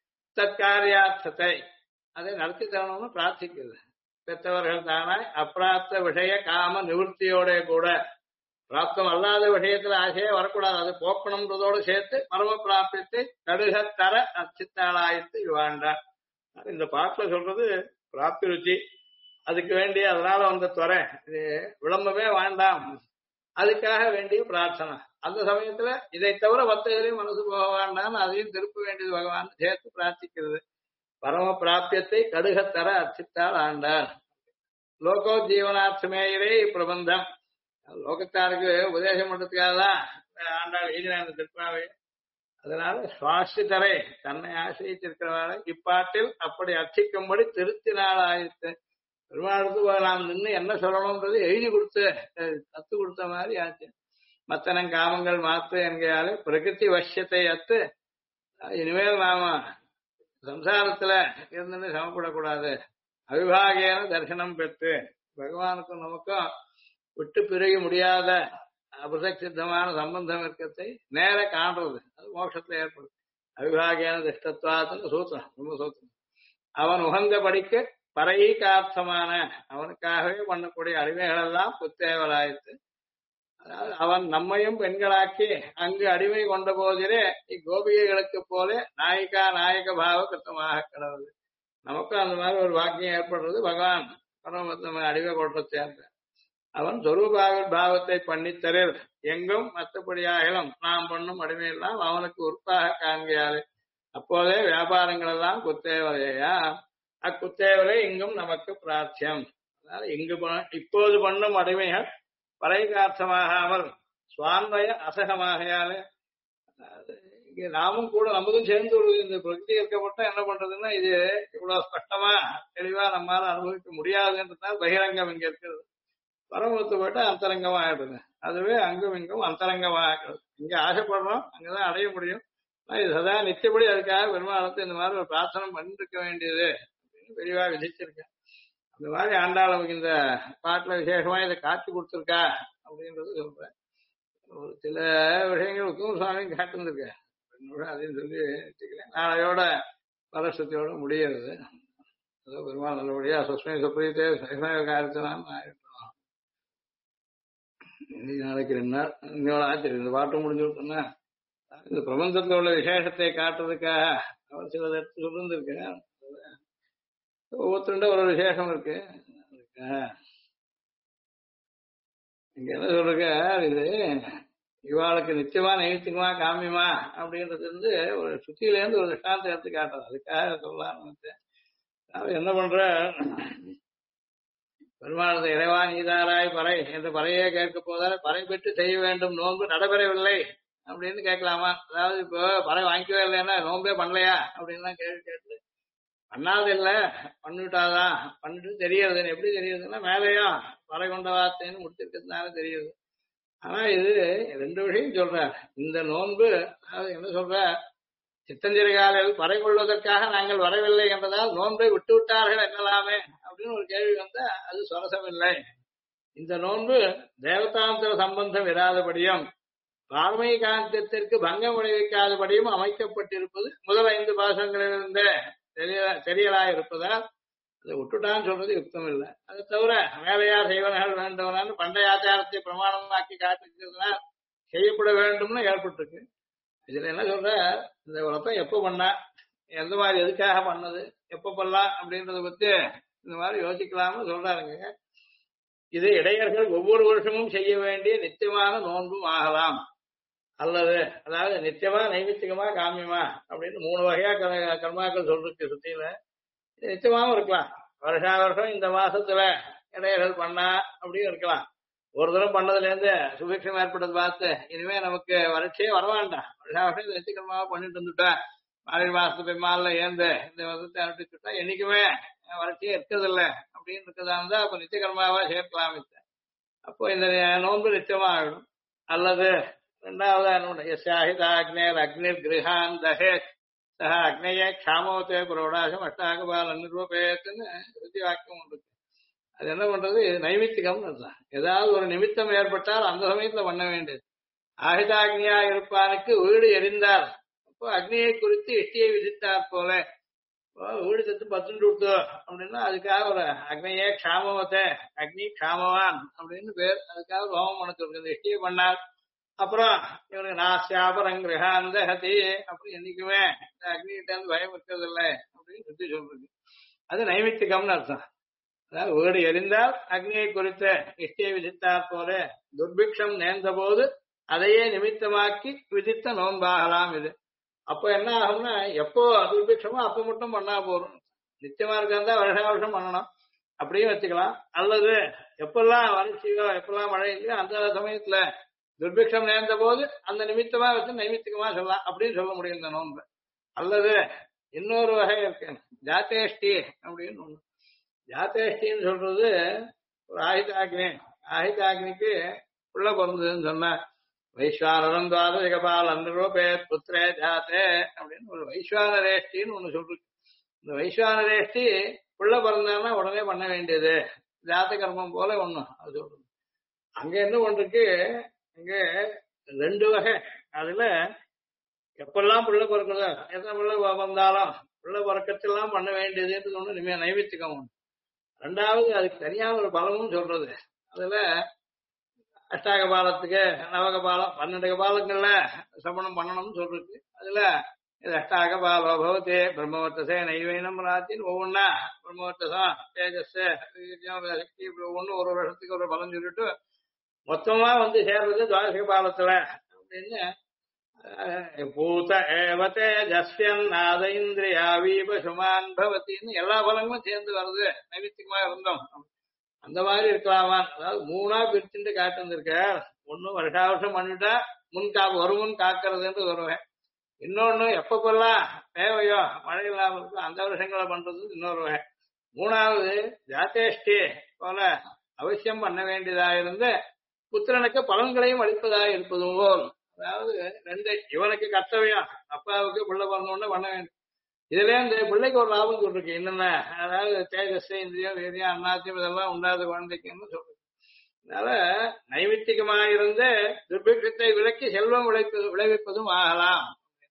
தற்காரியார்த்தத்தை அதை நடத்தி தரணும்னு பிரார்த்திக்கிறது. பெற்றவர்கள் தானாய் அப்பிராப்த விஷய காம நிவர்த்தியோட கூட பிராப்தம் அல்லாத விஷயத்துல ஆசையே வரக்கூடாது, அது போக்கணும்ன்றதோடு சேர்த்து பரம பிராப்தியத்தை கடுகத்தர அச்சித்தாளாயிட்டு இவாண்டார். இந்த பாட்டுல சொல்றது பிராப்தி ருச்சி, அதுக்கு வேண்டிய அதனால வந்த துறை இது விளம்பமே வேண்டாம், அதுக்காக வேண்டிய பிரார்த்தனை. அந்த சமயத்துல இதை தவிர மற்ற எதிரையும் மனசு போக வேண்டாம், அதையும் திருப்ப வேண்டியது பகவான் சேர்த்து பிரார்த்திக்கிறது. பரம பிராப்தியத்தை கடுகத்தர அர்ச்சித்தால் ஆண்டார். லோகோ ஜீவனார்த்தமேயரே பிரபந்தம் லோகத்தாருக்கு உபதேசம் பண்றதுக்காக தான் ஆண்டாள் எழுதினார் இந்த திருப்பாவை. அதனால சுவாசித்தரை தன்னை ஆசிரியத்திருக்கிறவரை இப்பாட்டில் அப்படி அர்ச்சிக்கும்படி திருத்தினால் ஆயிடுத்து. பெருமாளுக்கு நாம் நின்று என்ன சொல்லணும்ன்றது எழுதி கொடுத்து கத்து கொடுத்த மாதிரி ஆச்சு. மத்தனம் காமங்கள் மாத்து என்கையாலே பிரகிருதி வசியத்தை அத்து இனிமேல் நாம சம்சாரத்துல இருந்து சமப்படக்கூடாது. அவிபாகேன தரிசனம் பெற்று பகவானுக்கும் நமக்கும் விட்டு பிரிக முடியாத அபிரசித்தமான சம்பந்தம் இருக்கிறதை நேர காண்றது அது மோட்சத்துல ஏற்படும். அவிபாகேன திஷ்டத்வாத்துன்னு சூத்திரம் ரொம்ப சூத்திரம். அவன் உகந்தபடிக்கு பரையீகார்த்தமான அவனுக்காகவே பண்ணக்கூடிய அடிமைகள் எல்லாம் புத்தேவராயிற்று. அதாவது அவன் நம்மையும் பெண்களாக்கி அங்கு அடிமை கொண்ட போதிலே இக்கோபிகைகளுக்கு போல நாயிகா நாயக பாவ கிருத்தமாக கிடவது. நமக்கும் அந்த மாதிரி ஒரு வாக்கியம் ஏற்படுறது பகவான் பரம அடிமை கொண்ட சேர்ந்த அவன் சொரூபாவிர்பாவத்தை பண்ணித்தரில் எங்கும் மற்றபடியாகலும் நாம் பண்ணும் அடிமையெல்லாம் அவனுக்கு உறுப்பாக காண்கையாது. அப்போதே வியாபாரங்கள் எல்லாம் குத்தேவலையா அக்குத்தேவலை இங்கும் நமக்கு பிரார்த்தியம். அதனால இங்கு இப்போது பண்ணும் அடிமைகள் பரைகார்த்தமாகாமல் சுவான்வய அசகமாகையாலே இங்க நாமும் கூட நமக்கும் சேர்ந்து ஒரு இந்த பிரகிருதி இருக்கப்பட்ட என்ன பண்றதுன்னா இது இவ்வளவு ஸ்பஷ்டமா தெளிவா நம்மளால அனுபவிக்க முடியாதுன்றதுனால பகிரங்கம் இங்க இருக்கிறது. பரமத்து போயிட்டு அந்தரங்கமா ஆயிடுது. அதுவே அங்கும் இங்கும் அந்தரங்கமா ஆகிறது. இங்க ஆசைப்படுறோம் அங்கதான் அடைய முடியும். இது சதா நிச்சயப்படி அதுக்காக பெருமாளத்தை இந்த மாதிரி ஒரு பிரார்த்தனை பண்ணிருக்க வேண்டியது அப்படின்னு பெரியவா விதிச்சிருக்கேன். அந்த மாதிரி ஆண்டாள் நமக்கு இந்த பாட்டுல விசேஷமா இதை காட்சி கொடுத்துருக்கா அப்படின்றது சொல்றேன். ஒரு சில விஷயங்களுக்கும் சுவாமியும் காட்டுருந்துருக்கேன் அதையும் சொல்லி வச்சுக்கிறேன். நாளையோட பரஸ்வத்தியோட முடியறது ஏதோ பெருமாள் நல்லபடியா சுஸ்மே சுப்ரீத்தே காரியத்தினாலும் ஆயிட்டோம். இன்னைக்கு நாளைக்கு 2 நாள் இன்னொரு ஆச்சரியம் இந்த பாட்டும் முடிஞ்சு விட்டோம்னா இந்த பிரபஞ்சத்துல உள்ள விசேஷத்தை காட்டுறதுக்காக அவர் சிலதை எடுத்து சொல்லிருந்திருக்கேன். ஒவ்வொருத்தருண்ட ஒரு விசேஷம் இருக்கு. இங்க என்ன சொல்றீங்க, இது இவாளுக்கு நிச்சயமா நைத்தியமா காமியமா அப்படின்றது வந்து ஒரு சுத்தியில இருந்து ஒரு திஷ்டாந்தத்தை எடுத்து காட்டுறது. அதுக்காக சொல்லலாம். அவன் என்ன பண்ற பெருமானது இறைவா நீதாராய் பறை என்று பறையே கேட்க போதால் பறை பெற்று செய்ய வேண்டும் நோன்பு நடைபெறவில்லை அப்படின்னு கேட்கலாமா? அதாவது இப்போ பறை வாங்கிக்கவே இல்லைன்னா நோன்பே பண்ணலையா அப்படின்னு தான் கேள்வி கேட்டு பண்ணாது இல்ல பண்ணிவிட்டாதான் பண்ணிட்டு தெரியறதுன்னு எப்படி தெரியுதுன்னா மேலேயும் பறை கொண்ட வார்த்தைன்னு முடிச்சிருக்கிறதுனால தெரியுது. ஆனா இது 2 விஷயம் சொல்ற. இந்த நோன்பு அதாவது என்ன சொல்ற, சித்தஞ்சிறுகாலில் பறை கொள்வதற்காக நாங்கள் வரவில்லை என்பதால் நோன்பை விட்டு விட்டார்கள் என்னலாமே அப்படின்னு ஒரு கேள்வி வந்தா அது சொரசமில்லை. இந்த நோன்பு தேவதாந்திர சம்பந்தம் இராதபடியும் பார்மைகாந்தத்திற்கு பங்கம் விளைவிக்காதபடியும் அமைக்கப்பட்டிருப்பது முதல் 5 பாசங்களிலிருந்தே தெரியலாயிருப்பதால் அதை விட்டுட்டான்னு சொல்றது யுக்தம் இல்லை. அதை தவிர வேலையார் செய்வனர்கள் வேண்டவனான்னு பண்டைய ஆச்சாரத்தை பிரமாணமாக்கி காட்டிருக்கிறதுனால் செய்யப்பட வேண்டும்னு ஏற்பட்டிருக்கு. இதுல என்ன சொல்ற, இந்த விரதம் எப்ப பண்ணா எந்த மாதிரி எதுக்காக பண்ணது எப்ப பண்ணலாம் அப்படின்றத பத்தி இந்த மாதிரி யோசிக்கலாம்னு சொல்றாருங்க. இது இடையர்கள் ஒவ்வொரு வருஷமும் செய்ய வேண்டிய நித்தியமான நோன்பும் ஆகலாம். அல்லது அதாவது நித்தியமா நைமித்திகமா காமியமா அப்படின்னு 3 வகையா கர்மாக்கள் சொல்றதுக்கு சுத்தியில நிச்சயமாவும் இருக்கலாம். வருஷா வருஷம் இந்த மாசத்துல இடையர்கள் பண்ணா அப்படியும் இருக்கலாம். ஒரு தரம் பண்ணதுல இருந்து சுபிக்ஷம் ஏற்பட்டது பார்த்து இனிமே நமக்கு வறட்சியே வரவாண்டாம், வருஷா வருஷம் நிச்சயமா பண்ணிட்டு வந்துட்டேன், மார்கழி மாசத்து பெருமாள்ல ஏந்து இந்த வருஷத்தை அனுப்பிச்சுட்டா என்னைக்குமே வறட்சியே இருக்கிறது இல்லை அப்படின்னு இருக்கிறதா இருந்தா அப்ப நித்தியகர்மாவா சேர்க்கலாம். அப்போ இந்த நோன்பு நிச்சயமாகணும். அல்லது ரெண்டாவது சாஹிதாக்னேர் அக்னிர் கிரகான் தஹே சஹ அக்னேயே க்ஷாமோத்தே புரோடாசம் அஷ்டாகபால நிரூபேத்துன்னு இறுதி வாக்கியம் உண்டு. அது என்ன பண்றது? நைமித்திகம்னு அர்த்தம். ஏதாவது ஒரு நிமித்தம் ஏற்பட்டால் அந்த சமயத்துல பண்ண வேண்டியது. ஆயுதாக்னியா இருப்பானுக்கு வீடு எரிந்தார், அப்போ அக்னியை குறித்து இஷ்டியை விதித்தார் போல வீடு செத்து பத்துண்டு விட்டு அப்படின்னா அதுக்காக ஒரு அக்னியே க்ஷாமவத்தை அக்னி க்ஷாமவான் அப்படின்னு பேர். அதுக்காக ஹோமம் பண்ண சொல்றது. இஷ்டியை பண்ணார் அப்புறம் இவனுக்கு நாஸ்யாபரம் கிரகாந்த ஹதி அப்படி என்னைக்குமே இந்த அக்னிகிட்ட இருந்து பயம் இருக்கிறது இல்லை அப்படின்னு சுத்தி சொல்றது. அது நைமித்திகம்னு அர்த்தம். அதாவது வீடு எரிந்தால் அக்னியை குறித்த இஷ்டியை விதித்தார் போல துர்பிக்ஷம் நேர்ந்த போது அதையே நிமித்தமாக்கி விதித்த நோன்பாகலாம் இது. அப்போ என்ன ஆகும்னா எப்போ துர்பிக்ஷமோ அப்போ மட்டும் பண்ணா போறோம். நிச்சயமா இருக்கிறதா வருஷா வருஷம் பண்ணணும் அப்படியும் வச்சுக்கலாம். அல்லது எப்பெல்லாம் வறட்சியோ எப்பெல்லாம் மழை இல்லையோ அந்த சமயத்துல துர்பிக்ஷம் நேர்ந்த போது அந்த நிமித்தமா வச்சு நைமித்திகமா சொல்லலாம் அப்படின்னு சொல்ல முடியும் இந்த நோன்பு. அல்லது இன்னொரு வகை இருக்கு, ஜாத்தேஷ்டி அப்படின்னு ஒண்ணு. ஜாத்தேஷ்டின்னு சொல்றது ஒரு ஆயுதாக்னி. ஆயுதாக்னிக்கு உள்ள பிறந்ததுன்னு சொன்ன வைஸ்வானரம் துவாதசிகபால் அன்ரூபே புத்திரே ஜாத்தே அப்படின்னு ஒரு வைஸ்வானரேஷ்டின்னு ஒண்ணு சொல்றது. இந்த வைஸ்வானரேஷ்டி உள்ள பிறந்தான்னா உடனே பண்ண வேண்டியது ஜாத்த கர்மம் போல ஒண்ணும் அது சொல்றது. அங்க என்ன ஒன்றுக்கு இங்க ரெண்டு வகை. அதுல எப்பெல்லாம் பிள்ளை பிறக்கிறதோ எத்தனை பிள்ளை வந்தாலும் பிள்ளை பிறக்கத்தெல்லாம் பண்ண வேண்டியதுன்னு ஒண்ணு நைமித்திகம் ஒண்ணு. ரெண்டாவது அதுக்கு தனியா ஒரு பலமும் சொல்றது. அதுல அஷ்டாக பாலத்துக்கு நவக பாலம் 12 கபாலங்கள்ல சமணம் பண்ணணும்னு சொல்றது. அதுல இது அஷ்டாக பாலோ பவத்தே பிரம்மவர்த்தசே நைவைனம் ராத்தின்னு ஒவ்வொன்னா பிரம்மவர்த்தசம் தேஜஸ் சக்தி ஒவ்வொன்னு ஒரு வருஷத்துக்கு ஒரு பலம் சொல்லிட்டு மொத்தமா வந்து சேர்றது துவாதசிக பாலத்துல அப்படின்னு பூத ஏவத்தே ஜஸ்யன் நாத இந்திரியா வீபசுமான் பவத்தின்னு எல்லா பலங்களும் சேர்ந்து வருது. நைமித்திகமா இருந்தோம் அந்த மாதிரி இருக்கலாமா? அதாவது 3ஆ பிரிச்சுட்டு காட்டுருக்க. ஒன்னும் வருஷா வருஷம் பண்ணிட்டா ஒரு முன் காக்கிறதுன்றது வருவேன். இன்னொன்னு எப்பப்பெல்லாம் தேவையோ மழை இல்லாம இருக்கோ அந்த வருஷங்களை பண்றது இன்னொரு வகை. 3வது ஜாத்தேஷ்டி போல அவசியம் பண்ண வேண்டியதா இருந்து புத்திரனுக்கு பலன்களையும் அளிப்பதாக இருப்பது போல். அதாவது ரெண்டு இவனுக்கு கர்த்தவியம், அப்பாவுக்கு பிள்ளை பிறந்தோடனே பண்ண வேண்டும். இதுல இந்த பிள்ளைக்கு ஒரு லாபம் சொல்லிருக்கு. என்னென்ன அதாவது தேஜஸ் இந்திரியம் வீரியம் அண்ணாத்தியம் இதெல்லாம் உண்டாத குழந்தைக்குன்னு சொல்றது. அதனால நைமித்திகமாயிருந்து துர்பிக்ஷத்தை விலக்கி செல்வம் விளைவிப்பதும் ஆகலாம்.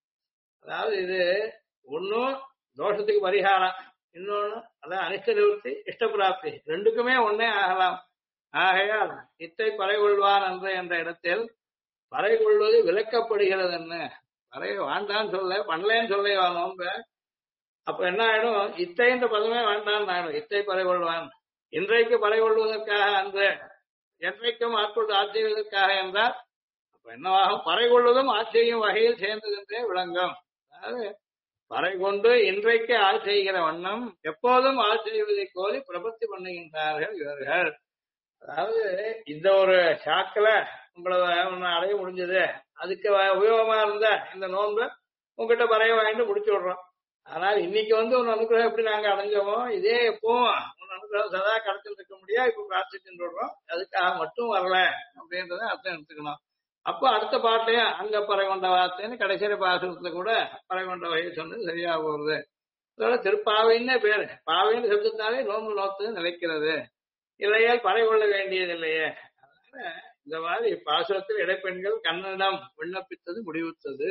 அதாவது இது ஒன்னும் தோஷத்துக்கு பரிகாரம், இன்னொன்னு அதான் அனிஷ்ட நிவர்த்தி இஷ்ட பிராப்தி, ரெண்டுக்குமே ஒன்னே ஆகலாம். ஆகையால் இத்தை பறை கொள்வான் என்ற இடத்தில் பறை கொள்வது விலக்கப்படுகிறது. என்ன பறை வாண்டான்னு சொல்ல பண்ணலேன்னு சொல்ல நோம்ப. அப்ப என்ன ஆயிடும்? இத்தைன்ற பதமே வேண்டான்னு ஆயிடும். இத்தை பறை கொள்வான் இன்றைக்கு பறை கொள்வதற்காக அன்று என்றைக்கும் ஆட்கொண்டு ஆட்சிவதற்காக என்றால் அப்ப என்னவாகும்? பறை கொள்வதும் ஆட்சியும் வகையில் சேர்ந்தது என்றே விளங்கும். அதாவது பறை கொண்டு இன்றைக்கு ஆள் செய்கிற வண்ணம் எப்போதும் ஆள் செய்வதை கோரி பிரபத்தி பண்ணுகின்றார்கள் இவர்கள். அதாவது இந்த ஒரு சாக்கில உங்களை அடைய முடிஞ்சது, அதுக்கு உபயோகமா இருந்த இந்த நோன்பு உங்ககிட்ட பறைய வாங்கிட்டு முடிச்சு விடுறோம். ஆனால் இன்னைக்கு வந்து உன் அனுகிரகம் எப்படி நாங்க அடைஞ்சோமோ இதே எப்பவும் உன் அனுகிரகம் சதா கிடைச்சிட்டு இருக்க முடியாது. இப்ப பிரார்த்திச்சுட்டு விடுறோம், அதுக்காக மட்டும் வரல அப்படின்றத அர்த்தம் எடுத்துக்கணும். அப்போ அடுத்த பாட்டையும் அங்க பறை கொண்ட வார்த்தைன்னு கடைசியில பாசனத்துல கூட பறை கொண்ட வகையை சொன்னது சரியா போறது. அதோட திருப்பாவைன்னே பேரு. பாவைன்னு சொல்லிட்டாலே நோன்பு நோத்து நிலைக்கிறது, இல்லையால் பறை கொள்ள வேண்டியது இல்லையே. அதனால இந்த மாதிரி பாசுரத்தில் இடைப்பெண்கள் கண்ணனிடம் விண்ணப்பித்தது முடிவுத்தது.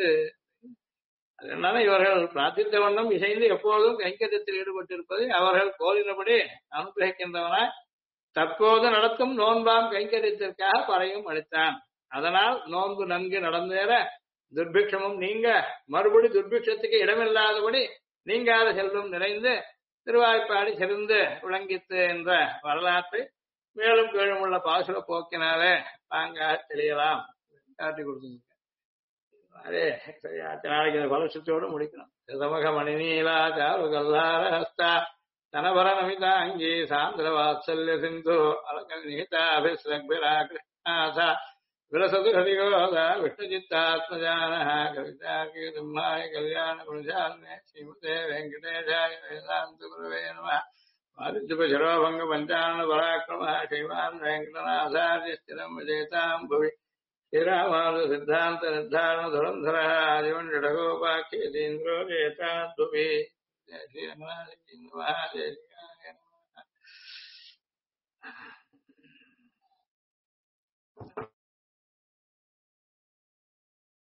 அதனால இவர்கள் பிரார்த்தித்த வண்ணம் இசைந்து எப்போதும் கைங்கரியத்தில் ஈடுபட்டிருப்பதை அவர்கள் கோரினபடி அனுகிரகிக்கின்றவனாய் தற்போது நடத்தும் நோன்பாம் கைங்கரியத்திற்காக பறையும் அளித்தான். அதனால் நோன்பு நன்கு நடந்தேற துர்பிக்ஷமும் நீங்க மறுபடி துர்பிக்ஷத்துக்கு இடமில்லாதபடி நீங்காத செல்வம் நிறைந்து திருவாய்ப்பாடி சிறந்து விளங்கித்து என்ற வரலாற்றை மேலும் கீழும் உள்ள பாசுர போக்கினாலே தாங்க தெரியலாம் காட்டி கொடுத்துங்க. அதே சரியா நாளைக்கு இந்த பலசத்தோடு முடிக்கணும். சதமக மணிநீலா சாரு கல்லார ஹஸ்தா தனபர நமிதா அங்கி சாந்திர வாத்சல்ய சிந்து அலங்க நிகிதா அபிஸ்ரக்பிரா கிருஷ்ணாசா விரசது ஹரிகோதா விஷ்ணுஜித்தாத்மஜான கவிதார்கி சிம்மாய கல்யாண குணசாலினே ஸ்ரீமதே வெங்கடேஷாய வேதாந்த குருவே நமः. वादित्यपशिरोभङ्ग पञ्चान्न पराक्रमः श्रीमान् वेङ्कटनाथार्य स्थिरम् विजेताम् भुवि श्रीरामानु सिद्धान्त निर्धारण धुरन्धरः आदिवण्डकोपाख्येतीन्द्रो जेताद्भुवि जय श्रीरङ्गनाथ